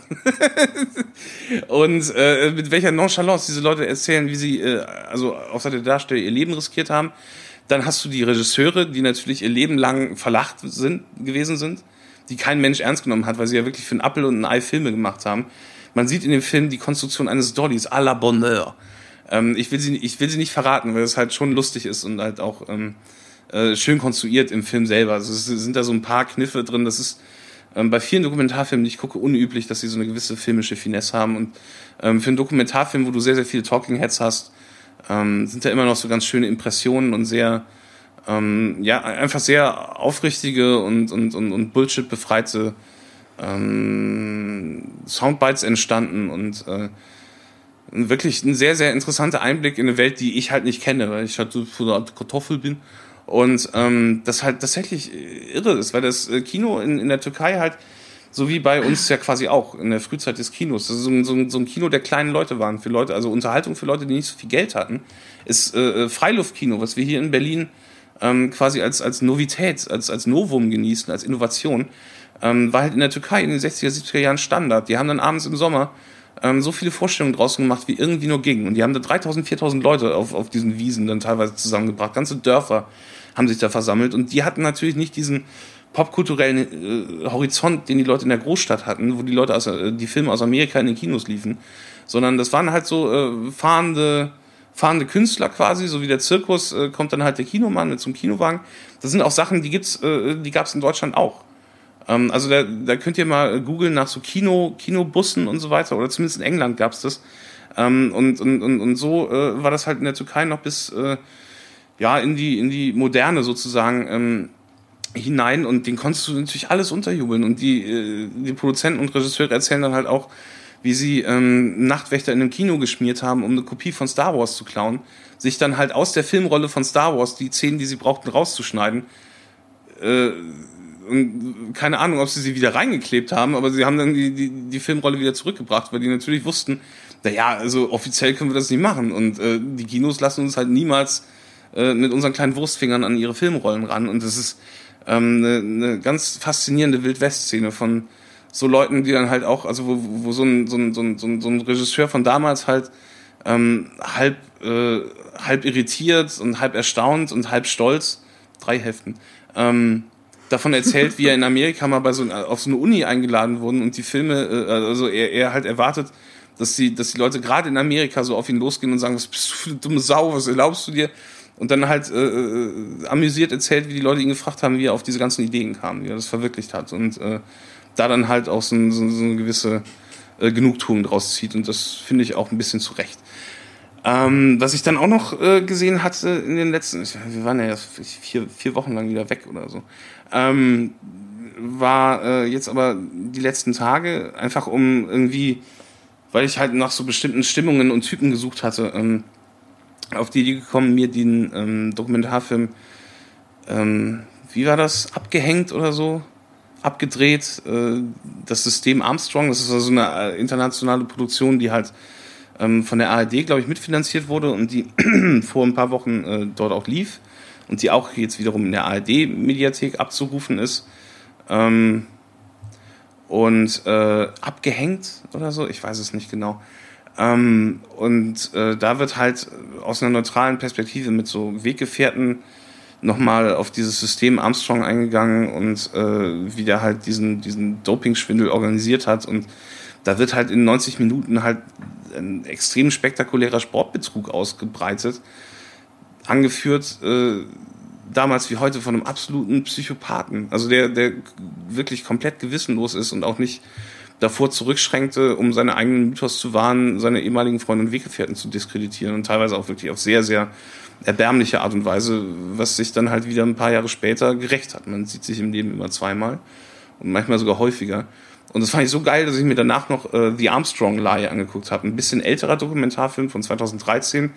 Und mit welcher Nonchalance diese Leute erzählen, wie sie, auf Seite der Darsteller, ihr Leben riskiert haben. Dann hast du die Regisseure, die natürlich ihr Leben lang verlacht gewesen sind, die kein Mensch ernst genommen hat, weil sie ja wirklich für einen Appel und ein Ei Filme gemacht haben. Man sieht in dem Film die Konstruktion eines Dollys à la Bonheur. Ich will sie nicht verraten, weil es halt schon lustig ist und halt auch schön konstruiert im Film selber. Also es sind da so ein paar Kniffe drin. Das ist bei vielen Dokumentarfilmen, die ich gucke, unüblich, dass sie so eine gewisse filmische Finesse haben. Und für einen Dokumentarfilm, wo du sehr, sehr viele Talking Heads hast, sind da immer noch so ganz schöne Impressionen und sehr, einfach sehr aufrichtige und Bullshit befreite Soundbites entstanden und wirklich ein sehr, sehr interessanter Einblick in eine Welt, die ich halt nicht kenne, weil ich halt so von der Kartoffel bin. Und das halt tatsächlich irre ist, weil das Kino in der Türkei halt, so wie bei uns ja quasi auch in der Frühzeit des Kinos, das ist so ein Kino der kleinen Leute waren, für Leute, also Unterhaltung für Leute, die nicht so viel Geld hatten, ist Freiluftkino, was wir hier in Berlin quasi als Novität, als Novum genießen, als Innovation, war halt in der Türkei in den 60er, 70er Jahren Standard. Die haben dann abends im Sommer so viele Vorstellungen draußen gemacht, wie irgendwie nur ging. Und die haben da 3.000, 4.000 Leute auf diesen Wiesen dann teilweise zusammengebracht. Ganze Dörfer haben sich da versammelt. Und die hatten natürlich nicht diesen popkulturellen Horizont, den die Leute in der Großstadt hatten, wo die Leute die Filme aus Amerika in den Kinos liefen. Sondern das waren halt so fahrende Künstler quasi, so wie der Zirkus, kommt dann halt der Kinomann mit so einem Kinowagen. Das sind auch Sachen, die gab's in Deutschland auch. Also da könnt ihr mal googeln nach so Kinobussen und so weiter, oder zumindest in England gab's das. Und so war das halt in der Türkei noch bis in die Moderne sozusagen hinein, und den konntest du natürlich alles unterjubeln. Und die Produzenten und Regisseure erzählen dann halt auch, wie sie Nachtwächter in einem Kino geschmiert haben, um eine Kopie von Star Wars zu klauen, sich dann halt aus der Filmrolle von Star Wars die Szenen, die sie brauchten, rauszuschneiden, und keine Ahnung, ob sie wieder reingeklebt haben, aber sie haben dann die Filmrolle wieder zurückgebracht, weil die natürlich wussten, naja, also offiziell können wir das nicht machen, und die Kinos lassen uns halt niemals mit unseren kleinen Wurstfingern an ihre Filmrollen ran, und das ist eine ganz faszinierende Wild-West-Szene von so Leuten, die dann halt auch, also wo so ein Regisseur von damals halt halb irritiert und halb erstaunt und halb stolz, 3 Hälften, davon erzählt, wie er in Amerika mal auf so eine Uni eingeladen wurden, und die Filme, also er halt erwartet, dass die Leute gerade in Amerika so auf ihn losgehen und sagen, was bist du für eine dumme Sau, was erlaubst du dir? Und dann halt amüsiert erzählt, wie die Leute ihn gefragt haben, wie er auf diese ganzen Ideen kam, wie er das verwirklicht hat, und da dann halt auch so eine gewisse Genugtuung draus zieht, und das finde ich auch ein bisschen zu Recht. Was ich dann auch noch gesehen hatte in den letzten, wir waren ja erst 4 Wochen lang wieder weg oder so, war jetzt aber die letzten Tage einfach um irgendwie, weil ich halt nach so bestimmten Stimmungen und Typen gesucht hatte, auf die Idee gekommen, mir den Dokumentarfilm, wie war das, abgehängt oder so, abgedreht, das System Armstrong, das ist also eine internationale Produktion, die halt von der ARD, glaube ich, mitfinanziert wurde und die vor ein paar Wochen dort auch lief und die auch jetzt wiederum in der ARD-Mediathek abzurufen ist. Abgehängt oder so, ich weiß es nicht genau. Da wird halt aus einer neutralen Perspektive mit so Weggefährten nochmal auf dieses System Armstrong eingegangen und wie der halt diesen Dopingschwindel organisiert hat, und da wird halt in 90 Minuten halt ein extrem spektakulärer Sportbetrug ausgebreitet, angeführt damals wie heute von einem absoluten Psychopathen, also der wirklich komplett gewissenlos ist und auch nicht davor zurückschränkte, um seine eigenen Mythos zu wahren, seine ehemaligen Freunde und Weggefährten zu diskreditieren, und teilweise auch wirklich auf sehr, sehr erbärmliche Art und Weise, was sich dann halt wieder ein paar Jahre später gerecht hat. Man sieht sich im Leben immer zweimal und manchmal sogar häufiger. Und das fand ich so geil, dass ich mir danach noch The Armstrong Lie angeguckt habe. Ein bisschen älterer Dokumentarfilm von 2013,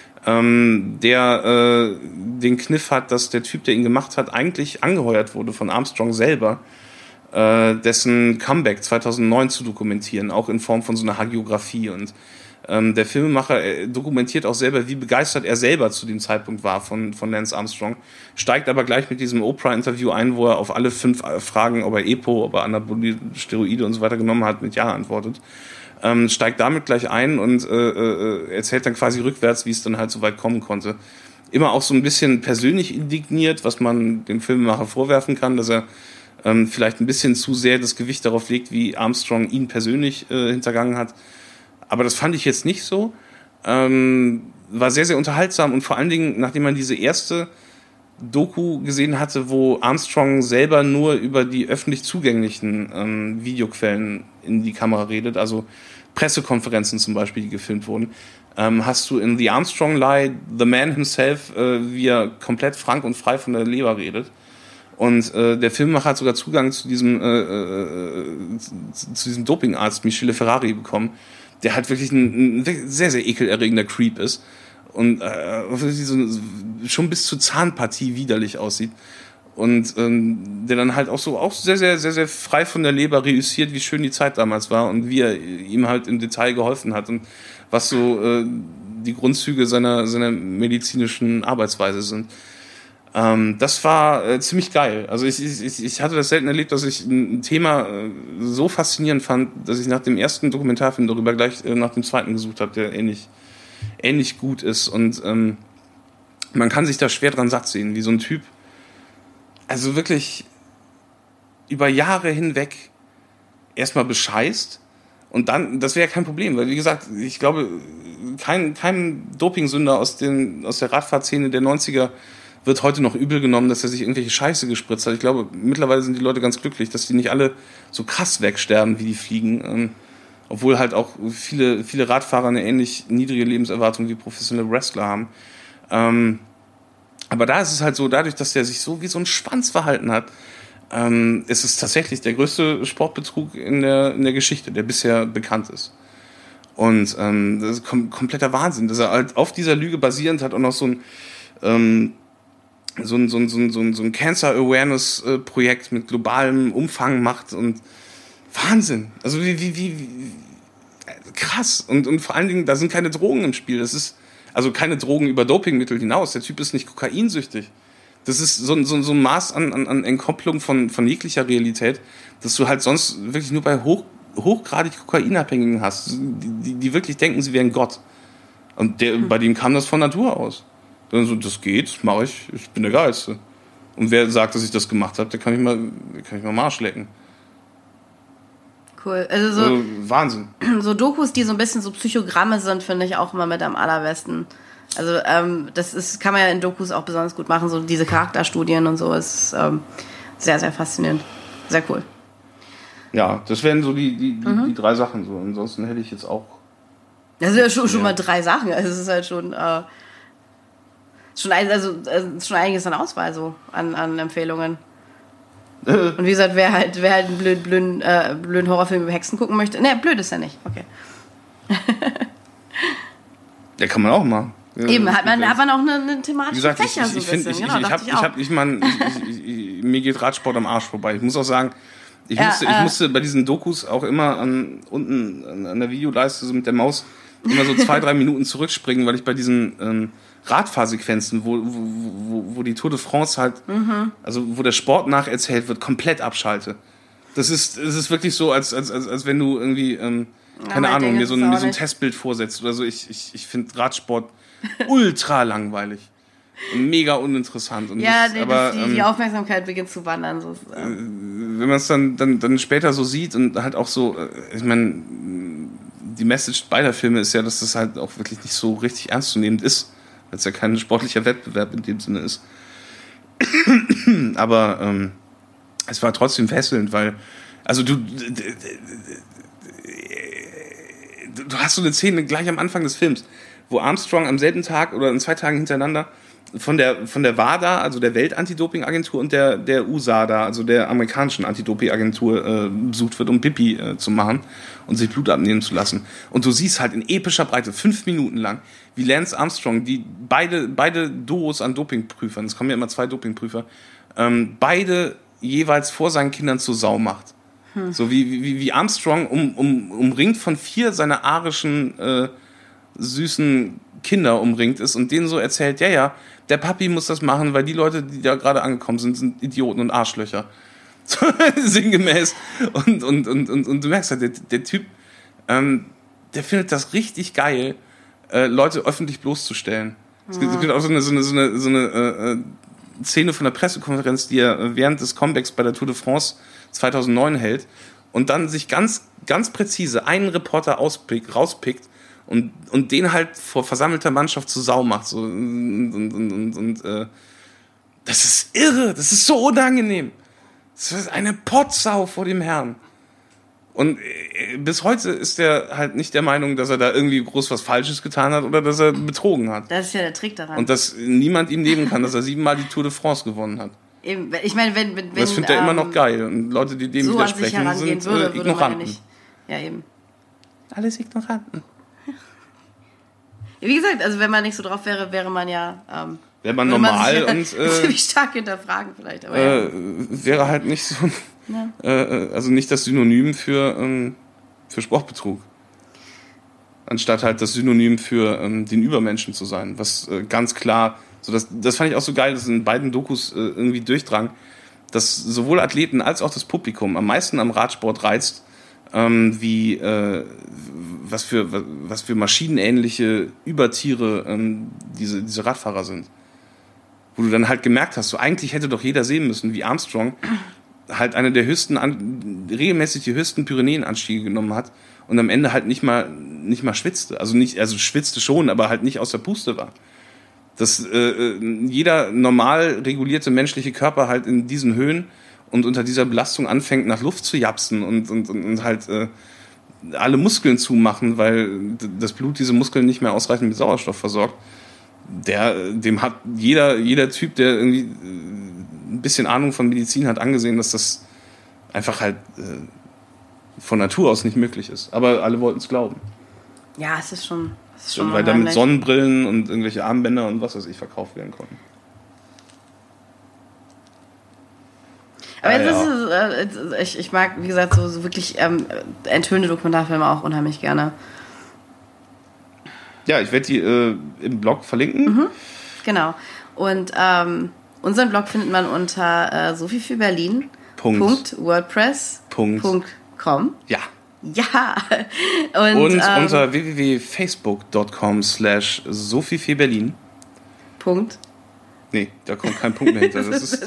der den Kniff hat, dass der Typ, der ihn gemacht hat, eigentlich angeheuert wurde von Armstrong selber, dessen Comeback 2009 zu dokumentieren, auch in Form von so einer Hagiografie. Und der Filmemacher dokumentiert auch selber, wie begeistert er selber zu dem Zeitpunkt war von Lance Armstrong, steigt aber gleich mit diesem Oprah-Interview ein, wo er auf alle 5 Fragen, ob er EPO, ob er Anabolide, Steroide und so weiter genommen hat, mit Ja antwortet. Steigt damit gleich ein und erzählt dann quasi rückwärts, wie es dann halt so weit kommen konnte. Immer auch so ein bisschen persönlich indigniert, was man dem Filmemacher vorwerfen kann, dass er vielleicht ein bisschen zu sehr das Gewicht darauf legt, wie Armstrong ihn persönlich hintergangen hat. Aber das fand ich jetzt nicht so. War sehr, sehr unterhaltsam, und vor allen Dingen, nachdem man diese erste Doku gesehen hatte, wo Armstrong selber nur über die öffentlich zugänglichen Videoquellen in die Kamera redet, also Pressekonferenzen zum Beispiel, die gefilmt wurden, hast du in The Armstrong Lie The Man himself, wie er komplett frank und frei von der Leber redet. Und der Filmemacher hat sogar Zugang zu diesem Dopingarzt Michele Ferrari bekommen, der halt wirklich ein sehr, sehr ekelerregender Creep ist. und schon bis zur Zahnpartie widerlich aussieht. Und der dann halt auch sehr, sehr, sehr, sehr frei von der Leber reüssiert, wie schön die Zeit damals war und wie er ihm halt im Detail geholfen hat und was so die Grundzüge seiner medizinischen Arbeitsweise sind. Das war ziemlich geil. Also ich hatte das selten erlebt, dass ich ein Thema so faszinierend fand, dass ich nach dem ersten Dokumentarfilm darüber gleich nach dem zweiten gesucht habe, der ähnlich gut ist. Und man kann sich da schwer dran satt sehen, wie so ein Typ also wirklich über Jahre hinweg erstmal bescheißt und dann, das wäre ja kein Problem, weil wie gesagt, ich glaube, kein Dopingsünder aus der Radfahrszene der 90er wird heute noch übel genommen, dass er sich irgendwelche Scheiße gespritzt hat. Ich glaube, mittlerweile sind die Leute ganz glücklich, dass die nicht alle so krass wegsterben, wie die fliegen, obwohl halt auch viele Radfahrer eine ähnlich niedrige Lebenserwartung wie professionelle Wrestler haben. Aber da ist es halt so, dadurch, dass der sich so wie so ein Schwanz verhalten hat, ist es tatsächlich der größte Sportbetrug in der Geschichte, der bisher bekannt ist. Und das ist kompletter Wahnsinn, dass er halt auf dieser Lüge basierend hat und noch so ein Cancer-Awareness-Projekt mit globalem Umfang macht und Wahnsinn. Also wie krass. Und vor allen Dingen, da sind keine Drogen im Spiel. Das ist also keine Drogen über Dopingmittel hinaus. Der Typ ist nicht kokainsüchtig. Das ist so ein Maß an Entkopplung von jeglicher Realität, dass du halt sonst wirklich nur bei hochgradig Kokainabhängigen hast, die wirklich denken, sie wären Gott. Und bei dem kam das von Natur aus. Dann so, das geht, das mache ich bin der Geilste. Und wer sagt, dass ich das gemacht habe, der kann ich mal Marsch lecken. Cool. Also Wahnsinn. So Dokus, die so ein bisschen so Psychogramme sind, finde ich auch immer mit am allerbesten. Also kann man ja in Dokus auch besonders gut machen, so diese Charakterstudien und so ist sehr, sehr faszinierend. Sehr cool. Ja, das wären so die 3 Sachen so. Ansonsten hätte ich jetzt auch... Das sind ja schon mal 3 Sachen. Also es ist halt schon einiges an Auswahl so an Empfehlungen. Und wie gesagt, wer halt einen blöden Horrorfilm über Hexen gucken möchte. Ne, blöd ist er nicht. Okay. Ja, kann man auch machen. Eben, hat man auch eine thematische Wie gesagt, Fächer so ein bisschen. Mir geht Radsport am Arsch vorbei. Ich muss auch sagen, ich musste bei diesen Dokus auch immer unten an der Videoleiste so mit der Maus immer so 2-3 Minuten zurückspringen, weil ich bei diesen Radfahrsequenzen, wo die Tour de France halt, also wo der Sport nacherzählt wird, komplett abschalte. Das ist wirklich so, als wenn du irgendwie, keine Ahnung, mir so ein Testbild vorsetzt oder so. Ich finde Radsport ultra langweilig und mega uninteressant. Und die Aufmerksamkeit beginnt zu wandern. So. Wenn man es dann später so sieht und halt auch so, ich meine, die Message beider Filme ist ja, dass das halt auch wirklich nicht so richtig ernstzunehmend ist, weil es ja kein sportlicher Wettbewerb in dem Sinne ist. Aber es war trotzdem fesselnd, weil, also du hast so eine Szene gleich am Anfang des Films, wo Armstrong am selben Tag oder in 2 Tagen hintereinander von der WADA, also der Welt-Anti-Doping-Agentur und der USADA, also der amerikanischen Anti-Doping-Agentur, besucht wird, um Pipi zu machen und sich Blut abnehmen zu lassen. Und du siehst halt in epischer Breite, 5 Minuten lang, wie Lance Armstrong, die beide Duos an Dopingprüfern, es kommen ja immer 2 Dopingprüfer, beide jeweils vor seinen Kindern zur Sau macht. So wie Armstrong umringt von 4 seiner arischen, süßen Kinder umringt ist und denen so erzählt, ja, der Papi muss das machen, weil die Leute, die da gerade angekommen sind Idioten und Arschlöcher. So, sinngemäß. Und du merkst halt, der Typ, der findet das richtig geil, Leute öffentlich bloßzustellen. Es gibt auch so eine Szene von der Pressekonferenz, die er während des Comebacks bei der Tour de France 2009 hält und dann sich ganz, ganz präzise einen Reporter rauspickt und den halt vor versammelter Mannschaft zur Sau macht. So, das ist irre, das ist so unangenehm. Das ist eine Potsau vor dem Herrn. Und bis heute ist er halt nicht der Meinung, dass er da irgendwie groß was Falsches getan hat oder dass er betrogen hat. Das ist ja der Trick daran. Und dass niemand ihm nehmen kann, dass er 7-mal die Tour de France gewonnen hat. Eben, ich meine, wenn das findet er immer noch geil. Und Leute, die dem so widersprechen, sind Ignoranten. Ja, eben. Alles Ignoranten. Wie gesagt, also wenn man nicht so drauf wäre, wäre man ja... wäre man normal sich, und ziemlich stark hinterfragen vielleicht. Aber ja. wäre halt nicht so... also nicht das Synonym für Sportbetrug. Anstatt halt das Synonym für den Übermenschen zu sein. Was ganz klar... So das fand ich auch so geil, dass in beiden Dokus irgendwie durchdrang, dass sowohl Athleten als auch das Publikum am meisten am Radsport reizt, was für maschinenähnliche Übertiere diese Radfahrer sind. Wo du dann halt gemerkt hast, so eigentlich hätte doch jeder sehen müssen, wie Armstrong halt eine der regelmäßig die höchsten Pyrenäenanstiege genommen hat und am Ende halt nicht mal schwitzte. Also schwitzte schon, aber halt nicht aus der Puste war. Dass jeder normal regulierte menschliche Körper halt in diesen Höhen und unter dieser Belastung anfängt, nach Luft zu japsen und halt alle Muskeln zumachen, weil das Blut diese Muskeln nicht mehr ausreichend mit Sauerstoff versorgt. Dem hat jeder Typ, der irgendwie ein bisschen Ahnung von Medizin hat, angesehen, dass das einfach halt von Natur aus nicht möglich ist. Aber alle wollten es glauben. Ja, es ist schon weil damit Sonnenbrillen und irgendwelche Armbänder und was weiß ich verkauft werden konnten. Aber jetzt ist es, ich mag, wie gesagt, so wirklich enthüllende Dokumentarfilme auch unheimlich gerne. Ja, ich werde die im Blog verlinken. Genau. Und unseren Blog findet man unter sophiefüberlin.wordpress.com. Ja. Ja. Und unter www.facebook.com/sophiefeberlin. Punkt. Nee, da kommt kein Punkt mehr hinter. Das ist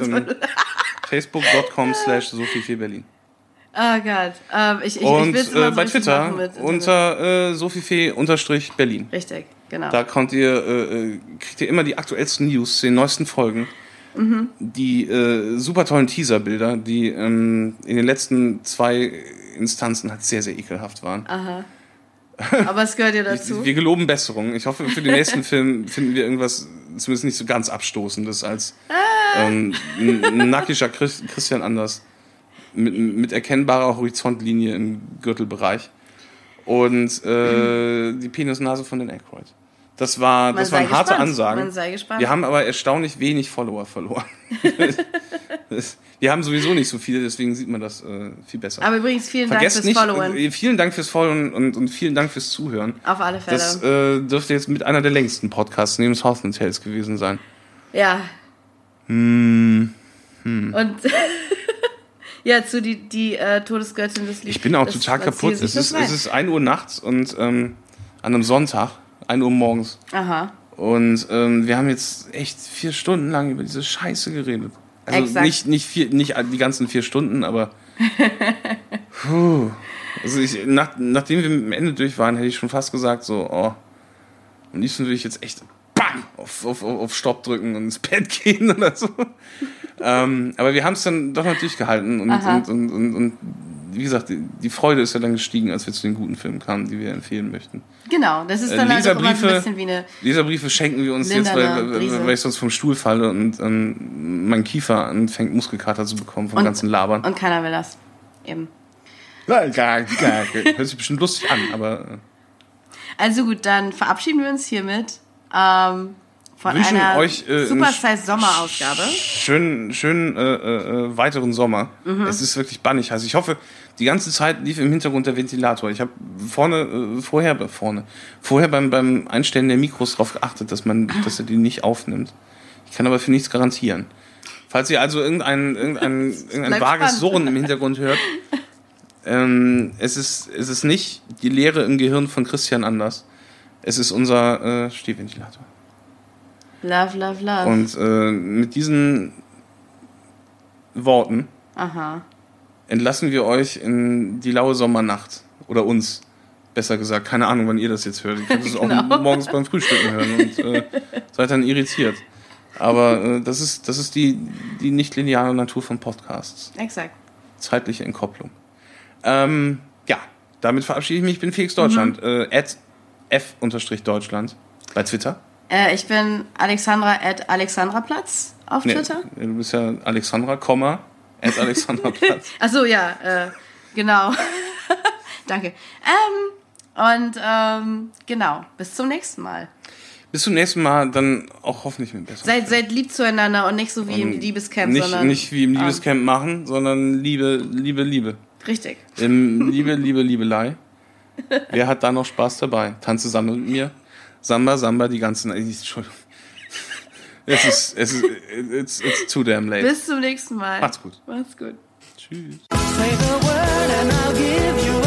facebook.com/sophiefeberlin. Oh Gott. Ich und so bei Twitter unter sophie_berlin. Richtig, genau. Da kriegt ihr immer die aktuellsten News zu den neuesten Folgen. Die super tollen Teaserbilder, die in den letzten 2 Instanzen halt sehr, sehr ekelhaft waren. Aha. Aber es gehört ja dazu. Wir geloben Besserung. Ich hoffe, für den nächsten Film finden wir irgendwas zumindest nicht so ganz Abstoßendes als ein nackischer Christian Anders mit erkennbarer Horizontlinie im Gürtelbereich und die Penisnase von den Aykroyd. Das waren harte Ansagen. Man sei gespannt. Wir haben aber erstaunlich wenig Follower verloren. Wir haben sowieso nicht so viele, deswegen sieht man das viel besser. Aber übrigens vielen Dank fürs Followen. Vielen Dank fürs Followen und vielen Dank fürs Zuhören. Auf alle Fälle. Das dürfte jetzt mit einer der längsten Podcasts neben Southland Tales gewesen sein. Ja. Und ja, zu die Todesgöttin des Liebes. Ich bin auch total kaputt. Es ist 1 Uhr nachts und an einem Sonntag, 1 Uhr morgens. Aha. Und wir haben jetzt echt 4 Stunden lang über diese Scheiße geredet. Also nicht die ganzen 4 Stunden, aber also nachdem wir mit dem Ende durch waren, hätte ich schon fast gesagt, so, am liebsten würde ich jetzt echt bam, auf Stopp drücken und ins Bett gehen oder so. Aber wir haben es dann doch noch durchgehalten und wie gesagt, die Freude ist ja dann gestiegen, als wir zu den guten Filmen kamen, die wir empfehlen möchten. Genau, das ist dann halt auch immer ein bisschen wie eine Leserbriefe schenken wir uns jetzt, weil ich sonst vom Stuhl falle und mein Kiefer anfängt Muskelkater zu bekommen vom ganzen Labern. Und keiner will das. Eben. Hört sich bestimmt lustig an, aber... Also gut, dann verabschieden wir uns hiermit von einer Super-Size-Sommerausgabe. Schönen weiteren Sommer. Es ist wirklich bannig heiß. Ich hoffe, die ganze Zeit lief im Hintergrund der Ventilator. Ich habe vorher beim Einstellen der Mikros darauf geachtet, dass er die nicht aufnimmt. Ich kann aber für nichts garantieren. Falls ihr also irgendein vages Surren im Hintergrund hört, es ist nicht die Leere im Gehirn von Christian Anders. Es ist unser Stehventilator. Love, love, love. Und mit diesen Worten entlassen wir euch in die laue Sommernacht. Oder uns, besser gesagt. Keine Ahnung, wann ihr das jetzt hört. Ihr könnt es auch morgens beim Frühstücken hören und seid dann irritiert. Aber das ist die nicht-lineare Natur von Podcasts. Exakt. Zeitliche Entkopplung. Ja, damit verabschiede ich mich. Ich bin Felix Deutschland. @f_Deutschland bei Twitter. Ich bin Alexandra @Alexandraplatz auf Twitter. Du bist ja Alexandra, @Alexandraplatz. Achso, ja, genau. Danke. Und genau, bis zum nächsten Mal. Bis zum nächsten Mal, dann auch hoffentlich mit besser. Seid lieb zueinander und nicht so wie im Liebescamp, sondern... Nicht wie im Liebescamp machen, sondern Liebe. Richtig. Liebelei. Wer hat da noch Spaß dabei? Tanze Samba mit mir. Samba, die ganzen... Entschuldigung. It's too damn late. Bis zum nächsten Mal. Macht's gut. Macht's gut. Tschüss. Say the word and I'll give you